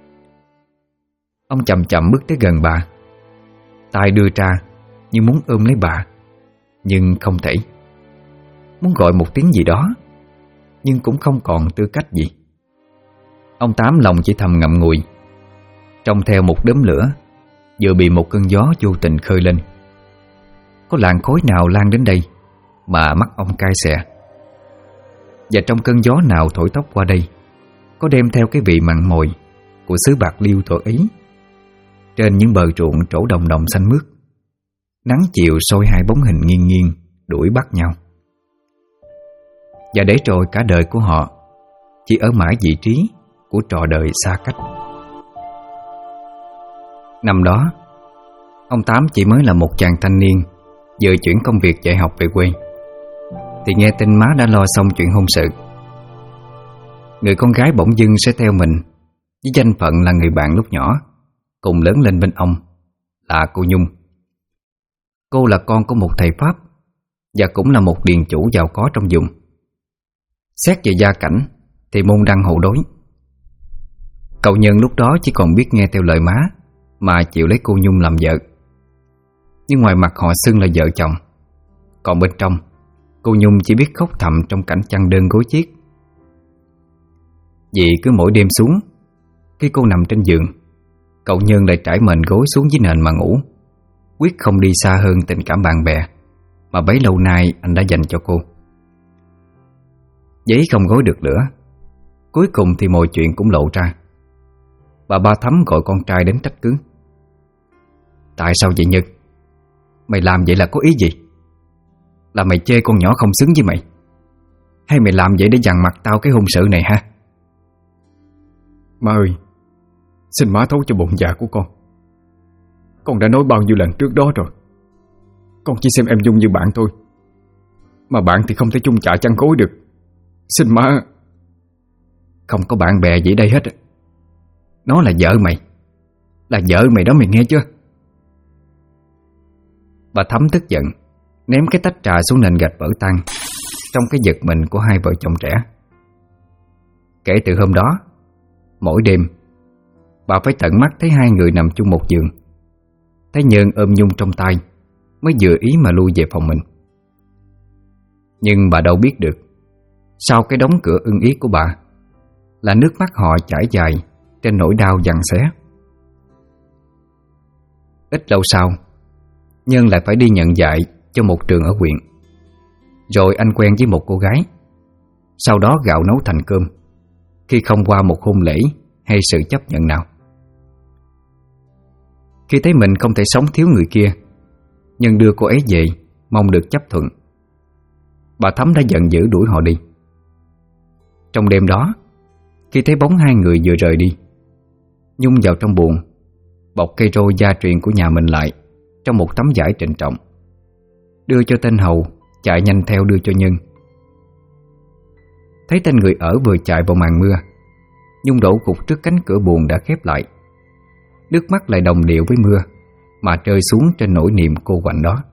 Ông chậm chậm bước tới gần bà, tay đưa ra như muốn ôm lấy bà, nhưng không thể. Muốn gọi một tiếng gì đó, nhưng cũng không còn tư cách gì. Ông Tám lòng chỉ thầm ngậm ngùi, trông theo một đốm lửa vừa bị một cơn gió vô tình khơi lên. Có làn khói nào lan đến đây mà mắt ông cay xè. Và trong cơn gió nào thổi tóc qua đây, có đem theo cái vị mặn mòi của xứ bạc liêu thuở ấy. Trên những bờ ruộng trổ đồng đồng xanh mướt, nắng chiều soi hai bóng hình nghiêng nghiêng đuổi bắt nhau. Và để rồi cả đời của họ chỉ ở mãi vị trí của trò đời xa cách. Năm đó, ông Tám chỉ mới là một chàng thanh niên vừa chuyển công việc dạy học về quê, thì nghe tin má đã lo xong chuyện hôn sự. Người con gái bỗng dưng sẽ theo mình với danh phận là người bạn lúc nhỏ, cùng lớn lên bên ông, là cô Nhung. Cô là con của một thầy Pháp và cũng là một điền chủ giàu có trong vùng. Xét về gia cảnh thì môn đăng hộ đối. Cậu Nhân lúc đó chỉ còn biết nghe theo lời má mà chịu lấy cô Nhung làm vợ. Nhưng ngoài mặt họ xưng là vợ chồng, còn bên trong cô Nhung chỉ biết khóc thầm trong cảnh chăn đơn gối chiếc. Vì cứ mỗi đêm xuống, Khi cô nằm trên giường, cậu Nhân lại trải mền gối xuống dưới nền mà ngủ, quyết không đi xa hơn tình cảm bạn bè mà bấy lâu nay anh đã dành cho cô. Giấy không gói được lửa. Cuối cùng thì mọi chuyện cũng lộ ra. Bà Ba Thắm gọi con trai đến trách cứ. Tại sao vậy Nhân? Mày làm vậy là có ý gì? Là mày chê con nhỏ không xứng với mày, hay mày làm vậy để dằn mặt tao cái hôn sự này ha? Má ơi, xin má thấu cho bụng dạ của con. Con đã nói bao nhiêu lần trước đó rồi. Con chỉ xem em Dung như bạn thôi, mà bạn thì không thể chung chạ chăn gối được. Xin má. Không có bạn bè gì đây hết. Nó là vợ mày. Là vợ mày đó, mày nghe chưa? Bà Thắm tức giận ném cái tách trà xuống nền gạch vỡ tan trong cái giật mình của hai vợ chồng trẻ. Kể từ hôm đó, mỗi đêm bà phải tận mắt thấy hai người nằm chung một giường, thấy Nhân ôm Nhung trong tay mới vừa ý mà lui về phòng mình. Nhưng bà đâu biết được, sau cái đóng cửa ưng ý của bà là nước mắt họ chảy dài trên nỗi đau giằng xé. Ít lâu sau, Nhân lại phải đi nhận dạy cho một trường ở huyện. Rồi anh quen với một cô gái, sau đó gạo nấu thành cơm khi không qua một hôn lễ hay sự chấp nhận nào. Khi thấy mình không thể sống thiếu người kia, Nhân đưa cô ấy về mong được chấp thuận. Bà Thắm đã giận dữ đuổi họ đi. Trong đêm đó, khi thấy bóng hai người vừa rời đi, Nhung vào trong buồng, bọc cây rô gia truyền của nhà mình lại trong một tấm vải trịnh trọng, đưa cho tên hầu chạy nhanh theo đưa cho Nhân. Thấy tên người ở vừa chạy vào màn mưa, Nhung đổ gục trước cánh cửa buồng đã khép lại. Nước mắt lại đồng điệu với mưa mà rơi xuống trên nỗi niềm cô quạnh đó.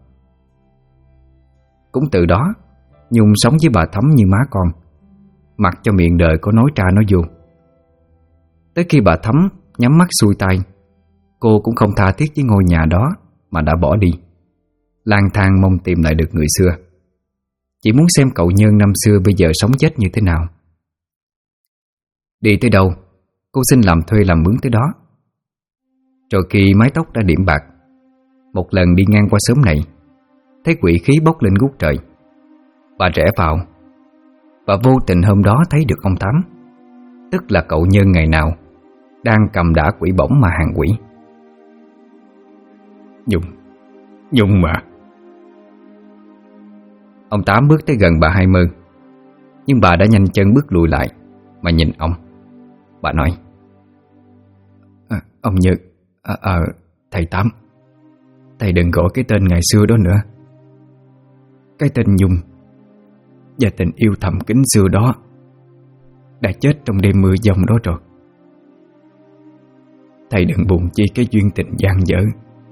Cũng từ đó, Nhung sống với bà Thắm như má con, mặc cho miệng đời có nói ra nói vô. Tới khi bà Thắm nhắm mắt xuôi tay, cô cũng không tha thiết với ngôi nhà đó mà đã bỏ đi, lang thang mong tìm lại được người xưa, chỉ muốn xem cậu Nhân năm xưa bây giờ sống chết như thế nào. Đi tới đâu, cô xin làm thuê làm mướn tới đó. Rồi khi mái tóc đã điểm bạc, một lần đi ngang qua xóm này, thấy quỷ khí bốc lên ngút trời. Bà rẽ vào và vô tình hôm đó thấy được ông Tám, tức là cậu Nhân ngày nào đang cầm đả quỷ bổng mà hàng quỷ. Nhung mà. Ông Tám bước tới gần bà Hai Mơ, nhưng bà đã nhanh chân bước lùi lại mà nhìn ông. Bà nói: Ông Như, thầy Tám, thầy đừng gọi cái tên ngày xưa đó nữa. Cái tên Nhung và tình yêu thầm kín xưa đó đã chết trong đêm mưa giông đó rồi. Thầy đừng buồn chi cái duyên tình dang dở.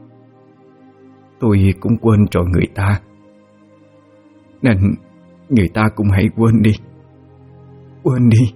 Tôi cũng quên rồi người ta, nên người ta cũng hãy quên đi. Quên đi.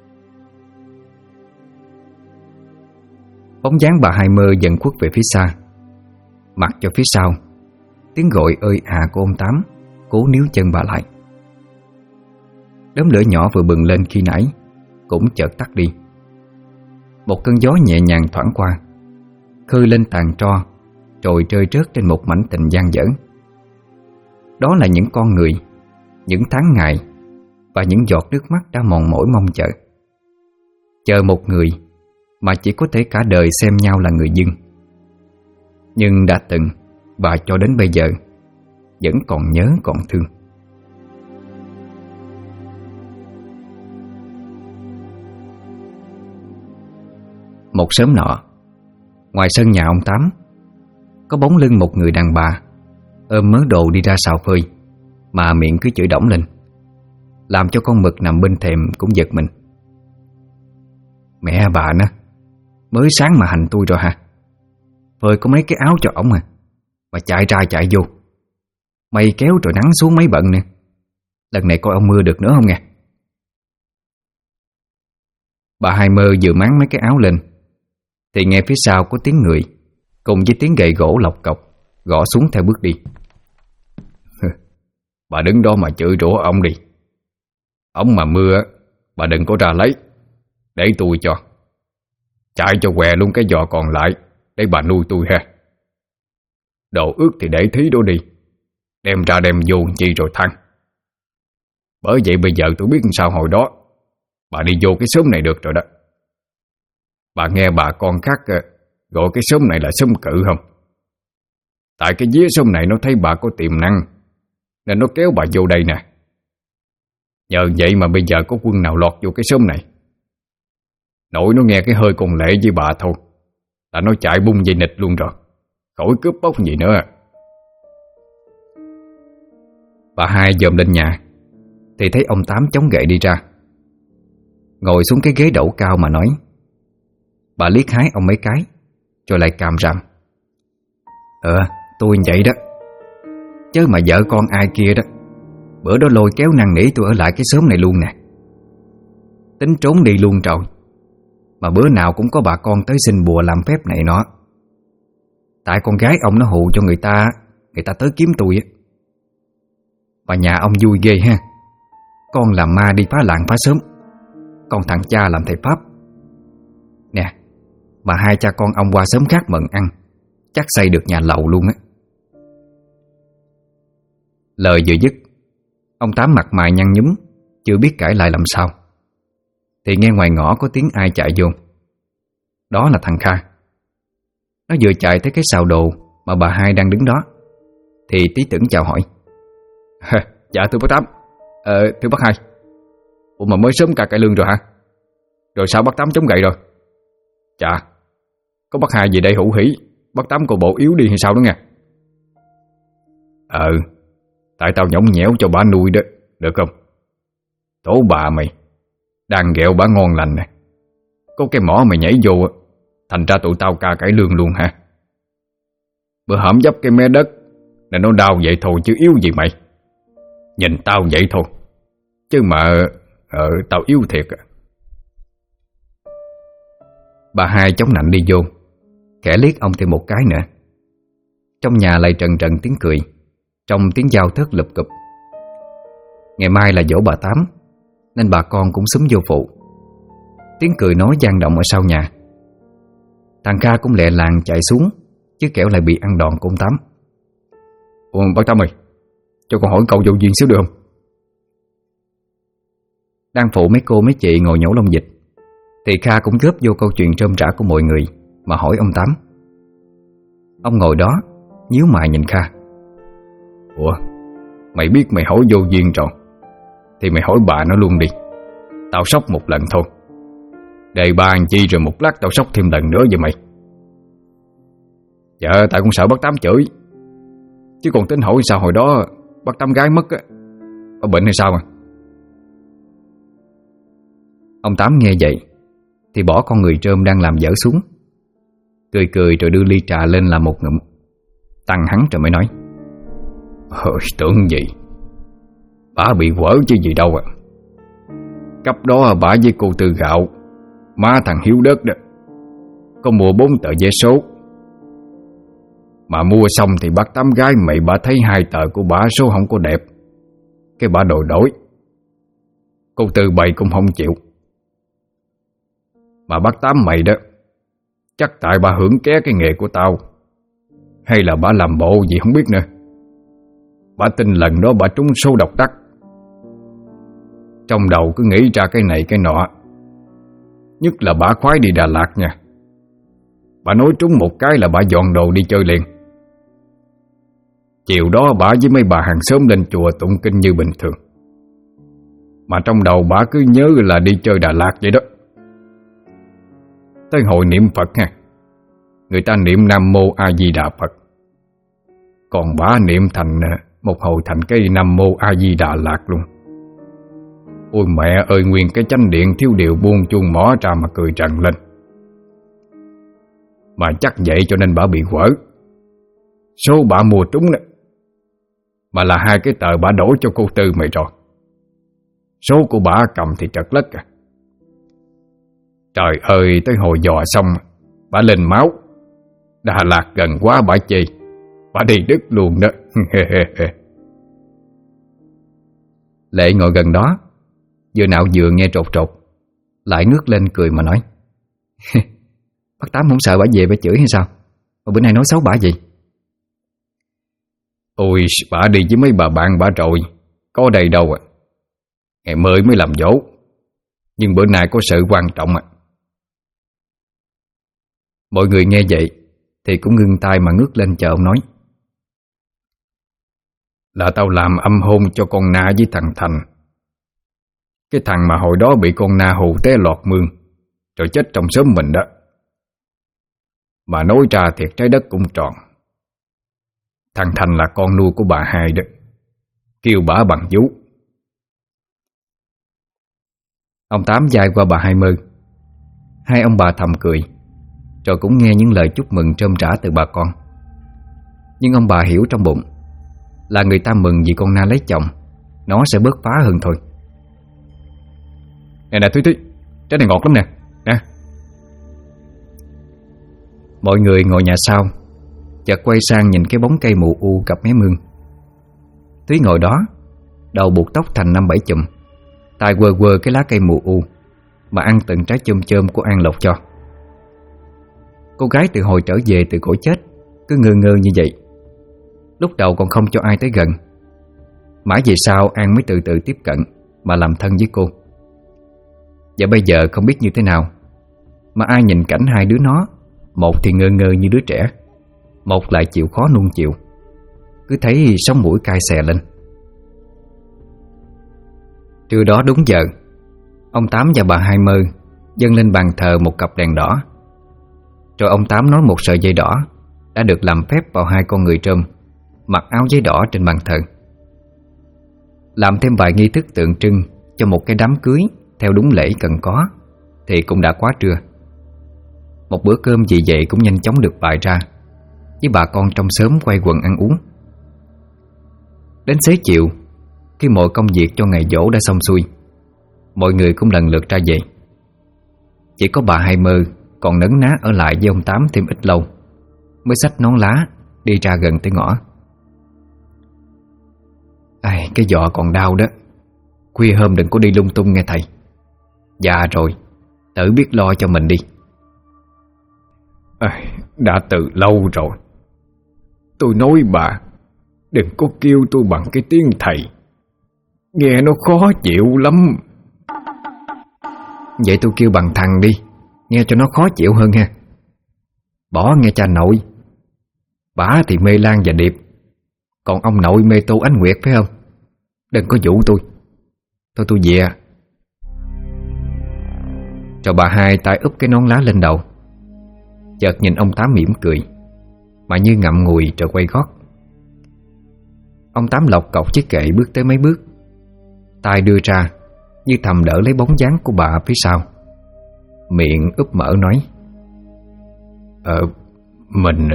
Bóng dáng bà Hai Mơ dần khuất về phía xa. Mặc cho phía sau, tiếng gọi ơi à của ông Tám cố níu chân bà lại. Đốm lửa nhỏ vừa bừng lên khi nãy cũng chợt tắt đi. Một cơn gió nhẹ nhàng thoảng qua, khơi lên tàn tro rồi rơi rớt trên một mảnh tình dang dở. Đó là những con người, những tháng ngày và những giọt nước mắt đã mòn mỏi mong chờ. Chờ một người mà chỉ có thể cả đời xem nhau là người dưng. Nhưng đã từng và cho đến bây giờ vẫn còn nhớ còn thương. Một sớm nọ, ngoài sân nhà ông Tám, có bóng lưng một người đàn bà ôm mớ đồ đi ra xào phơi, mà miệng cứ chửi đổng lên, làm cho con mực nằm bên thềm cũng giật mình. Mẹ bà nó, mới sáng mà hành tôi rồi hả? Phơi có mấy cái áo cho ổng mà chạy ra chạy vô. Mây kéo rồi nắng xuống mấy bận nè. Lần này coi ông mưa được nữa không nghe? Bà Hai Mơ vừa máng mấy cái áo lên thì nghe phía sau có tiếng người cùng với tiếng gậy gỗ lọc cọc gõ xuống theo bước đi. Bà đứng đó mà chửi rủa ông đi. Ông mà mưa bà đừng có ra lấy, để tôi cho. Chạy cho què luôn cái giò còn lại để bà nuôi tôi ha. Đồ ướt thì để thí đó đi, đem ra đem vô chi rồi than. Bởi vậy bây giờ tôi biết sao hồi đó bà đi vô cái xóm này được rồi đó. Bà nghe bà con khác gọi cái xóm này là xóm cự không? Tại cái vía xóm này nó thấy bà có tiềm năng nên nó kéo bà vô đây nè. Nhờ vậy mà bây giờ có quân nào lọt vô cái xóm này. Nội nó nghe cái hơi còn lệ với bà thôi là nó chạy bung dây nịch luôn rồi, khỏi cướp bóc gì nữa. Bà hai dòm lên nhà thì thấy ông Tám chống gậy đi ra, ngồi xuống cái ghế đẩu cao mà nói. Bà liếc hái ông mấy cái rồi lại càm ràm: Tôi vậy đó. Chứ mà vợ con ai kia đó, bữa đó lôi kéo năn nỉ tôi ở lại cái xóm này luôn nè. Tính trốn đi luôn rồi, mà bữa nào cũng có bà con tới xin bùa làm phép này nọ. Tại con gái ông nó hù cho người ta tới kiếm tôi á. Bà nhà ông vui ghê ha. Con làm ma đi phá làng phá xóm, còn thằng cha làm thầy pháp. Nè, bà hai cha con ông qua xóm khác mận ăn, chắc xây được nhà lầu luôn á. Lời vừa dứt, ông Tám mặt mày nhăn nhúm, chưa biết cãi lại làm sao, thì nghe ngoài ngõ có tiếng ai chạy vô. Đó là thằng Kha. Nó vừa chạy tới cái sào đồ mà bà hai đang đứng đó thì tí tưởng chào hỏi: Dạ thưa bác Tám. Thưa bác hai. Ủa mà mới sớm cà cải lương rồi hả? Rồi sao bác Tám chống gậy rồi? Chà, có bác hai về đây hữu hỉ, bác Tám còn bộ yếu đi hay sao đó nghe. Tại tao nhõng nhẽo cho bà nuôi đó, được không? Tổ bà mày đang ghẹo bà ngon lành nè, có cái mỏ mày nhảy vô, thành ra tụi tao ca cải lương luôn hả? Bữa hổm dấp cái mé đất nên nó đau vậy thôi chứ yếu gì mày. Nhìn tao vậy thôi chứ mà tao yếu thiệt. Bà hai chống nạnh đi vô, khẽ liếc ông thêm một cái nữa. Trong nhà lại trần trần tiếng cười, trong tiếng dao thớt lụp cụp. Ngày mai là giỗ bà Tám nên bà con cũng xúm vô phụ. Tiếng cười nói vang động ở sau nhà. Thằng Kha cũng lẹ làng chạy xuống, chứ kẻo lại bị ăn đòn của ông Tám. Ủa bác Tám ơi, cho con hỏi câu vô duyên xíu được không? Đang phụ mấy cô mấy chị ngồi nhổ lông vịt thì Kha cũng góp vô câu chuyện rơm rã của mọi người mà hỏi ông Tám. Ông ngồi đó nhíu mày nhìn Kha. Ủa, mày biết mày hỏi vô duyên rồi thì mày hỏi bà nó luôn đi. Tao sốc một lần thôi, đề ba anh chi rồi một lát tao sốc thêm lần nữa vậy mày. Dạ tại con sợ bác Tám chửi, chứ còn tính hỏi sao hồi đó bác Tám gái mất á, có bệnh hay sao mà. Ông Tám nghe vậy thì bỏ con người trơm đang làm dở xuống, cười cười rồi đưa ly trà lên làm một ngụm, tăng hắn rồi mới nói: Tưởng gì, bà bị quở chứ gì đâu à. Cấp đó bà với cô Tư Gạo, má thằng Hiếu Đất đó, có mua 4 tờ vé số. Mà mua xong thì bác Tám gái mày bà thấy 2 tờ của bà số không có đẹp, cái bà đòi đổi. Cô Tư bày cũng không chịu. Mà bác Tám mày đó, chắc tại bà hưởng ké cái nghề của tao, hay là bà làm bộ gì không biết nữa. Bà tin lần đó bà trúng số độc đắc, trong đầu cứ nghĩ ra cái này cái nọ. Nhất là bà khoái đi Đà Lạt nha. Bà nói trúng một cái là bà dọn đồ đi chơi liền. Chiều đó bà với mấy bà hàng xóm lên chùa tụng kinh như bình thường, mà trong đầu bà cứ nhớ là đi chơi Đà Lạt vậy đó. Tới hồi niệm Phật ha, người ta niệm Nam Mô A Di Đà Phật, còn bà niệm thành một hồi thành cái Nam Mô A Di Đà Lạt luôn. Ôi mẹ ơi, nguyên cái chánh điện thiếu điều buông chuông mỏ ra mà cười trần lên. Mà chắc vậy cho nên bà bị quở. Số bà mua trúng đó, mà là 2 cái tờ bà đổ cho cô Tư mày rồi. Số của bà cầm thì trật lất à. Trời ơi, tới hồi dò xong bà lên máu. Đà Lạt gần quá bà chê, bà đi đứt luôn đó. Lệ ngồi gần đó, vừa nạo vừa nghe trột trột, lại ngước lên cười mà nói: Bác Tám không sợ bả về bả chửi hay sao? Mà bữa nay nói xấu bả gì? Ôi, bả đi với mấy bà bạn bả rồi, có đây đâu à. Ngày mới làm dỗ, nhưng bữa nay có sự quan trọng à. Mọi người nghe vậy thì cũng ngưng tay mà ngước lên chờ ông nói. Là tao làm âm hôn cho con Na với thằng Thành. Cái thằng mà hồi đó bị con Na hù té lọt mương rồi chết trong xóm mình đó. Mà nói ra thiệt trái đất cũng tròn. Thằng Thành là con nuôi của bà hai đó, kêu bả bằng vú. Ông Tám dài qua bà Hai Mơ. Hai ông bà thầm cười, rồi cũng nghe những lời chúc mừng trơm rã từ bà con. Nhưng ông bà hiểu trong bụng là người ta mừng vì con Na lấy chồng, nó sẽ bớt phá hơn thôi. Nè Thúy, trái này ngọt lắm nè. Nè. Mọi người ngồi nhà sau, chợt quay sang nhìn cái bóng cây mù u cặp mé mương. Thúy ngồi đó, đầu buộc tóc thành 5-7 chùm, tay quơ quơ cái lá cây mù u mà ăn từng trái chôm chôm của An lột cho. Cô gái từ hồi trở về từ cõi chết cứ ngơ ngơ như vậy. Lúc đầu còn không cho ai tới gần, mãi về sau An mới từ từ tiếp cận mà làm thân với cô. Và bây giờ không biết như thế nào, mà ai nhìn cảnh hai đứa nó, một thì ngơ ngơ như đứa trẻ, một lại chịu khó nuông chịu, cứ thấy sống mũi cay xè lên. Trưa đó đúng giờ, ông Tám và bà Hai Mơ dâng lên bàn thờ một cặp đèn đỏ. Rồi ông Tám nói một sợi dây đỏ đã được làm phép vào hai con người trơm mặc áo giấy đỏ trên bàn thờ. Làm thêm vài nghi thức tượng trưng cho một cái đám cưới theo đúng lễ cần có thì cũng đã quá trưa. Một bữa cơm vì vậy cũng nhanh chóng được bày ra, với bà con trong xóm quay quần ăn uống. Đến xế chiều, khi mọi công việc cho ngày giỗ đã xong xuôi, mọi người cũng lần lượt ra về. Chỉ có bà Hai Mơ còn nấn ná ở lại với ông Tám thêm ít lâu, mới xách nón lá đi ra gần tới ngõ. Ai, cái giò còn đau đó, khuya hôm đừng có đi lung tung nghe thầy. Già rồi, tự biết lo cho mình đi. Đã từ lâu rồi. Tôi nói bà, đừng có kêu tôi bằng cái tiếng thầy, nghe nó khó chịu lắm. Vậy tôi kêu bằng thằng đi, nghe cho nó khó chịu hơn ha. Bỏ nghe cha nội. Bả thì mê Lan và Điệp, còn ông nội mê Tô Ánh Nguyệt phải không? Đừng có dụ tôi. Thôi tôi về. Rồi bà Hai tay úp cái nón lá lên đầu, chợt nhìn ông Tám mỉm cười, mà như ngậm ngùi rồi quay gót. Ông Tám lọc cọc chiếc kệ bước tới mấy bước, tay đưa ra như thầm đỡ lấy bóng dáng của bà phía sau, miệng úp mở nói: Mình...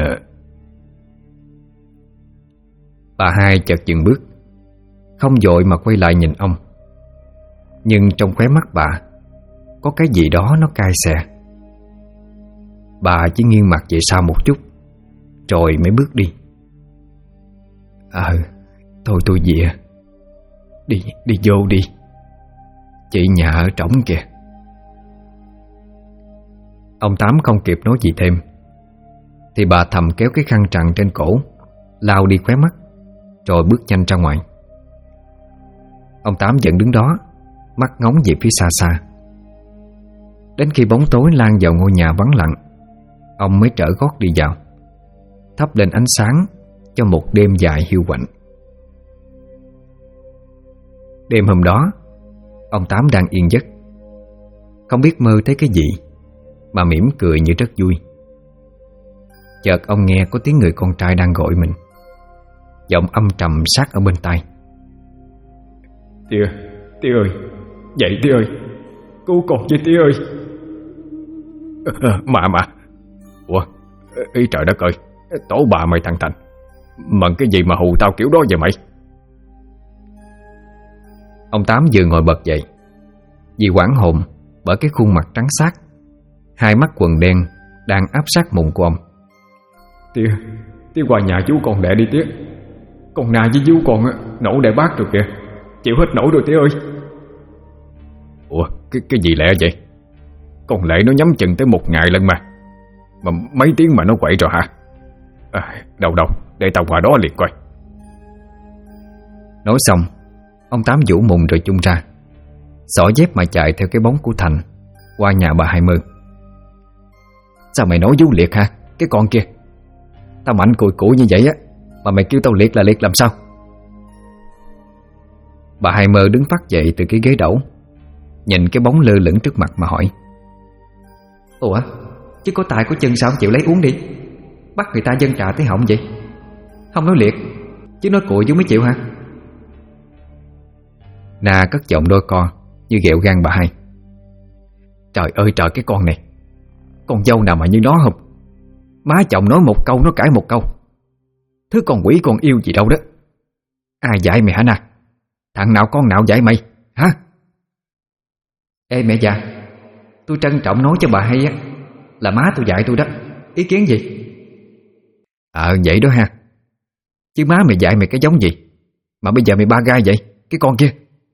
Bà Hai chợt dừng bước, không vội mà quay lại nhìn ông. Nhưng trong khóe mắt bà có cái gì đó nó cay xè. Bà chỉ nghiêng mặt về sau một chút, rồi mới bước đi. Thôi tôi về. Đi vô đi. Chị nhà ở trống kìa. Ông Tám không kịp nói gì thêm thì bà thầm kéo cái khăn trằn trên cổ lau đi khóe mắt, rồi bước nhanh ra ngoài. Ông Tám vẫn đứng đó, mắt ngóng về phía xa xa. Đến khi bóng tối lan vào ngôi nhà vắng lặng, ông mới trở gót đi vào, thắp lên ánh sáng cho một đêm dài hiu quạnh. Đêm hôm đó, ông Tám đang yên giấc, không biết mơ thấy cái gì mà mỉm cười như rất vui. Chợt ông nghe có tiếng người con trai đang gọi mình, giọng âm trầm sát ở bên tai: Tía ơi, dậy Tía ơi, cứu con với Tía ơi. Mà Ủa, ý trời đất ơi, tổ bà mày thằng Thành, mần cái gì mà hù tao kiểu đó vậy mày? Ông Tám vừa ngồi bật dậy vì hoảng hồn bởi cái khuôn mặt trắng xát, hai mắt quần đen đang áp sát mùng của ông. Tía qua nhà chú con đẻ đi Tía. Con Na với chú con nổ đẻ bác rồi kìa, chịu hết nổi rồi Tía ơi. Ủa, cái gì lẹ vậy? Con Lệ nó nhắm chừng tới 1 ngày lần mà. Mà mấy tiếng mà nó quậy rồi hả? Đâu để tao qua đó liền coi. Nói xong, ông Tám vũ mùng rồi chung ra, xỏ dép mà chạy theo cái bóng của Thành qua nhà bà Hai Mơ. Sao mày nói vú liệt hả? Cái con kia, tao mạnh cùi củ như vậy á, mà mày kêu tao liệt là liệt làm sao? Bà Hai Mơ đứng phát dậy từ cái ghế đẩu, nhìn cái bóng lơ lửng trước mặt mà hỏi: Ủa, chứ có tài có chân sao không chịu lấy uống đi? Bắt người ta dâng trà tới họng vậy? Không nói liệt, chứ nói cùi vú mới chịu hả? Na cất giọng đôi con như ghẹo gan bà Hai: Trời ơi trời, cái con này, con dâu nào mà như nó không? Má chồng nói một câu nó cãi một câu. Thứ con quỷ con yêu gì đâu đó. Ai dạy mày hả Na? Thằng nào con nào dạy mày hả? Ê mẹ già, tôi trân trọng nói cho bà hay á, là má tôi dạy tôi đó. Ý kiến gì? Vậy đó ha. Chứ má mày dạy mày cái giống gì mà bây giờ mày ba gai vậy? Cái con kia.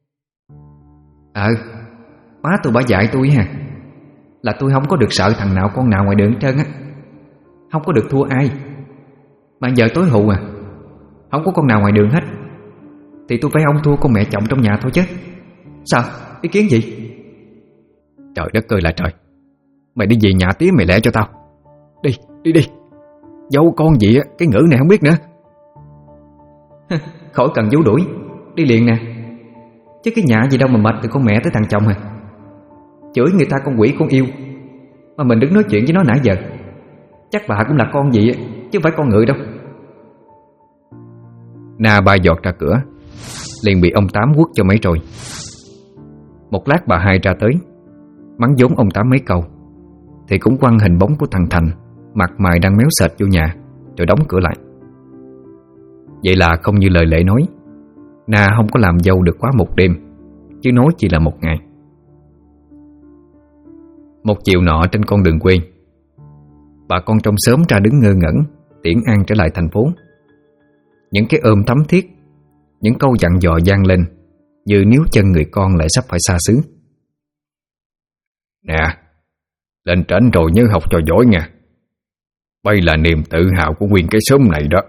Má tôi bà dạy tôi ha, là tôi không có được sợ thằng nào con nào ngoài đường hết trơn á. Không có được thua ai. Mà giờ tối hụ không có con nào ngoài đường hết, thì tôi phải không thua con mẹ chồng trong nhà thôi chứ. Sao? Ý kiến gì? Trời đất ơi là trời. Mày đi về nhà tía mày lẹ cho tao. Đi. Dâu con gì á, cái ngữ này không biết nữa. Khỏi cần vú đuổi, đi liền nè. Chứ cái nhà gì đâu mà mệt từ con mẹ tới thằng chồng à. Chửi người ta con quỷ con yêu, mà mình đứng nói chuyện với nó nãy giờ. Chắc bà cũng là con gì á, chứ không phải con người đâu. Na bay giọt ra cửa, liền bị ông Tám quất cho mấy rồi. Một lát bà Hai ra tới, mắng vốn ông Tám mấy câu, thì cũng quăng hình bóng của thằng Thành mặt mày đang méo sệt vô nhà, rồi đóng cửa lại. Vậy là không như lời lệ nói, Na không có làm dâu được quá một đêm, chứ nói chỉ là một ngày. Một chiều nọ trên con đường quê, bà con trong xóm ra đứng ngơ ngẩn tiễn An trở lại thành phố. Những cái ôm thắm thiết, những câu dặn dò vang lên như níu chân người con lại sắp phải xa xứ. Nè, lên trển rồi nhớ học cho giỏi nha. Đây là niềm tự hào của nguyên cái xóm này đó.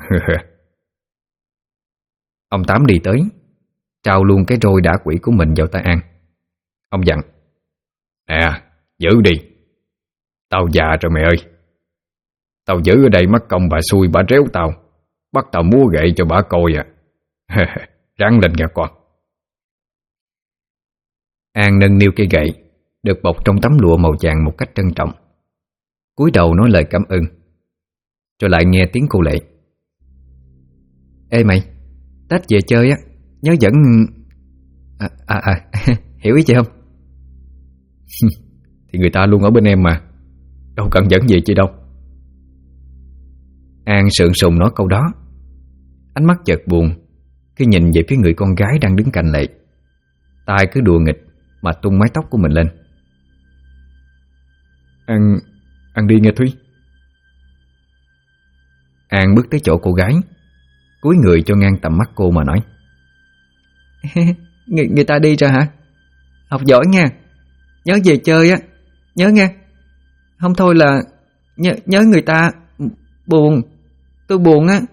Ông Tám đi tới, trao luôn cái roi đả quỷ của mình vào tay An. Ông dặn: Nè, giữ đi. Tao già rồi mẹ ơi. Tao giữ ở đây mất công bà xui bà réo tao, bắt tao múa gậy cho bà coi à. Ráng lên nha con. An nâng niu cây gậy được bọc trong tấm lụa màu vàng một cách trân trọng, cúi đầu nói lời cảm ơn, rồi lại nghe tiếng cô Lệ: Ê mày, Tết về chơi á, nhớ dẫn... Hiểu ý chị không? Thì người ta luôn ở bên em mà, đâu cần dẫn gì chị đâu. An sượng sùng nói câu đó, ánh mắt chợt buồn khi nhìn về phía người con gái đang đứng cạnh Lệ. Tai cứ đùa nghịch mà tung mái tóc của mình lên. An đi nghe Thúy. An bước tới chỗ cô gái, cúi người cho ngang tầm mắt cô mà nói: Người ta đi ra hả? Học giỏi nha, nhớ về chơi á, nhớ nha. Không thôi là nhớ người ta buồn. Tôi buồn á.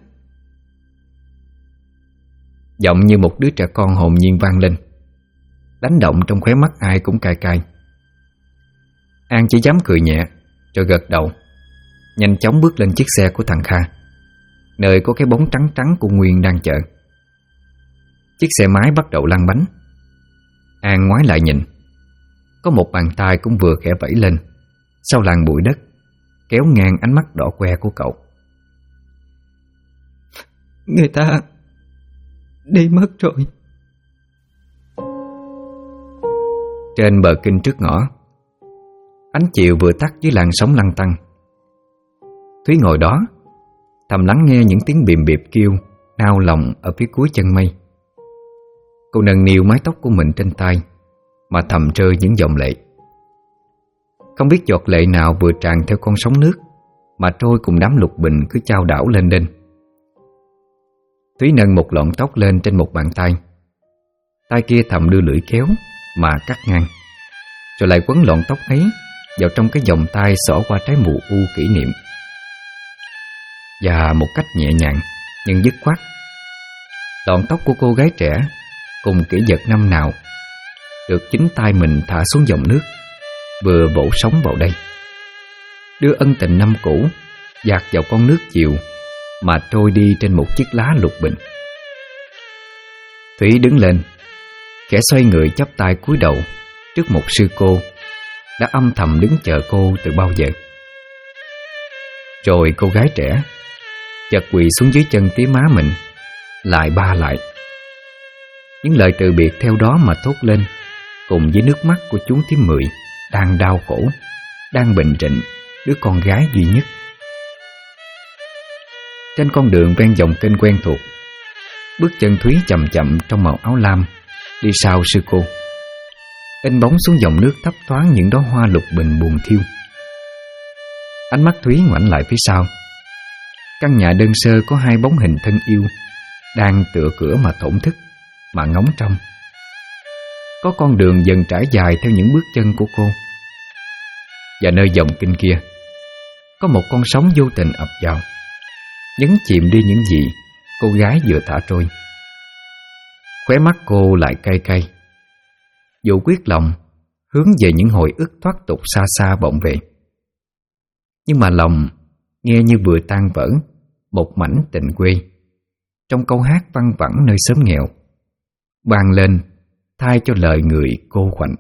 Giọng như một đứa trẻ con hồn nhiên vang lên, đánh động trong khóe mắt ai cũng cay cay. An chỉ dám cười nhẹ rồi gật đầu, nhanh chóng bước lên chiếc xe của thằng Kha, nơi có cái bóng trắng trắng của Nguyên đang chờ. Chiếc xe máy bắt đầu lăn bánh. An ngoái lại nhìn, có một bàn tay cũng vừa khẽ vẫy lên sau làn bụi đất, kéo ngang ánh mắt đỏ que của cậu. Người ta đi mất rồi. Trên bờ kinh trước ngõ, ánh chiều vừa tắt dưới làn sóng lăn tăn. Thúy ngồi đó thầm lắng nghe những tiếng bìm bịp kêu nao lòng ở phía cuối chân mây. Cô nâng niu mái tóc của mình trên tay mà thầm rơi những dòng lệ. Không biết giọt lệ nào vừa tràn theo con sóng nước mà trôi cùng đám lục bình cứ chao đảo lên đên. Thúy nâng một lọn tóc lên trên một bàn tay, tay kia thầm đưa lưỡi kéo mà cắt ngang, rồi lại quấn lọn tóc ấy vào trong cái vòng tay xỏ qua trái mù u kỷ niệm. Và một cách nhẹ nhàng nhưng dứt khoát, lọn tóc của cô gái trẻ cùng kỷ vật năm nào được chính tay mình thả xuống dòng nước, vừa bổ sóng vào đây, đưa ân tình năm cũ dạt vào con nước chiều mà trôi đi trên một chiếc lá lục bình. Thủy đứng lên, khẽ xoay người chắp tay cúi đầu trước một sư cô đã âm thầm đứng chờ cô từ bao giờ. Rồi cô gái trẻ chợt quỳ xuống dưới chân tía má mình, lại ba lại. Những lời từ biệt theo đó mà thốt lên, cùng với nước mắt của chú Thím Mười đang đau khổ, đang bệnh rịnh đứa con gái duy nhất. Trên con đường ven dòng kênh quen thuộc, bước chân Thúy chậm chậm trong màu áo lam đi sau sư cô, in bóng xuống dòng nước thấp thoáng những đóa hoa lục bình buồn thiêu. Ánh mắt Thúy ngoảnh lại phía sau. Căn nhà đơn sơ có hai bóng hình thân yêu đang tựa cửa mà thổn thức, mà ngóng trông. Có con đường dần trải dài theo những bước chân của cô. Và nơi dòng kênh kia có một con sóng vô tình ập vào, nhấn chìm đi những gì cô gái vừa thả trôi. Khóe mắt cô lại cay cay, dù quyết lòng hướng về những hồi ức thoát tục xa xa vọng về. Nhưng mà lòng nghe như vừa tan vỡ một mảnh tình quê trong câu hát văng vẳng nơi xóm nghèo, vang lên thay cho lời người cô khoạnh.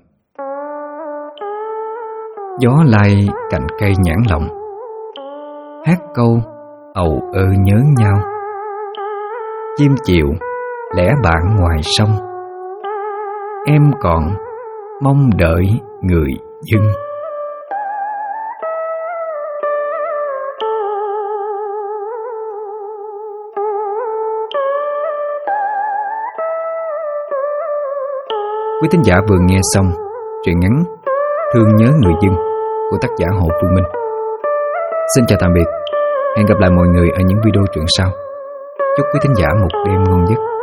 Gió lai cành cây nhãn lòng, hát câu ầu ơ nhớ nhau. Chim chiều lẻ bạn ngoài sông, em còn mong đợi người dưng. Quý thính giả vừa nghe xong truyện ngắn Thương nhớ người dưng của tác giả Hồ Phương Minh. Xin chào tạm biệt, hẹn gặp lại mọi người ở những video truyện sau. Chúc quý thính giả một đêm ngon giấc.